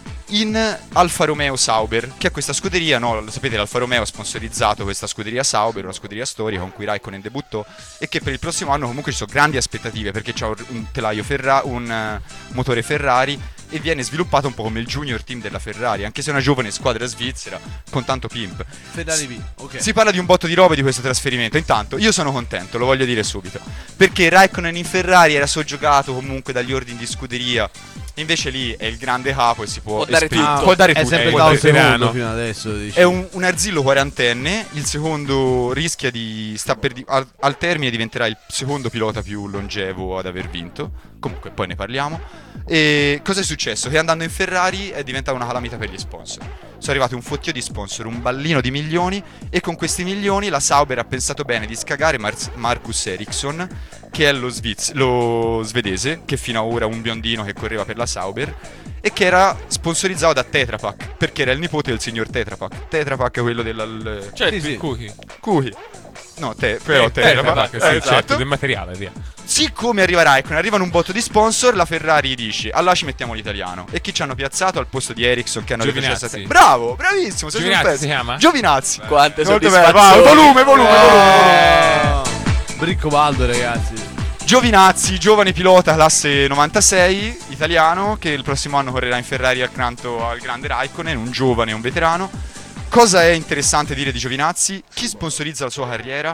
S4: in Alfa Romeo Sauber, che è questa scuderia, no? Lo sapete, l'Alfa Romeo ha sponsorizzato questa scuderia Sauber, una scuderia storica con cui Raikkonen debuttò e che per il prossimo anno comunque ci sono grandi aspettative perché c'ha un- un telaio Ferra- un eh, motore Ferrari e viene sviluppato un po' come il junior team della Ferrari, anche se è una giovane squadra svizzera con tanto pimp.
S2: Ferrari V, ok.
S4: Si parla di un botto di roba di questo trasferimento. Intanto io sono contento, lo voglio dire subito, perché Raikkonen in Ferrari era soggiogato comunque dagli ordini di scuderia. Invece lì è il grande capo e si può
S3: Può dare
S4: esprimere-
S3: tutto.
S4: può dare
S2: È
S4: tutto.
S2: sempre
S13: è
S2: stato
S13: il veterano.
S2: secondo fino adesso. Dici.
S4: È un, un Arzillo quarantenne, il secondo rischia di sta per di- al, al termine diventerà il secondo pilota più longevo ad aver vinto. Comunque poi ne parliamo. E cosa è successo? Che andando in Ferrari è diventata una calamita per gli sponsor. Sono arrivati un fottio di sponsor, un ballino di milioni e con questi milioni la Sauber ha pensato bene di scagare Mar- Marcus Ericsson, che è lo, sviz- lo svedese, che fino a ora un biondino che correva per la Sauber e che era sponsorizzato da Tetra Pak, perché era il nipote del signor Tetra Pak. Tetra Pak è quello del...
S3: Cioè,
S2: Sì, sì.
S13: Cookie.
S4: Cookie. No, te, però
S13: Eh,
S4: Tetra
S13: Tetra
S4: Pak.
S13: Pak, sì,
S4: eh, esatto.
S13: certo, del materiale, via.
S4: Siccome arriva Raikkonen, arrivano un botto di sponsor, la Ferrari dice, allora ci mettiamo l'italiano. E chi ci hanno piazzato al posto di Ericsson che hanno
S13: Giovinazzi.
S4: retrocesso a te? Bravo, bravissimo, sei sul
S13: Giovinazzi
S4: pezzo.
S13: si chiama?
S4: Giovinazzi.
S3: Quante
S4: Molto bene,
S3: soddisfazioni.
S4: vai, volume, volume, volume.
S2: Oh, Briccobaldo, ragazzi.
S4: Giovinazzi, giovane pilota classe novantasei, italiano, che il prossimo anno correrà in Ferrari accanto al grande Raikkonen, un giovane, un veterano. Cosa è interessante dire di Giovinazzi? Chi sponsorizza la sua carriera?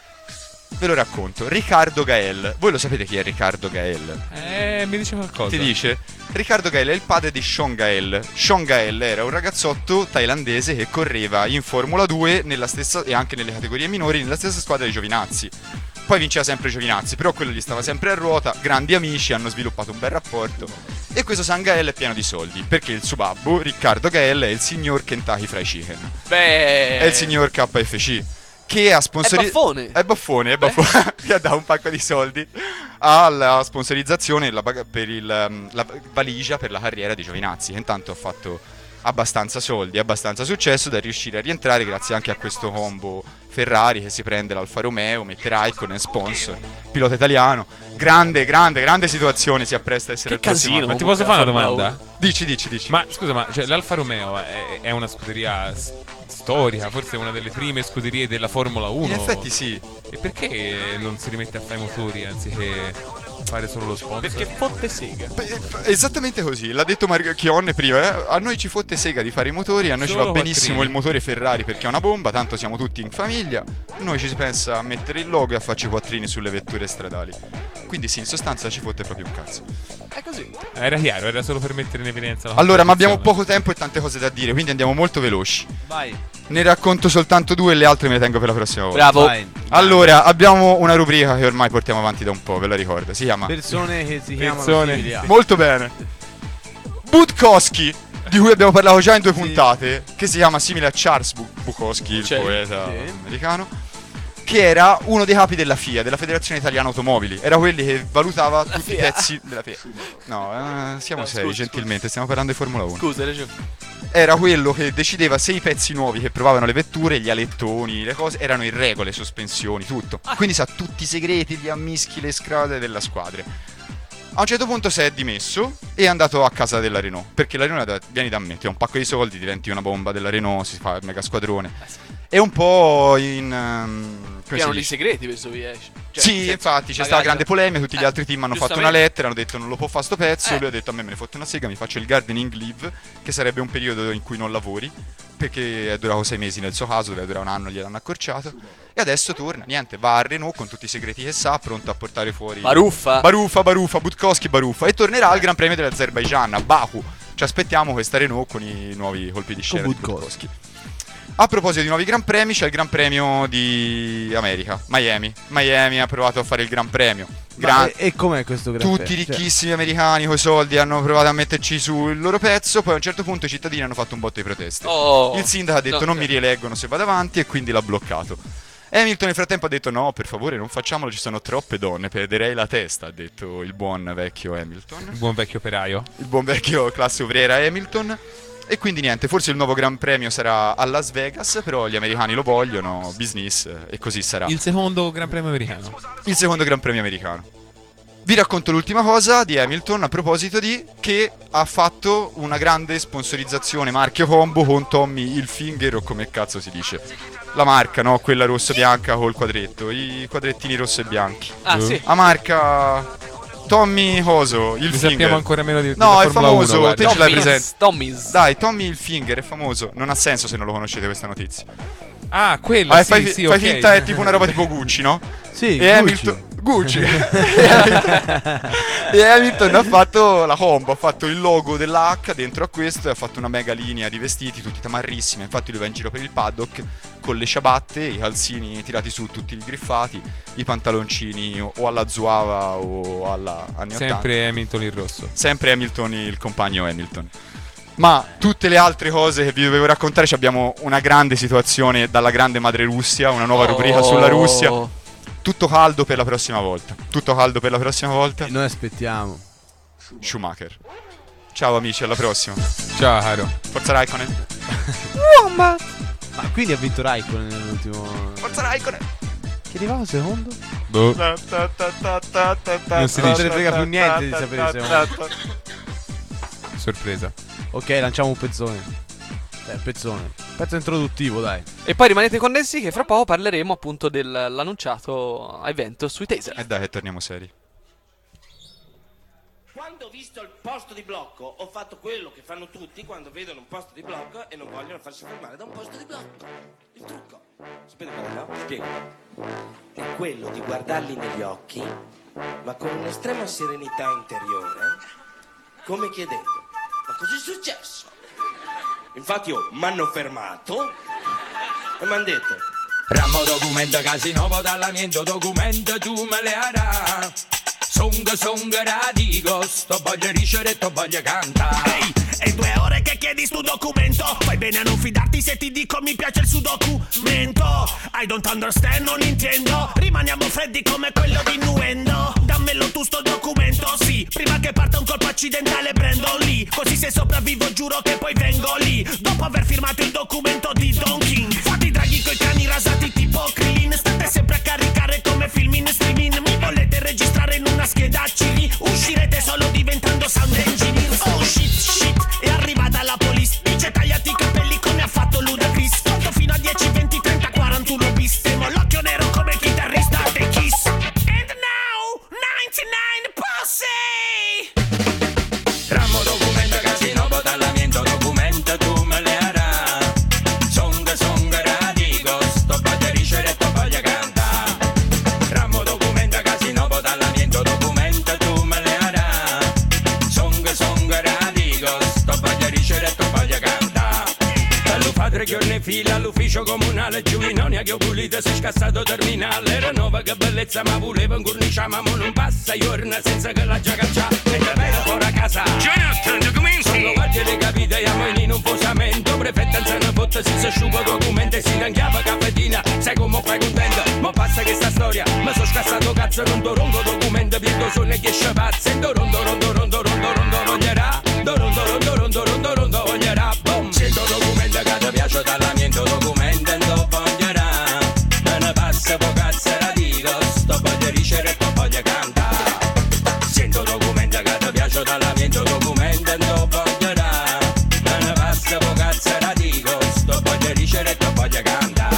S4: Ve lo racconto. Riccardo Gael. Voi lo sapete chi è Riccardo Gael?
S13: Eh, mi dice qualcosa.
S4: Ti dice? Riccardo Gael è il padre di Sean Gael. Sean Gael era un ragazzotto thailandese che correva in Formula due nella stessa, e anche nelle categorie minori nella stessa squadra di Giovinazzi. Poi vinceva sempre Giovinazzi, però quello gli stava sempre a ruota, grandi amici, hanno sviluppato un bel rapporto. E questo San Gael è pieno di soldi, perché il suo babbo, Riccardo Gael, è il signor Kentucky Fried Chicken.
S3: Beh,
S4: è il signor K F C, che ha sponsorizzato...
S3: È baffone.
S4: È baffone, è baffone, che ha dato un pacco di soldi alla sponsorizzazione la, per il, la valigia per la carriera di Giovinazzi, che intanto ha fatto abbastanza soldi, abbastanza successo da riuscire a rientrare grazie anche a questo combo Ferrari che si prende l'Alfa Romeo, mette Raikkonen sponsor, pilota italiano. Grande, grande, grande situazione si appresta a essere
S3: che
S4: il prossimo.
S3: casino.
S13: Ma ti posso fare una domanda?
S4: Dici, dici, dici.
S13: Ma scusa, ma cioè, l'Alfa Romeo è, è una scuderia s- storica, forse una delle prime scuderie della Formula uno.
S4: In effetti sì.
S13: E perché non si rimette a fare i motori anziché fare solo lo sponsor?
S3: Perché fotte sega.
S4: Beh, esattamente così, l'ha detto Mario Chionne prima, eh? A noi ci fotte sega di fare i motori, a noi
S13: Solo
S4: ci va benissimo
S13: quattrini.
S4: il motore Ferrari perché è una bomba, tanto siamo tutti in famiglia, noi ci si pensa a mettere il logo e a farci i quattrini sulle vetture stradali. Quindi sì, in sostanza ci fotte proprio un cazzo.
S3: È così.
S13: Era chiaro, era solo per mettere in evidenza la
S4: Allora, ma abbiamo
S13: competizione.
S4: poco tempo e tante cose da dire, quindi andiamo molto veloci.
S2: Vai.
S4: Ne racconto soltanto due e le altre me le tengo per la prossima volta.
S3: Bravo.
S2: Vai.
S4: Allora, abbiamo una rubrica che ormai portiamo avanti da un po', ve la ricordo, si chiama
S2: Persone che si chiamano
S13: Persone.
S2: simili a.
S4: Molto bene. Bukowski, di cui abbiamo parlato già in due puntate, che si chiama simile a Charles Bu- Bukowski, il
S3: Cioè,
S4: poeta
S2: sì.
S4: americano, che era uno dei capi della F I A, della Federazione Italiana Automobili. Era quelli che valutava tutti i
S3: F I A.
S4: pezzi della F I A. No, eh, siamo
S3: No,
S4: seri,
S3: scusa,
S4: gentilmente, stiamo parlando di Formula uno.
S3: Scusa, hai ragione.
S4: Era quello che decideva se i pezzi nuovi che provavano le vetture, gli alettoni, le cose, erano in regola, le sospensioni, tutto. Quindi sa tutti i segreti, gli ammischi, le scrade della squadra. A un certo punto si è dimesso e è andato a casa della Renault, perché la Renault è da, vieni da me, ti ho un pacco di soldi, diventi una bomba della Renault, si fa il mega squadrone. È un po' in... Um, come si
S3: Piano di
S4: dice?
S3: segreti per vi esce. Cioè,
S4: Sì,
S3: nel senso,
S4: infatti c'è stata
S3: magari-
S4: grande polemica, tutti gli
S3: Eh,
S4: altri team hanno fatto una
S3: giustamente.
S4: lettera, hanno detto non lo può fare sto pezzo,
S3: Eh.
S4: lui ha detto a me me ne fotte una sega, mi faccio il gardening leave, che sarebbe un periodo in cui non lavori, perché è durato sei mesi nel suo caso, doveva durare un anno, gliel'hanno accorciato, e adesso torna, niente, va a Renault con tutti i segreti che sa, pronto a portare fuori...
S3: Baruffa.
S4: Baruffa, Baruffa, Bukowski, Baruffa, e tornerà al Gran Premio dell'Azerbaijan, a Baku. Ci aspettiamo questa Renault con i nuovi colpi di scena di Bukowski. A proposito di nuovi Gran Premi, c'è il Gran Premio di America, Miami. Miami ha provato a fare il Gran Premio. Gran-
S2: Ma e, e com'è questo gran
S4: Tutti
S2: premio? Cioè,
S4: ricchissimi americani con i soldi hanno provato a metterci su il loro pezzo, poi a un certo punto i cittadini hanno fatto un botto di proteste.
S3: Oh.
S4: Il sindaco ha detto
S3: No,
S4: non
S3: eh.
S4: mi rieleggono se vado avanti e quindi l'ha bloccato. Hamilton nel frattempo ha detto no, per favore non facciamolo, ci sono troppe donne, perderei la testa, ha detto il buon vecchio Hamilton.
S13: Il buon vecchio operaio.
S4: Il buon vecchio classe obrera Hamilton. E quindi niente, forse il nuovo Gran Premio sarà a Las Vegas, però gli americani lo vogliono, business, e così sarà.
S13: Il secondo Gran Premio americano.
S4: Il secondo Gran Premio americano. Vi racconto l'ultima cosa di Hamilton a proposito di che ha fatto una grande sponsorizzazione marchio combo con Tommy Hilfiger, o come cazzo si dice. La marca, no? Quella rosso-bianca col quadretto, i quadrettini rosso e bianchi.
S3: Ah, sì.
S4: La marca Tommy Coso, il
S13: Ne
S4: Finger.
S13: sappiamo ancora meno di
S4: No,
S13: della
S4: è
S13: Formula
S4: famoso,
S13: uno, guarda.
S4: te ce l'hai
S3: Tommy's,
S4: presente.
S3: Tommy's.
S4: Dai, Tommy Hilfiger è famoso. Non ha senso se non lo conoscete questa notizia.
S13: Ah, quella,
S4: Vabbè,
S13: sì,
S4: fai,
S13: sì,
S4: fai
S13: ok.
S4: finta è tipo una roba tipo Gucci, no?
S2: Sì,
S4: e
S2: Gucci.
S4: Hamilton Gucci e, Hamilton, e Hamilton ha fatto la combo, ha fatto il logo della H dentro a questo e ha fatto una mega linea di vestiti tutti tamarrissimi. Infatti lui va in giro per il paddock con le ciabatte, i calzini tirati su tutti griffati, i pantaloncini o alla Zuava o alla anni ottanta.
S13: Sempre Hamilton il rosso.
S4: Sempre Hamilton, il compagno Hamilton. Ma tutte le altre cose che vi dovevo raccontare, ci abbiamo una grande situazione dalla grande madre Russia, una nuova rubrica
S3: Oh.
S4: sulla Russia. Tutto caldo per la prossima volta. Tutto caldo per la prossima volta.
S2: E noi aspettiamo.
S4: Schumacher. Ciao amici, alla prossima.
S13: Ciao caro.
S4: Forza Raikkonen.
S2: Ma quindi ha vinto Raikkonen nell'ultimo.
S4: Forza Raikkonen.
S2: Che arrivava secondo?
S13: Boh.
S4: Non
S13: Non si
S2: Non
S13: dice.
S2: te ne frega più niente di sapere secondo.
S13: Sorpresa.
S2: Ok, lanciamo un pezzone. Eh, pezzone. Pezzo introduttivo, dai.
S3: E poi rimanete connessi che fra poco parleremo appunto dell'annunciato evento sui taser.
S4: E dai che torniamo seri.
S19: Quando ho visto il posto di blocco, ho fatto quello che fanno tutti quando vedono un posto di blocco e non vogliono farsi fermare da un posto di blocco. Il trucco. Sapete qual è, no? Spiego. È quello di guardarli negli occhi, ma con un'estrema serenità interiore, come chiedendo: ma cos'è successo? Infatti io m'hanno fermato e mi hanno detto:
S20: Ramo documento casino dall'amiento documento tu me le harà. Song song radico, sto voglio ricere, sto voglio cantare.
S17: Ehi, hey, è due ore che chiedi sto documento. Fai bene a non fidarti se ti dico mi piace il suo documento. I don't understand, non intendo. Rimaniamo freddi come quello di Nuendo. Dammelo tu sto documento, sì. Prima che parta un colpo accidentale prendo lì. Così se sopravvivo giuro che poi vengo lì. Dopo aver firmato il documento di Don King. Fatti draghi coi cani rasati tipo Krillin. State sempre a caricare come film in streaming. Mi volete registrare in una scheda C D, uscirete solo diventando sound engineer. Oh shit shit, è arrivata la police. Dice tagliati i capelli come ha fatto Ludacris. Conto fino a dieci, venti, trenta, quarantuno bis. Temo l'occhio nero come chitarrista dei Kiss. And now, ninety-nine Posse.
S20: Ramo documento casino dall'amiento documento tu me le harà. Song song radico, sto voglio ricere, sto voglio cantare. Ramo documento casino dall'amiento documento tu me le harà. Song song radico, sto voglio ricere, sto voglio cantare. Dallo padre giorni fila all'ufficio comunale Giulinoni a che ho pulito si è scassato terminale. Era nuova che bellezza ma voleva incurniciare. Ma mo non passa giorno senza che la già caccia. E da vera fuori a casa Jonathan documenti. Solo guardi le capite siamo in un posamento. Prefetta in sana botta si si asciuga documenti. Si tanchiava caffettina sai come fai contento. Ma passa che sta storia ma so scassato cazzo. Non dorongo documento piego sono e che sciapazza. E dorondo rondo rondo rondo rondo voglierà. Dorondo rondo rondo rondo rondo voglierà. Boom. Sento documento che ti piace dall'amiento documento e non voglierà. Me ne passa po' cazzo la dico. Sto voglio ricere e sto voglio cantare. Sento documento che ti piace dall'amiento documento e non voglierà. Me ne passa po' cazzo la dico. Sto voglio ricere e sto voglio cantare.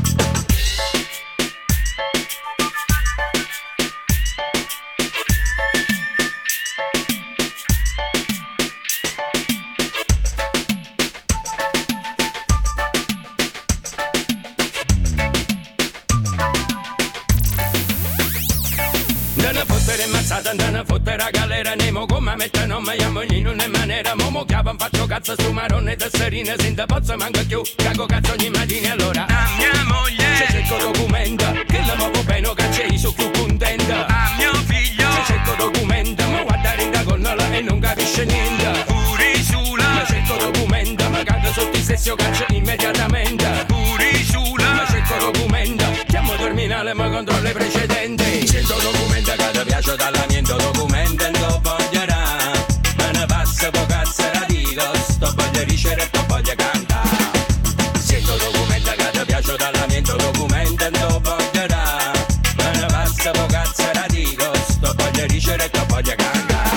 S20: Andana a fottere mazzata, andana a fottere a galera. Nemo come mettono ma io moglino in maniera. Momo chiava faccio cazzo su marone da serina. Senza pozzo manco più, cago cazzo ogni mattina. Allora a mia moglie se cerco documento che la muovo bene cacci su più contenta. A mio figlio se cerco documento ma guardare in da connola e non capisce niente. Puri sulla ma cerco documento ma cago sotto il stesso caccio immediatamente. Puri sulla ma cerco documento chiamo terminale ma controllo i precedenti. Sento documento che ti piace dall'amiento documento e non voglierà. Me ne passa po' cazzo la dico. Sto voglio ricere e sto voglio cantare. Sento documento che ti piace dall'amiento documento e non voglierà. Me ne passa po' cazzo la dico. Sto voglio ricere e sto voglio cantare.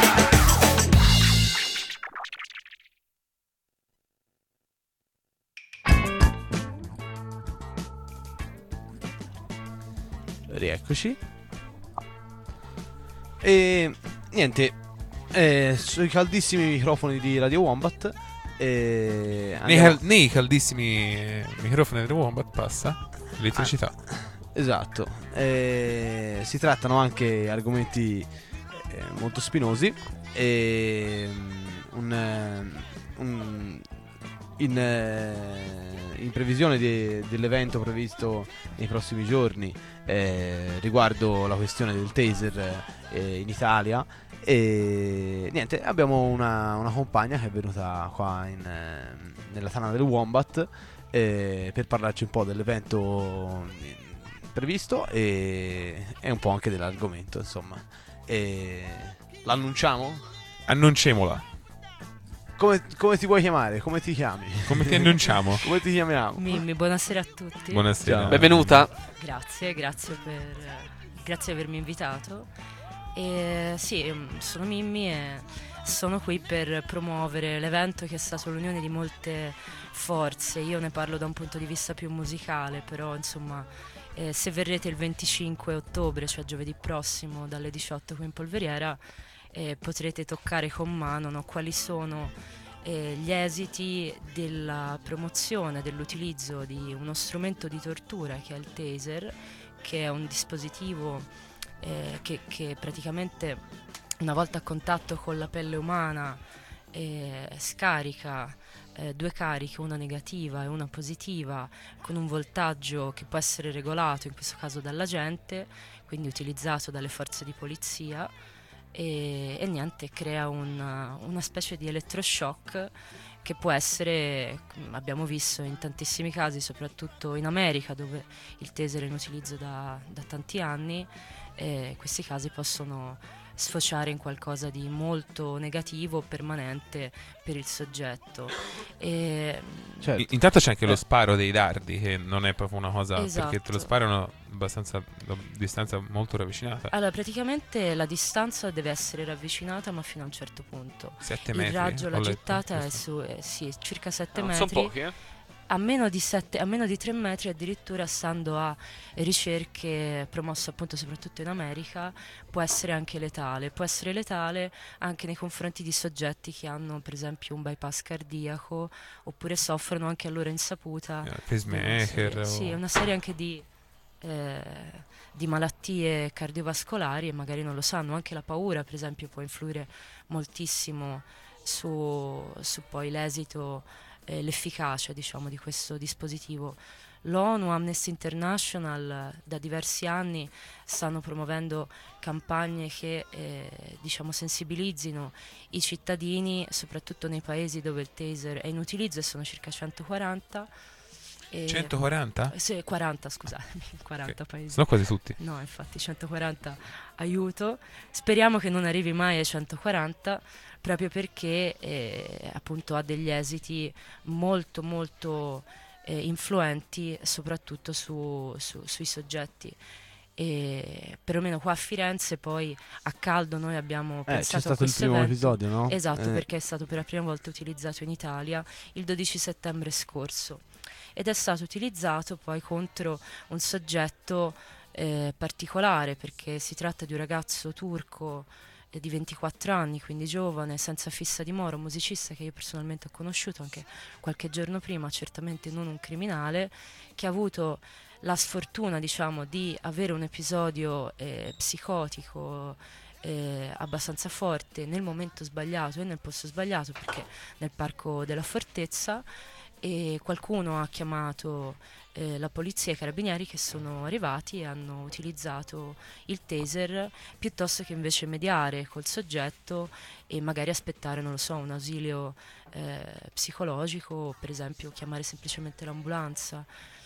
S2: Rieccoci. E niente, eh, sui caldissimi microfoni di Radio Wombat. E
S13: nei, cal- nei caldissimi microfoni di Wombat passa elettricità.
S2: Ah, esatto. E si trattano anche argomenti eh, molto spinosi. E un, un in, in previsione de, dell'evento previsto nei prossimi giorni eh, riguardo la questione del taser eh, in Italia. E niente, abbiamo una, una compagna che è venuta qua in, eh, nella tana del Wombat eh, per parlarci un po' dell'evento previsto e, e un po' anche dell'argomento, insomma. E l'annunciamo?
S13: Annunciamola.
S2: Come, come ti vuoi chiamare? Come ti chiami?
S13: Come ti annunciamo?
S2: Come ti chiamiamo?
S21: Mimmi, buonasera a tutti.
S13: Buonasera.
S3: Benvenuta.
S21: Grazie, grazie per grazie di avermi invitato. E sì, sono Mimmi e sono qui per promuovere l'evento che è stato l'unione di molte forze. Io ne parlo da un punto di vista più musicale, però insomma eh, se verrete il venticinque ottobre, cioè giovedì prossimo dalle diciotto qui in Polveriera, eh, potrete toccare con mano, no, quali sono eh, gli esiti della promozione dell'utilizzo di uno strumento di tortura che è il taser, che è un dispositivo eh, che, che praticamente una volta a contatto con la pelle umana eh, scarica eh, due cariche, una negativa e una positiva, con un voltaggio che può essere regolato, in questo caso dall'agente, quindi utilizzato dalle forze di polizia, e, e niente, crea una, una specie di elettroshock che può essere, abbiamo visto in tantissimi casi, soprattutto in America, dove il taser è in utilizzo da, da tanti anni, e questi casi possono sfociare in qualcosa di molto negativo, permanente per il soggetto. E,
S13: I- Intanto c'è anche lo sparo dei dardi, che non è proprio una cosa,
S21: Esatto.
S13: perché te lo sparano abbastanza da distanza molto ravvicinata.
S21: Allora, praticamente la distanza deve essere ravvicinata, ma fino a un certo punto.
S13: Sette
S21: il
S13: metri,
S21: raggio,
S13: ho
S21: la
S13: letto,
S21: gettata è
S13: giusto.
S21: su eh, sì, circa sette
S3: Non
S21: metri.
S3: sono pochi, eh?
S21: A meno di sette, a meno di tre metri, addirittura, stando a ricerche promosse appunto soprattutto in America, può essere anche letale. Può essere letale anche nei confronti di soggetti che hanno per esempio un bypass cardiaco, oppure soffrono anche a loro insaputa.
S13: Eh, pacemaker
S21: Sì,
S13: o-
S21: sì, una serie anche di eh, di malattie cardiovascolari, e magari non lo sanno. Anche la paura, per esempio, può influire moltissimo su, su poi l'esito, eh, l'efficacia, diciamo, di questo dispositivo. L'ONU, Amnesty International, da diversi anni stanno promuovendo campagne che eh, diciamo sensibilizzino i cittadini, soprattutto nei paesi dove il taser è in utilizzo, e sono circa centoquaranta. E
S13: centoquaranta?
S21: Sì, quaranta, scusatemi, quaranta
S13: Ok,
S21: paesi.
S13: sono quasi tutti.
S21: No, infatti centoquaranta, aiuto. Speriamo che non arrivi mai ai centoquaranta, proprio perché eh, appunto ha degli esiti molto molto eh, influenti, soprattutto su, su- sui soggetti. E perlomeno qua a Firenze, poi a caldo, noi abbiamo
S2: c'è
S21: pensato
S2: stato
S21: a
S2: il
S21: questo
S2: primo
S21: evento.
S2: episodio, no?
S21: Esatto,
S2: Eh.
S21: perché è stato per la prima volta utilizzato in Italia il dodici settembre scorso, ed è stato utilizzato poi contro un soggetto eh, particolare, perché si tratta di un ragazzo turco eh, di ventiquattro anni, quindi giovane, senza fissa dimora, un musicista che io personalmente ho conosciuto anche qualche giorno prima, certamente non un criminale, che ha avuto la sfortuna, diciamo, di avere un episodio eh, psicotico eh, abbastanza forte nel momento sbagliato e nel posto sbagliato, perché nel parco della fortezza, e qualcuno ha chiamato eh, la polizia e i carabinieri, che sono arrivati e hanno utilizzato il taser, piuttosto che invece mediare col soggetto e magari aspettare, non lo so, un ausilio eh, psicologico, o per esempio chiamare semplicemente l'ambulanza.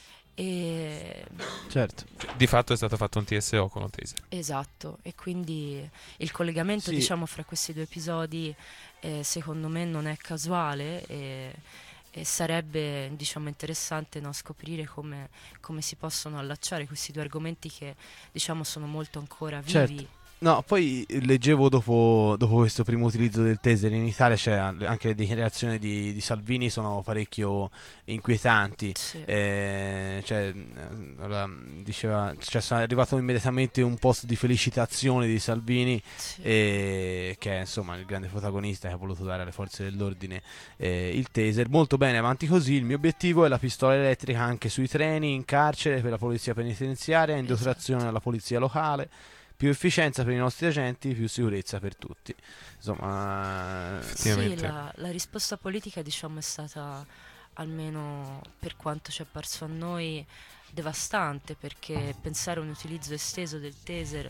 S21: E
S2: Certo.
S13: Cioè, di fatto è stato fatto un T S O con un taser.
S21: esatto, e quindi il collegamento,
S2: Sì.
S21: diciamo, fra questi due episodi eh, secondo me non è casuale, e, e sarebbe, diciamo, interessante, no, scoprire come, come si possono allacciare questi due argomenti che, diciamo, sono molto ancora vivi.
S2: Certo. No, poi leggevo dopo, dopo questo primo utilizzo del taser in Italia, cioè anche le dichiarazioni di, di Salvini sono parecchio inquietanti.
S21: Sì.
S2: Eh, cioè, eh, allora, diceva, cioè, è arrivato immediatamente un post di felicitazione di Salvini,
S21: Sì.
S2: eh, che è insomma il grande protagonista che ha voluto dare alle forze dell'ordine eh, il taser. Molto bene, avanti così. Il mio obiettivo è la pistola elettrica anche sui treni, in carcere, per la polizia penitenziaria, in dotazione alla polizia locale. Pipiù efficienza per i nostri agenti, più sicurezza per tutti. Insomma,
S21: Sì, la, la risposta politica, diciamo, è stata, almeno per quanto ci è apparso a noi, devastante, perché pensare a un utilizzo esteso del taser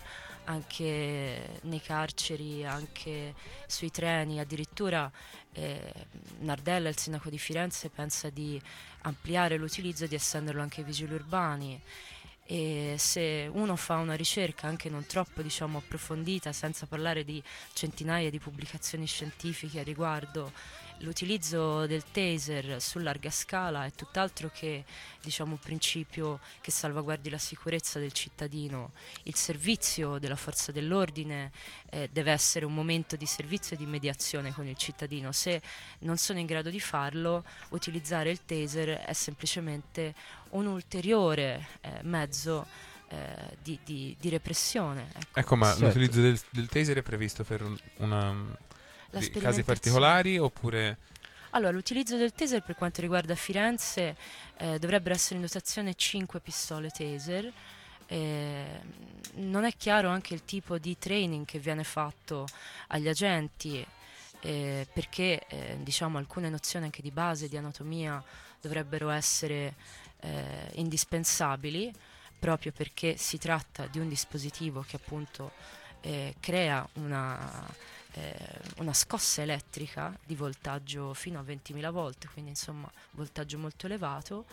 S21: anche nei carceri, anche sui treni, addirittura eh, Nardella, il sindaco di Firenze, pensa di ampliare l'utilizzo e di estenderlo anche ai vigili urbani. E se uno fa una ricerca anche non troppo, diciamo, approfondita, senza parlare di centinaia di pubblicazioni scientifiche a riguardo, l'utilizzo del taser su larga scala è tutt'altro che, diciamo, un principio che salvaguardi la sicurezza del cittadino. Il servizio della forza dell'ordine eh, deve essere un momento di servizio e di mediazione con il cittadino. Se non sono in grado di farlo, utilizzare il taser è semplicemente un ulteriore eh, mezzo eh, di, di, di repressione. Ecco,
S13: Ecco, ma
S2: Certo.
S13: l'utilizzo del, del taser è previsto per un- una,
S21: La
S13: di- casi
S21: sperimentazione.
S13: particolari oppure...
S21: Allora, l'utilizzo del taser per quanto riguarda Firenze eh, dovrebbero essere in dotazione cinque pistole taser. Eh, non è chiaro anche il tipo di training che viene fatto agli agenti. eh, perché eh, diciamo alcune nozioni anche di base di anatomia dovrebbero essere eh, indispensabili, proprio perché si tratta di un dispositivo che appunto eh, crea una, eh, una scossa elettrica di voltaggio fino a ventimila volt, quindi insomma voltaggio molto elevato,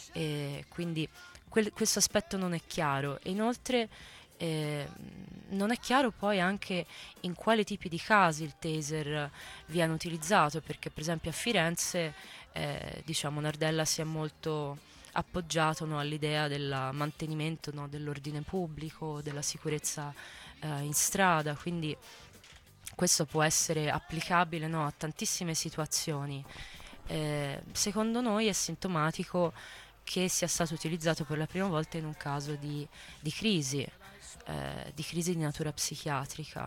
S21: e quindi quel, questo aspetto non è chiaro. E inoltre eh, non è chiaro poi anche in quali tipi di casi il taser viene utilizzato, perché per esempio a Firenze eh, diciamo Nardella si è molto appoggiato, no, all'idea del mantenimento, no, dell'ordine pubblico, della sicurezza eh, in strada, quindi questo può essere applicabile, no, a tantissime situazioni. Eh, secondo noi è sintomatico che sia stato utilizzato per la prima volta in un caso di, di crisi, eh, di crisi di natura psichiatrica,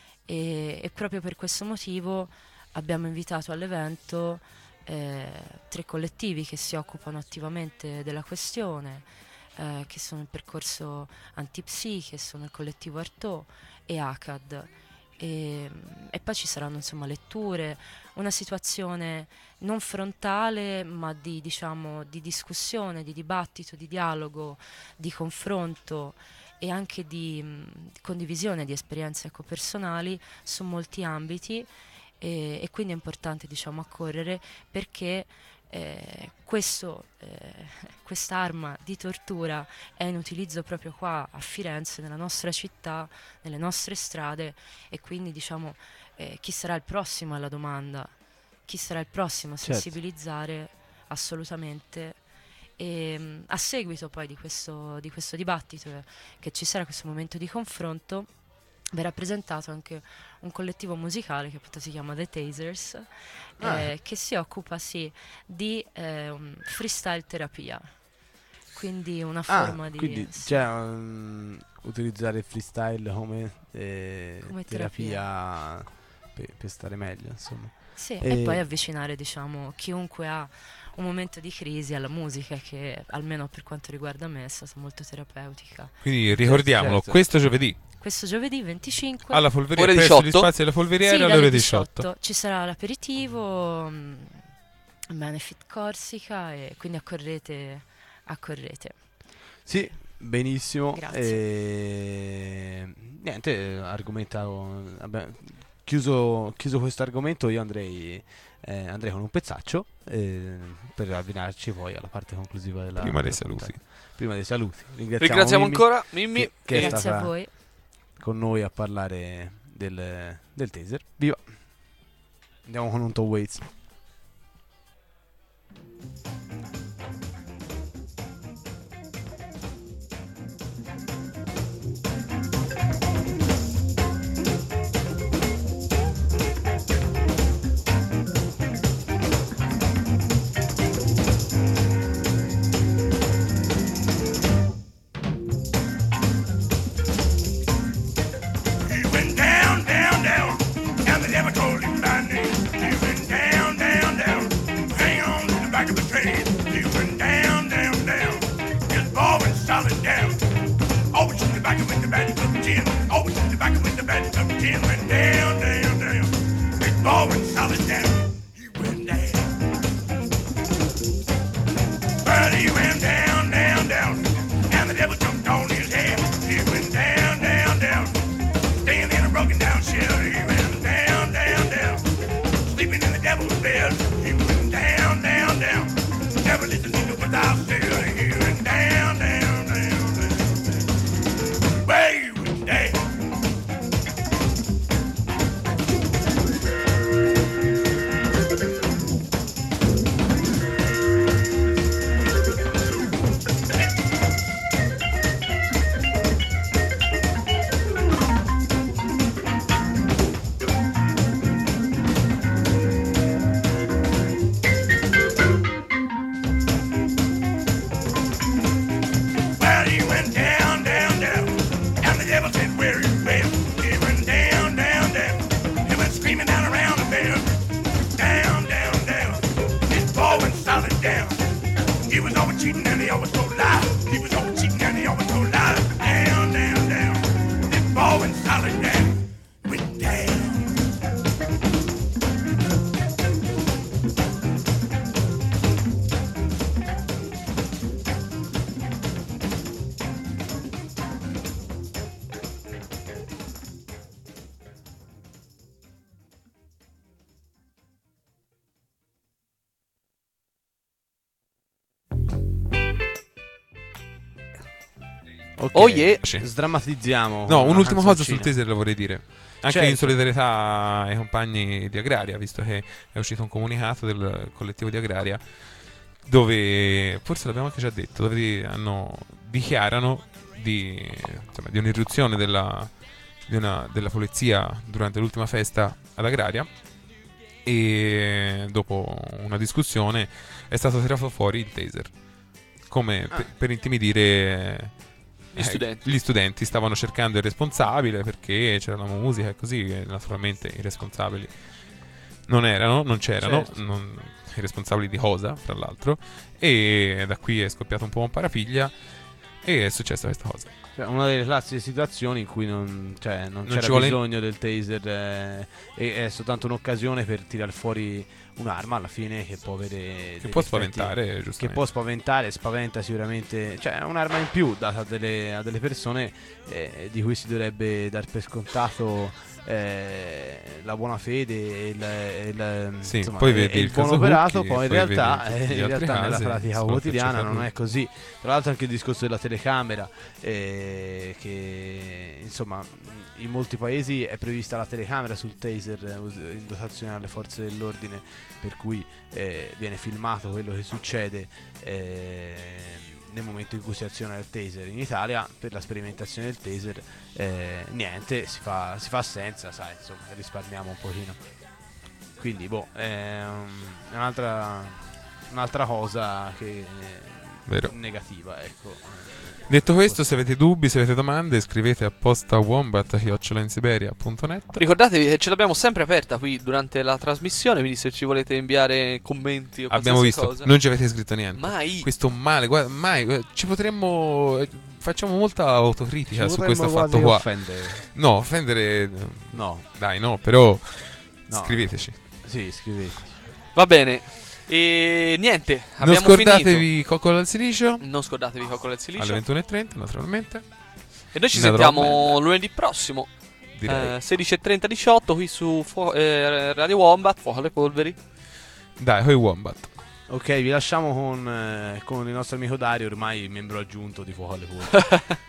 S21: e, e proprio per questo motivo abbiamo invitato all'evento Eh, tre collettivi che si occupano attivamente della questione, eh, che sono il percorso Antipsi, che sono il collettivo Artaud e A C A D, e, e poi ci saranno insomma letture, una situazione non frontale ma di, diciamo, di discussione, di dibattito, di dialogo, di confronto e anche di, di condivisione di esperienze, ecco, personali su molti ambiti. E, e quindi è importante, diciamo, accorrere, perché eh, questo, eh, quest'arma di tortura è in utilizzo proprio qua a Firenze, nella nostra città, nelle nostre strade, e quindi diciamo eh, chi sarà il prossimo alla domanda, chi sarà il prossimo a sensibilizzare, certo, assolutamente. E mh, a seguito poi di questo, di questo dibattito, eh, che ci sarà questo momento di confronto, verrà presentato anche un collettivo musicale che appunto si chiama The Tasers, ah. eh, che si occupa sì di eh, freestyle terapia, quindi una forma
S2: ah,
S21: di
S2: quindi
S21: sì.
S2: cioè, um, utilizzare il freestyle come, eh,
S21: come
S2: terapia, terapia per, per stare meglio, insomma.
S21: Sì,
S2: e,
S21: e poi avvicinare, diciamo, chiunque ha un momento di crisi alla musica, che almeno per quanto riguarda me è stata molto terapeutica.
S13: Quindi ricordiamolo,
S2: certo.
S13: questo giovedì
S21: Questo giovedì venticinque
S13: alla Folveriera,
S3: ore
S13: presso gli
S3: diciotto
S13: spazi della Folveriera,
S21: sì,
S13: alle ore diciotto.
S21: diciotto. Ci sarà l'aperitivo, mh, Benefit Corsica, e quindi accorrete, accorrete.
S2: Sì, benissimo.
S21: Grazie.
S2: E... niente, argomentato. Vabbè, chiuso, chiuso questo argomento, io andrei, eh, andrei con un pezzaccio eh, per avvicinarci poi alla parte conclusiva della
S13: Prima dei
S2: della
S13: saluti.
S2: puntata. Prima dei saluti. Ringraziamo,
S3: Ringraziamo
S2: Mimmi,
S3: ancora Mimmi.
S2: che, che è
S21: Grazie
S2: stata
S21: a voi.
S2: con noi a parlare del, del taser. Viva! Andiamo con un Tom Waits.
S17: He went down, down, down, and the devil told him by name. He went down,
S2: Ok,
S3: Oh yeah.
S2: Sdrammatizziamo.
S13: No,
S2: una
S13: un'ultima cosa
S2: canzoncina.
S13: sul taser la vorrei dire. Anche
S2: Certo.
S13: in solidarietà ai compagni di Agraria, visto che è uscito un comunicato del collettivo di Agraria, dove, forse l'abbiamo anche già detto, dove hanno, dichiarano di, insomma, di un'irruzione della, di una, della polizia durante l'ultima festa ad Agraria, e dopo una discussione è stato tirato fuori il taser, come
S3: Ah.
S13: per, per intimidire
S3: Gli studenti.
S13: gli studenti stavano cercando il responsabile perché c'era la musica e così, e naturalmente i responsabili non erano, non c'erano,
S2: Certo.
S13: non- i responsabili di cosa, fra l'altro, e da qui è scoppiato un po' un parapiglia e è successa questa cosa.
S2: Cioè, una delle classiche situazioni in cui non, cioè, non,
S13: Non
S2: c'era
S13: ci vuole-
S2: bisogno del taser, eh, e è soltanto un'occasione per tirar fuori un'arma alla fine che può avere degli
S13: può
S2: effetti-
S13: spaventare,
S2: che
S13: giustamente.
S2: può spaventare, spaventa sicuramente, cioè è un'arma in più data a delle, a delle persone eh, di cui si dovrebbe dar per scontato eh, la buona fede e il, e il,
S13: Sì,
S2: insomma,
S13: poi
S2: e-
S13: vedi
S2: e il
S13: il
S2: buon
S13: caso
S2: operato,
S13: Cucchi,
S2: poi in
S13: poi
S2: realtà,
S13: vedi tutti
S2: eh,
S13: gli
S2: in
S13: altri
S2: realtà nella
S13: casi,
S2: pratica
S13: solo che
S2: quotidiana
S13: c'è
S2: non
S13: lui.
S2: è così. Tra l'altro anche il discorso della telecamera, eh, che insomma in molti paesi è prevista la telecamera sul taser eh, us- in dotazione alle forze dell'ordine, per cui eh, viene filmato quello che succede eh, nel momento in cui si aziona il taser. In Italia per la sperimentazione del taser eh, niente, si fa, si fa senza, sai, insomma, risparmiamo un pochino. Quindi boh, è un- è un'altra, un'altra cosa che
S13: Vero.
S2: negativa, ecco.
S13: Detto questo, se avete dubbi, se avete domande, scrivete a posta wombat chiocciola in siberia punto net.
S3: Ricordatevi che ce l'abbiamo sempre aperta qui durante la trasmissione, quindi se ci volete inviare commenti o
S13: Abbiamo
S3: qualsiasi
S13: visto,
S3: cosa.
S13: non ci avete scritto niente.
S3: Mai.
S13: Questo male, guarda, mai. guarda, Ci potremmo. eh, Facciamo molta autocritica
S2: Ci
S13: su
S2: potremmo
S13: questo
S2: quasi
S13: fatto qua.
S2: offendere.
S13: No, offendere. eh,
S2: No.
S13: Dai, no, però.
S2: No.
S13: Scriveteci.
S2: Sì, scriveteci.
S3: Va bene. E niente,
S13: Non
S3: abbiamo
S13: scordatevi
S3: finito.
S13: Coccola al silicio.
S3: Non scordatevi Coccola al silicio.
S13: Alle ventuno e trenta, naturalmente.
S3: E noi ci
S13: Una
S3: sentiamo
S13: roba
S3: lunedì prossimo.
S13: Direi.
S3: Eh, sedici e trenta diciotto qui su Fuo- eh, Radio Wombat, Fuoco alle Polveri.
S13: Dai, poi Wombat.
S2: Ok, vi lasciamo con, eh, con il nostro amico Dario, ormai membro aggiunto di Fuoco alle Polveri.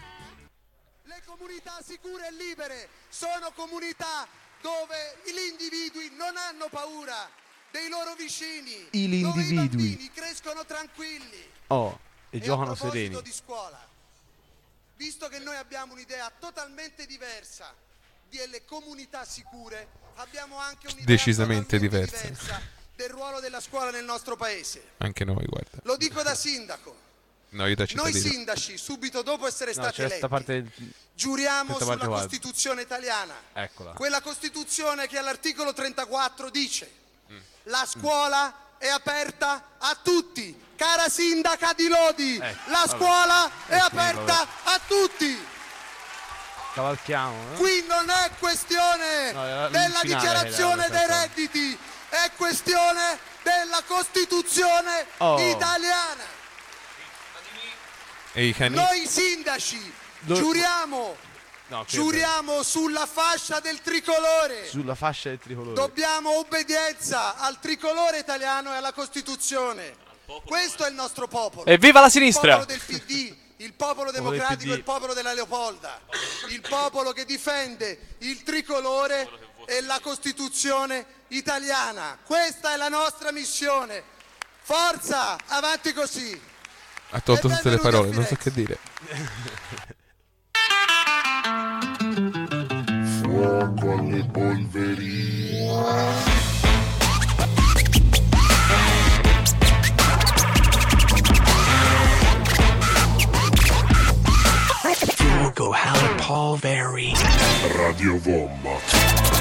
S15: Le comunità sicure e libere sono comunità dove gli individui non hanno paura dei loro vicini,
S2: Gli
S15: dove i
S2: individui.
S15: bambini crescono tranquilli.
S2: Oh, e,
S15: E
S2: giocano
S15: a proposito
S2: sereni.
S15: di scuola, visto che noi abbiamo un'idea totalmente diversa delle comunità sicure, abbiamo anche un'idea
S13: Decisamente
S15: totalmente
S13: diversa.
S15: diversa del ruolo della scuola nel nostro paese.
S13: Anche noi, guarda.
S15: Lo dico da sindaco.
S13: No, io da
S15: Noi
S13: cittadino.
S15: sindaci, subito dopo essere
S2: No,
S15: stati
S2: c'è sta
S15: eletti,
S2: parte.
S15: giuriamo
S2: questa
S15: sulla
S2: parte qua.
S15: Costituzione italiana.
S2: Eccola.
S15: Quella Costituzione che all'articolo trentaquattro dice:
S2: Mm.
S15: la scuola è aperta a tutti. Cara sindaca di Lodi,
S2: Ecco,
S15: la
S2: vabbè.
S15: scuola è
S2: Eh sì,
S15: aperta
S2: vabbè.
S15: a tutti.
S2: Cavalchiamo. eh?
S15: Qui non è questione
S2: No, era il
S15: della
S2: finale
S15: dichiarazione
S2: che era
S15: dei
S2: abbastanza.
S15: redditi, è questione della Costituzione
S2: Oh.
S15: italiana.
S13: E i cani.
S15: Noi sindaci
S2: Lo-
S15: giuriamo,
S2: No, che
S15: giuriamo sulla fascia del tricolore.
S2: Sulla fascia del tricolore.
S15: Dobbiamo obbedienza al tricolore italiano e alla Costituzione. Questo è il nostro popolo.
S3: Evviva la sinistra!
S15: Il popolo del P D, il popolo
S2: del
S15: democratico
S2: P D.
S15: e il popolo della Leopolda. Il popolo che difende il tricolore e la Costituzione italiana. Questa è la nostra missione. Forza, avanti così.
S13: Ha tolto
S15: E
S13: tutte le
S15: benvenuti a
S13: parole, non so
S15: Firenze.
S13: che dire.
S7: Fuoco alle polveri.
S16: Fuoco alle polveri.
S7: Radio Wombat.